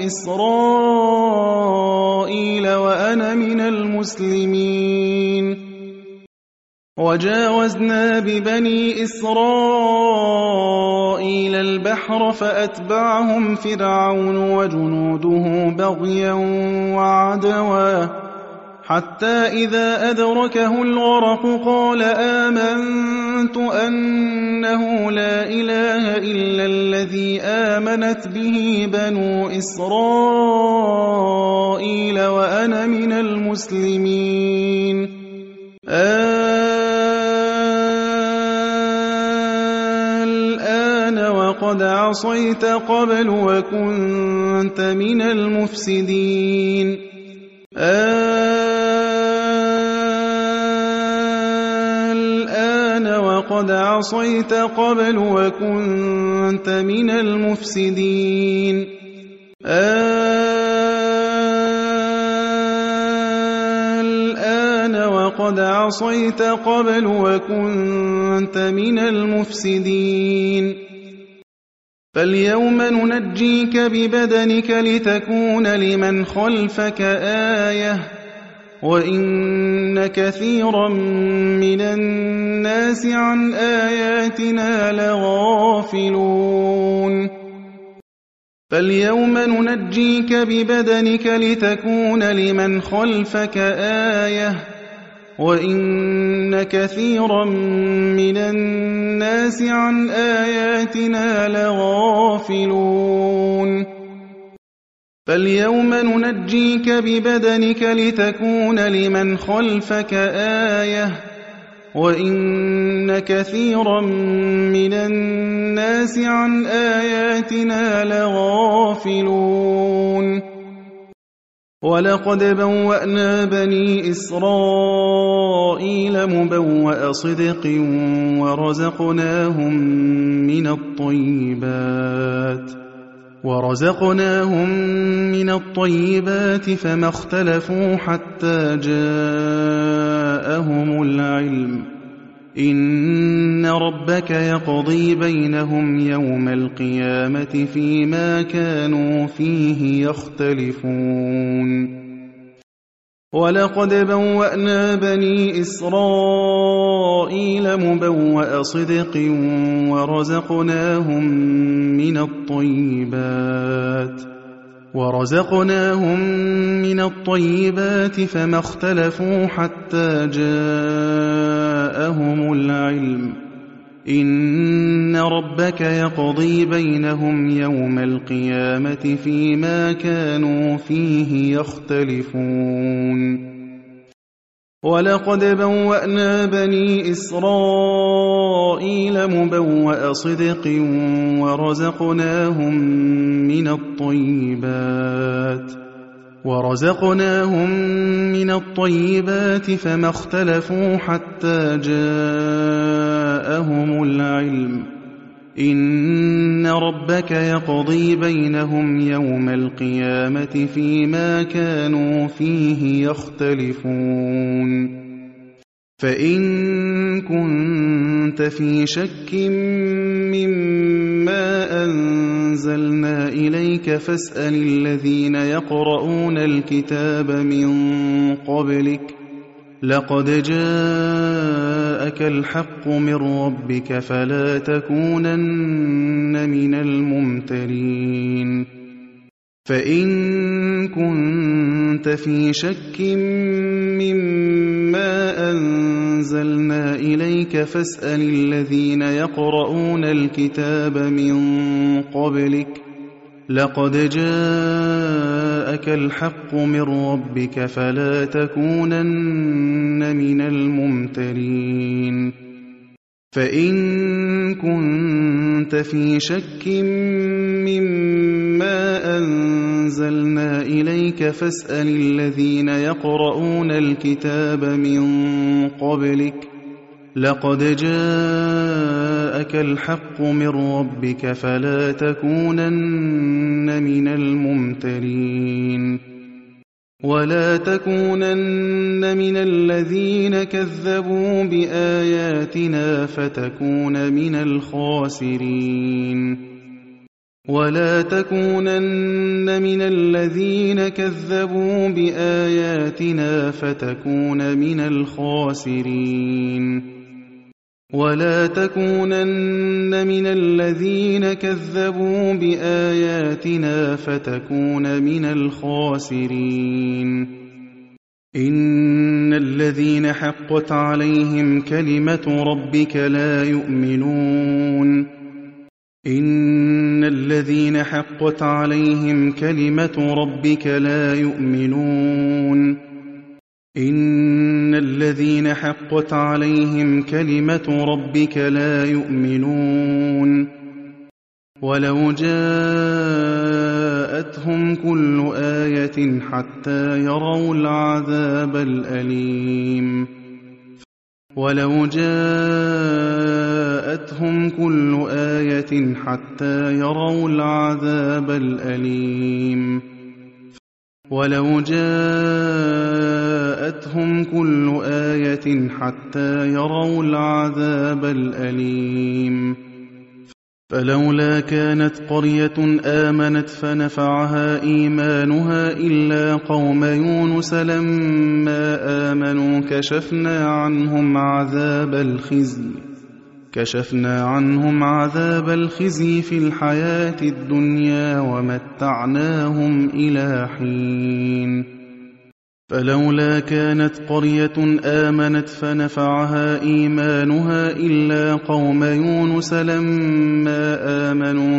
إسرائيل وأنا من المسلمين. وجاوزنا ببني إسرائيل البحر فأتبعهم فرعون وجنوده بغيا وعدوا حتى إذا أدركه الغرق قال آمنت أنه لا إله إلا الذي آمنت به بنو إسرائيل وأنا من المسلمين. الآن وقد عصيت قبل وكنت من المفسدين. الآن وقد عصيت قبل وكنت من المفسدين. الآن وقد عصيت قبل وكنت من المفسدين. فاليوم ننجيك ببدنك لتكون لمن خلفك آية وإن كثيرا من الناس عن آياتنا لغافلون. فاليوم ننجيك ببدنك لتكون لمن خلفك آية وإن كثيرا من الناس عن آياتنا لغافلون. فاليوم ننجيك ببدنك لتكون لمن خلفك آية وإن كثيرا من الناس عن آياتنا لغافلون. ولقد بوأنا بني إسرائيل مبوأ صدق ورزقناهم من الطيبات فما اختلفوا حتى جاءهم العلم. إن ربك يقضي بينهم يوم القيامة فيما كانوا فيه يختلفون. وَلَقَدْ بَوَّأْنَا بَنِي إِسْرَائِيلَ مُبَوَّأَ صِدْقٍ وَرَزَقْنَاهُم مِّنَ الطَّيِّبَاتِ فَمَا اخْتَلَفُوا حَتَّىٰ جَاءَهُمُ الْعِلْمُ ۚ إِنَّ رَبَّكَ يَقْضِي بَيْنَهُمْ يَوْمَ الْقِيَامَةِ فِيمَا كَانُوا فِيهِ يَخْتَلِفُونَ وَلَقَدْ بَوَّأْنَا بَنِي إِسْرَائِيلَ مُبَوَّأَ صِدْقٍ وَرَزَقْنَاهُم مِّنَ الطَّيِّبَاتِ فَمَا اخْتَلَفُوا حَتَّىٰ جَاءَهُمُ الْعِلْمُ ۚ إِنَّ رَبَّكَ يَقْضِي بَيْنَهُمْ يَوْمَ الْقِيَامَةِ فِيمَا كَانُوا فِيهِ يَخْتَلِفُونَ فَإِن كُنتَ فِي شَكٍّ مِّمَّا أَنزَلْنَا إِلَيْكَ فَاسْأَلِ الَّذِينَ يَقْرَؤُونَ الْكِتَابَ مِن قَبْلِكَ ۚ لَقَدْ جَاءَكَ الْحَقُّ مِن رَّبِّكَ فَلَا تَكُونَنَّ مِنَ الْمُمْتَرِينَ فَإِن كُنتَ فِي شَكٍّ مِّمَّا أَنزَلْنَا إِلَيْكَ فَاسْأَلِ الَّذِينَ يَقْرَؤُونَ الْكِتَابَ مِن قَبْلِكَ ۚ لَقَدْ جَاءَكَ الْحَقُّ مِن رَّبِّكَ فَلَا تَكُونَنَّ مِنَ الْمُمْتَرِينَ فَإِن كُنتَ فِي شَكٍّ مِّمَّا أَنزَلْنَا إِلَيْكَ فَاسْأَلِ الَّذِينَ يَقْرَؤُونَ الْكِتَابَ مِن قَبْلِكَ ۚ لَقَدْ جَاءَكَ الْحَقُّ مِن رَّبِّكَ فَلَا تَكُونَنَّ مِنَ الْمُمْتَرِينَ وَلَا تَكُونَنَّ مِنَ الَّذِينَ كَذَّبُوا بِآيَاتِنَا فَتَكُونَ مِنَ الْخَاسِرِينَ وَلَا تَكُونَنَّ مِنَ الَّذِينَ كَذَّبُوا بِآيَاتِنَا فَتَكُونَ مِنَ الْخَاسِرِينَ وَلَا تَكُونَنَّ مِنَ الَّذِينَ كَذَّبُوا بِآيَاتِنَا فَتَكُونَ مِنَ الْخَاسِرِينَ إِنَّ الَّذِينَ حَقَّتْ عَلَيْهِمْ كَلِمَةُ رَبِّكَ لَا يُؤْمِنُونَ إِنَّ الَّذِينَ حَقَّتْ عَلَيْهِمْ كَلِمَةُ رَبِّكَ لَا يُؤْمِنُونَ إِنَّ الَّذِينَ حَقَّتْ عَلَيْهِمْ كَلِمَةُ رَبِّكَ لَا يُؤْمِنُونَ وَلَوْ جَاءَتْهُمْ كُلُّ آيَةٍ حَتَّىٰ يَرَوُا الْعَذَابَ الْأَلِيمَ وَلَوْ جَاءَتْهُمْ كُلُّ آيَةٍ حَتَّىٰ يَرَوُا الْعَذَابَ الْأَلِيمَ وَلَوْ جَاءَتْهُمْ كُلُّ آيَةٍ حَتَّىٰ يَرَوُا الْعَذَابَ الْأَلِيمَ فَلَوْلَا كَانَتْ قَرْيَةٌ آمَنَتْ فَنَفَعَهَا إِيمَانُهَا إِلَّا قَوْمَ يُونُسَ لَمَّا آمَنُوا كَشَفْنَا عَنْهُمْ عَذَابَ الْخِزْيِ فِي الْحَيَاةِ الدُّنْيَا وَمَتَّعْنَاهُمْ إِلَىٰ حِينٍ فَلَوْلَا كَانَتْ قَرْيَةٌ آمَنَتْ فَنَفَعَهَا إِيمَانُهَا إِلَّا قَوْمَ يُونُسَ لَمَّا آمَنُوا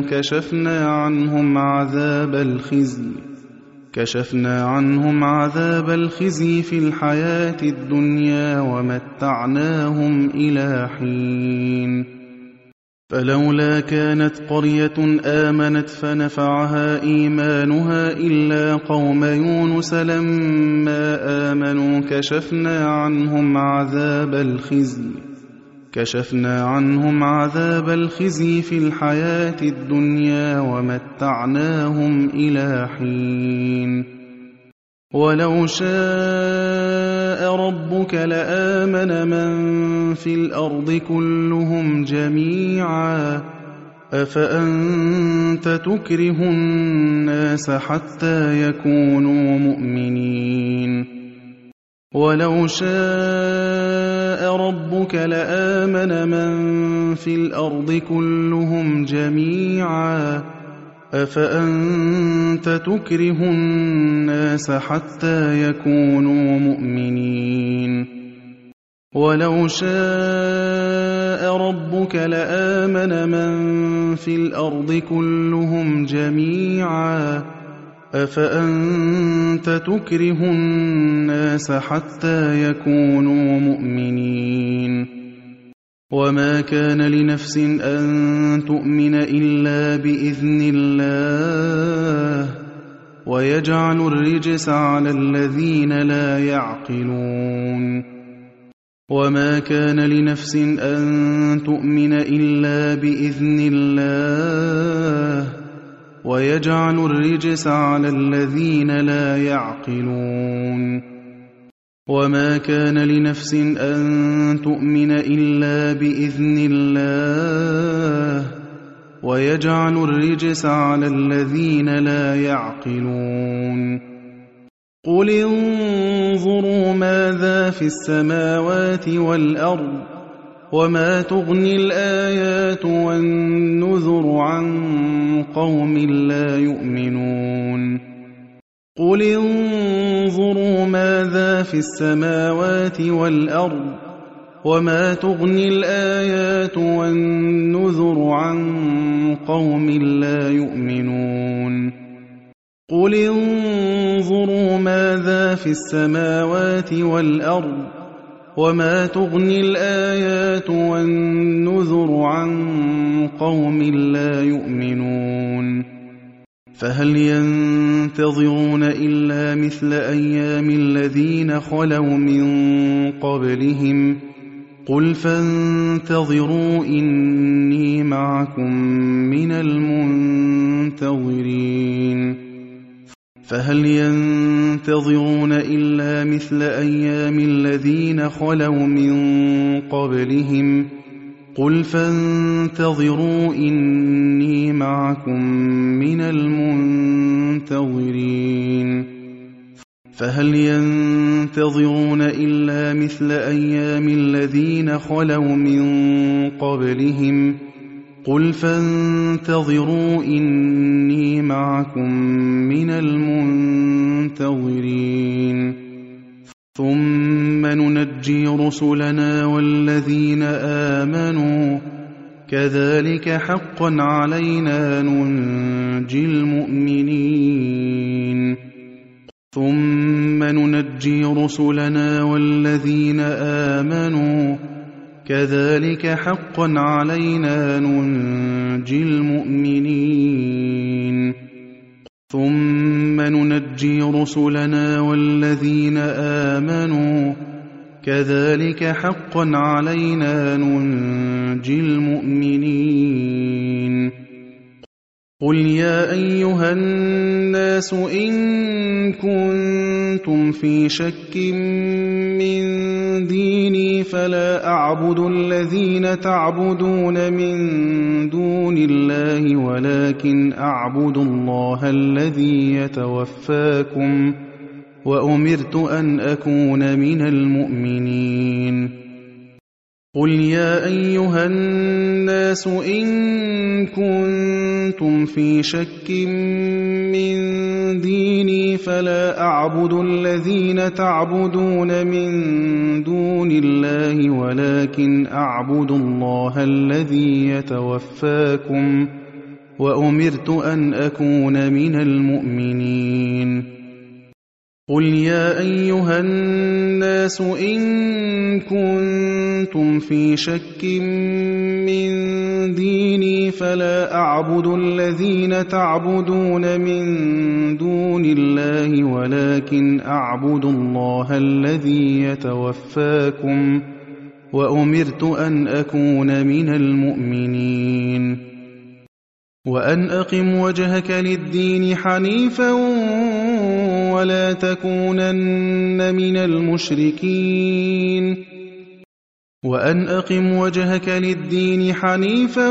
كَشَفْنَا عَنْهُمْ عَذَابَ الْخِزْيِ فِي الْحَيَاةِ الدُّنْيَا وَمَتَّعْنَاهُمْ إِلَىٰ حِينٍ فَلَوْلَا كَانَتْ قَرْيَةٌ آمَنَتْ فَنَفَعَهَا إِيمَانُهَا إِلَّا قَوْمَ يُونُسَ لَمَّا آمَنُوا كَشَفْنَا عَنْهُمْ عَذَابَ الْخِزْيِ فِي الْحَيَاةِ الدُّنْيَا وَمَتَّعْنَاهُمْ إِلَىٰ حِينٍ وَلَوْ شَاءَ رَبُّكَ لَآمَنَ مَن فِي الْأَرْضِ كُلُّهُمْ جَمِيعًا ۚ أَفَأَنتَ تُكْرِهُ النَّاسَ حَتَّىٰ يَكُونُوا مُؤْمِنِينَ وَلَوْ شَاءَ رَبُّكَ لَآمَنَ مَن فِي الْأَرْضِ كُلُّهُمْ جَمِيعًا أَفَأَنتَ تُكْرِهُ النَّاسَ حَتَّىٰ يَكُونُوا مُؤْمِنِينَ وَلَوْ شَاءَ رَبُّكَ لَآمَنَ مَن فِي الْأَرْضِ كُلُّهُمْ جَمِيعًا أَفَأَنتَ تُكْرِهُ النَّاسَ حَتَّىٰ يَكُونُوا مُؤْمِنِينَ وَمَا كَانَ لِنَفْسٍ أَن تُؤْمِنَ إِلَّا بِإِذْنِ اللَّهِ وَيَجْعَلُ الرِّجْسَ عَلَى الَّذِينَ لَا يَعْقِلُونَ وَمَا كَانَ لِنَفْسٍ أَن تُؤْمِنَ إِلَّا بِإِذْنِ اللَّهِ وَيَجْعَلُ الرِّجْسَ عَلَى الَّذِينَ لَا يَعْقِلُونَ وَمَا كَانَ لِنَفْسٍ أَن تُؤْمِنَ إِلَّا بِإِذْنِ اللَّهِ وَيَجْعَلُ الرِّجْسَ عَلَى الَّذِينَ لَا يَعْقِلُونَ قُلِ انظُرُوا مَاذَا فِي السَّمَاوَاتِ وَالْأَرْضِ وَمَا تُغْنِي الْآيَاتُ وَالنُّذُرُ عَن قَوْمٍ لَّا يُؤْمِنُونَ قُلِ انظُرُوا مَاذَا فِي السَّمَاوَاتِ وَالْأَرْضِ وَمَا تُغْنِي الْآيَاتُ وَالنُّذُرُ عَن قَوْمٍ لَّا يُؤْمِنُونَ قُلِ انظُرُوا مَاذَا فِي السَّمَاوَاتِ وَالْأَرْضِ وَمَا تُغْنِي الْآيَاتُ وَالنُّذُرُ عَن قَوْمٍ لَّا يُؤْمِنُونَ فَهَلْ يَنتَظِرُونَ إِلَّا مِثْلَ أَيَّامِ الَّذِينَ خَلَوْا مِن قَبْلِهِمْ قُلْ فَانتَظِرُوا إِنِّي مَعَكُم مِّنَ الْمُنتَظِرِينَ فَهَلْ يَنتَظِرُونَ إِلَّا مِثْلَ أَيَّامِ الَّذِينَ خَلَوْا مِن قَبْلِهِمْ قُلْ فَانتَظِرُوا إِنِّي مَعَكُم مِّنَ الْمُنتَظِرِينَ فَهَلْ يَنتَظِرُونَ إِلَّا مِثْلَ أَيَّامِ الَّذِينَ خَلَوْا مِن قَبْلِهِمْ قُلْ فَانتَظِرُوا إِنِّي مَعَكُم مِّنَ الْمُنتَظِرِينَ ثُمَّ نُنَجِّي رُسُلَنَا وَالَّذِينَ آمَنُوا كَذَلِكَ حَقًّا عَلَيْنَا نُنجِي الْمُؤْمِنِينَ ثُمَّ نُنَجِّي رُسُلَنَا وَالَّذِينَ آمَنُوا كَذَلِكَ حَقًّا عَلَيْنَا نُنجِي الْمُؤْمِنِينَ ثُمَّ نُنَجِّي رُسُلَنَا وَالَّذِينَ آمَنُوا كَذَلِكَ حَقًّا عَلَيْنَا نُنجِي الْمُؤْمِنِينَ قُلْ يَا أَيُّهَا النَّاسُ إِن كُنتُمْ فِي شَكٍّ مِّن دِينِي فَلَا أَعْبُدُ الَّذِينَ تَعْبُدُونَ مِن دُونِ اللَّهِ وَلَٰكِنْ أَعْبُدُ اللَّهَ الَّذِي يَتَوَفَّاكُمْ وَأُمِرْتُ أَنْ أَكُونَ مِنَ الْمُؤْمِنِينَ قُلْ يَا أَيُّهَا النَّاسُ إِن كُنتُمْ فِي شَكٍّ مِّن دِينِي فَلَا أَعْبُدُ الَّذِينَ تَعْبُدُونَ مِن دُونِ اللَّهِ وَلَٰكِنْ أَعْبُدُ اللَّهَ الَّذِي يَتَوَفَّاكُمْ وَأُمِرْتُ أَنْ أَكُونَ مِنَ الْمُؤْمِنِينَ قُلْ يَا أَيُّهَا النَّاسُ إِن كُنتُمْ فِي شَكٍّ مِّن دِينِي فَلَا أَعْبُدُ الَّذِينَ تَعْبُدُونَ مِن دُونِ اللَّهِ وَلَٰكِنْ أَعْبُدُ اللَّهَ الَّذِي يَتَوَفَّاكُمْ وَأُمِرْتُ أَنْ أَكُونَ مِنَ الْمُؤْمِنِينَ وَأَنْ أَقِمْ وَجْهَكَ لِلدِّينِ حَنِيفًا وَلَا تَكُونَنَّ مِنَ الْمُشْرِكِينَ وَأَنْ أَقِمْ وَجْهَكَ لِلدِّينِ حَنِيفًا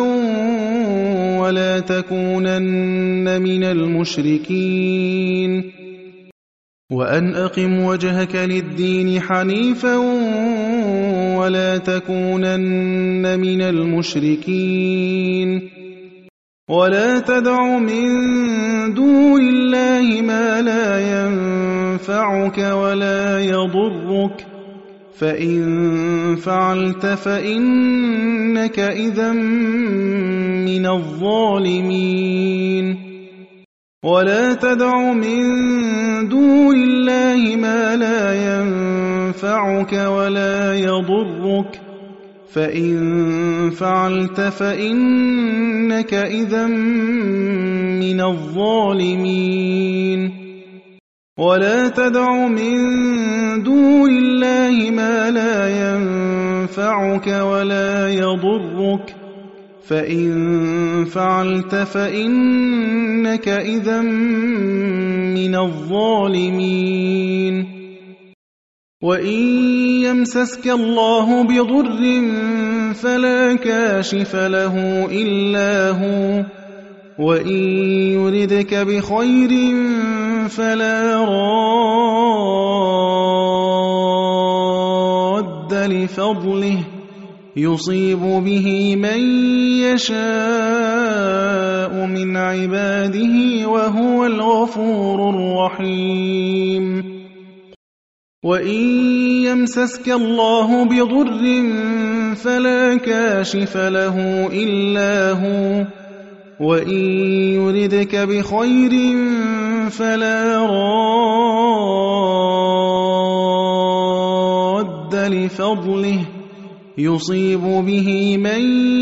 وَلَا تَكُونَنَّ مِنَ الْمُشْرِكِينَ وأن أقم وجهك للدين حنيفا ولا تكونن من المشركين ولا تدع من دون الله ما لا ينفعك ولا يضرك فإن فعلت فإنك إذا من الظالمين ولا تدع من دون الله ما لا ينفعك ولا يضرك فإن فعلت فإنك إذا من الظالمين ولا تدع من دون الله ما لا ينفعك ولا يضرك فإن فعلت فإنك إذا من الظالمين وإن يمسسك الله بضر فلا كاشف له إلا هو وإن يردك بخير فلا راد لفضله يصيب به من يشاء من عباده وهو الغفور الرحيم وإن يمسسك الله بضر فلا كاشف له إلا هو وإن يردك بخير فلا راد لفضله يصيب به من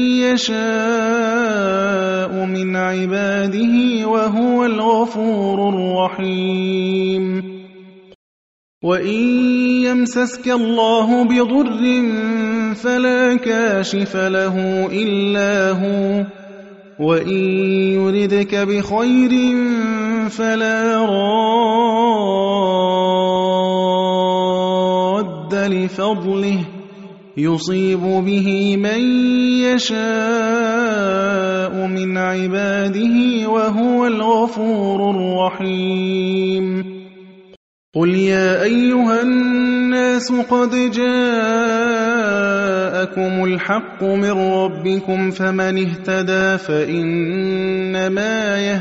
يشاء من عباده وهو الغفور الرحيم وإن يمسسك الله بضر فلا كاشف له إلا هو وإن يردك بخير فلا راد لفضله يصيب به من يشاء من عباده وهو الغفور الرحيم قل يا أيها الناس قد جاءكم الحق من ربكم فمن اهتدى فإنما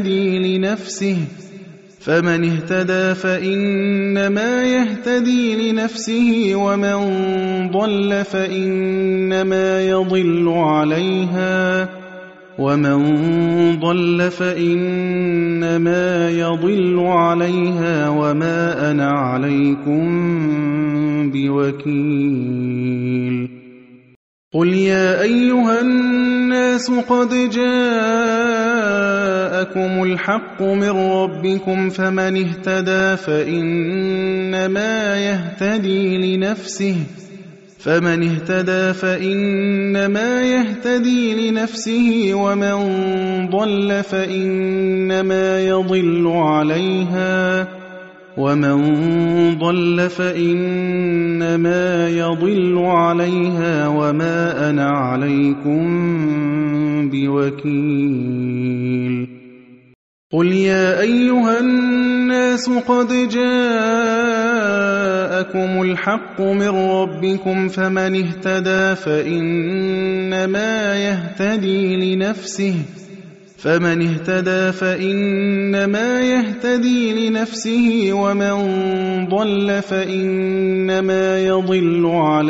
يهتدي لنفسه ومن ضل فإنما يضل عليها وما أنا عليكم بوكيل قل يا أيها الناس قد جاءكم الحق من ربكم فمن اهتدى فإنما يهتدي لنفسه ومن ضل فإنما يضل عليها وما أنا عليكم بوكيل قل يا أيها الناس قد جاءكم الحق من ربكم فمن اهتدى فإنما يهتدي لنفسه ومن ضل فإنما يضل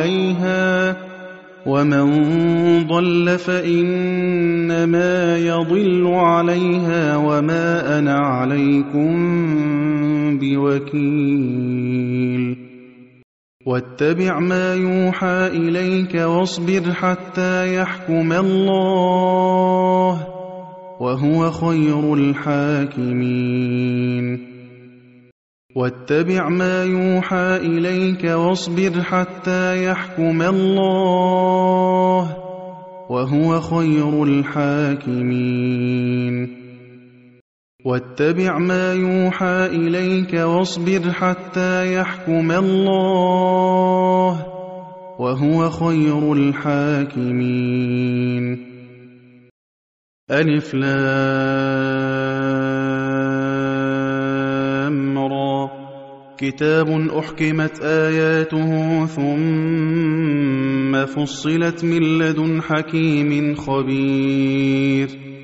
عليها وما أنا عليكم بوكيل واتبع ما يوحى إليك واصبر حتى يحكم الله وهو خير الحاكمين واتبع ما يوحى إليك واصبر حتى يحكم الله وهو خير الحاكمين واتبع ما يوحى إليك واصبر حتى يحكم الله وهو خير الحاكمين ألف لام را كتاب أحكمت آياته ثم فصلت من لدن حكيم خبير.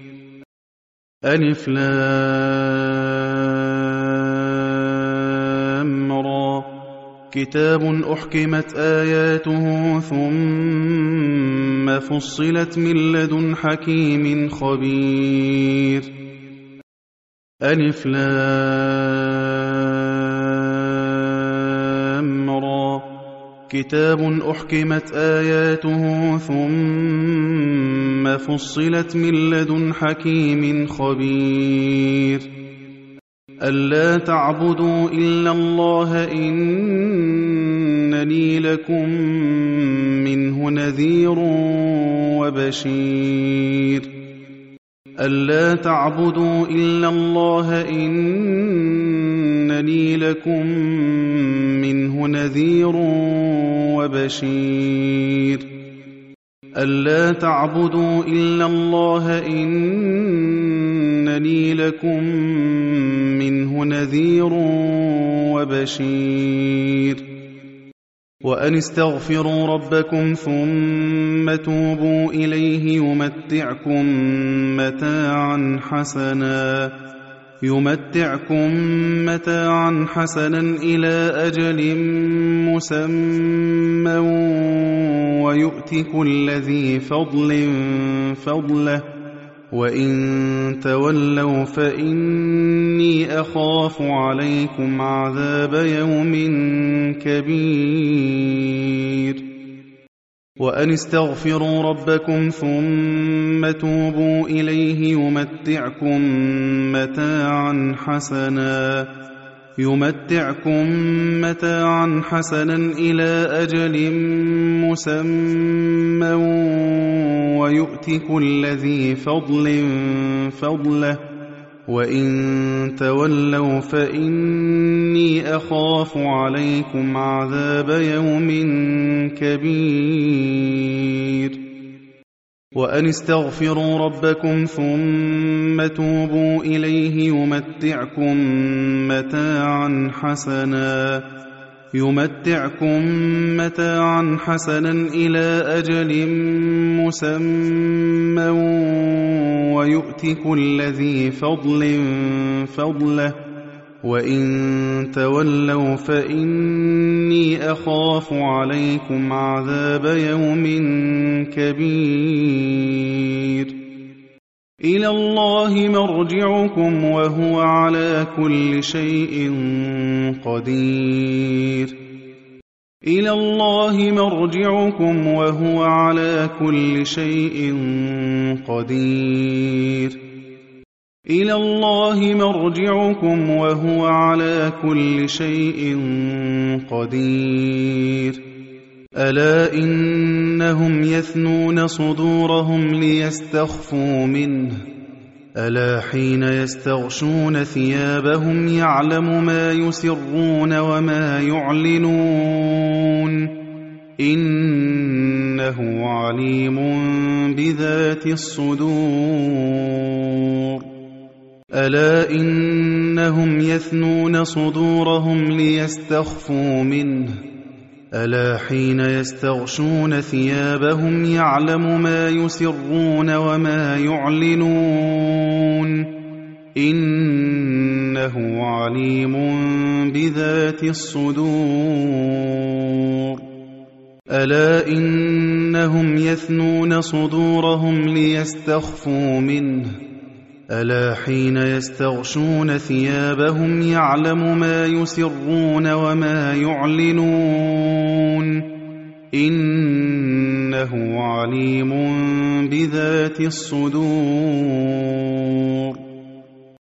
ألف لام را كتاب أحكمت آياته ثم فصلت من لدن حكيم خبير. ألف لام را كتاب أحكمت آياته ثم فصلت من لدن حكيم خبير. ألا تعبدوا إلا الله إنني لكم منه نذير وبشير. ألا تعبدوا إلا الله إنني لكم منه نذير وبشير. ألا تعبدوا إلا الله إنني لكم منه نذير وبشير. وأن استغفروا ربكم ثم توبوا إليه يمتعكم متاعا حسنا إلى أجل مسمى ويؤت كل ذي فضل فضله وإن تولوا فإني أخاف عليكم عذاب يوم كبير. وأن استغفروا ربكم ثم توبوا إليه يمتعكم متاعا حسنا إلى أجل مسمى ويؤت كل ذي فضل فضله وإن تولوا فإني أخاف عليكم عذاب يوم كبير. وأن استغفروا ربكم ثم توبوا إليه يمتعكم متاعا حسنا إلى أجل مسمى ويؤت كل ذي فضل فضله وإن تولوا فإني أخاف عليكم عذاب يوم كبير. إلى الله مرجعكم وهو على كل شيء قدير. إلى الله مرجعكم وهو على كل شيء قدير. إلى الله مرجعكم وهو على كل شيء قدير. ألا إنهم يثنون صدورهم ليستخفوا منه ألا حين يستغشون ثيابهم يعلم ما يسرون وما يعلنون إنه عليم بذات الصدور. ألا إنهم يثنون صدورهم ليستخفوا منه ألا حين يستغشون ثيابهم يعلم ما يسرون وما يعلنون إنه عليم بذات الصدور. ألا إنهم يثنون صدورهم ليستخفوا منه ألا حين يستغشون ثيابهم يعلم ما يسرون وما يعلنون إنه عليم بذات الصدور.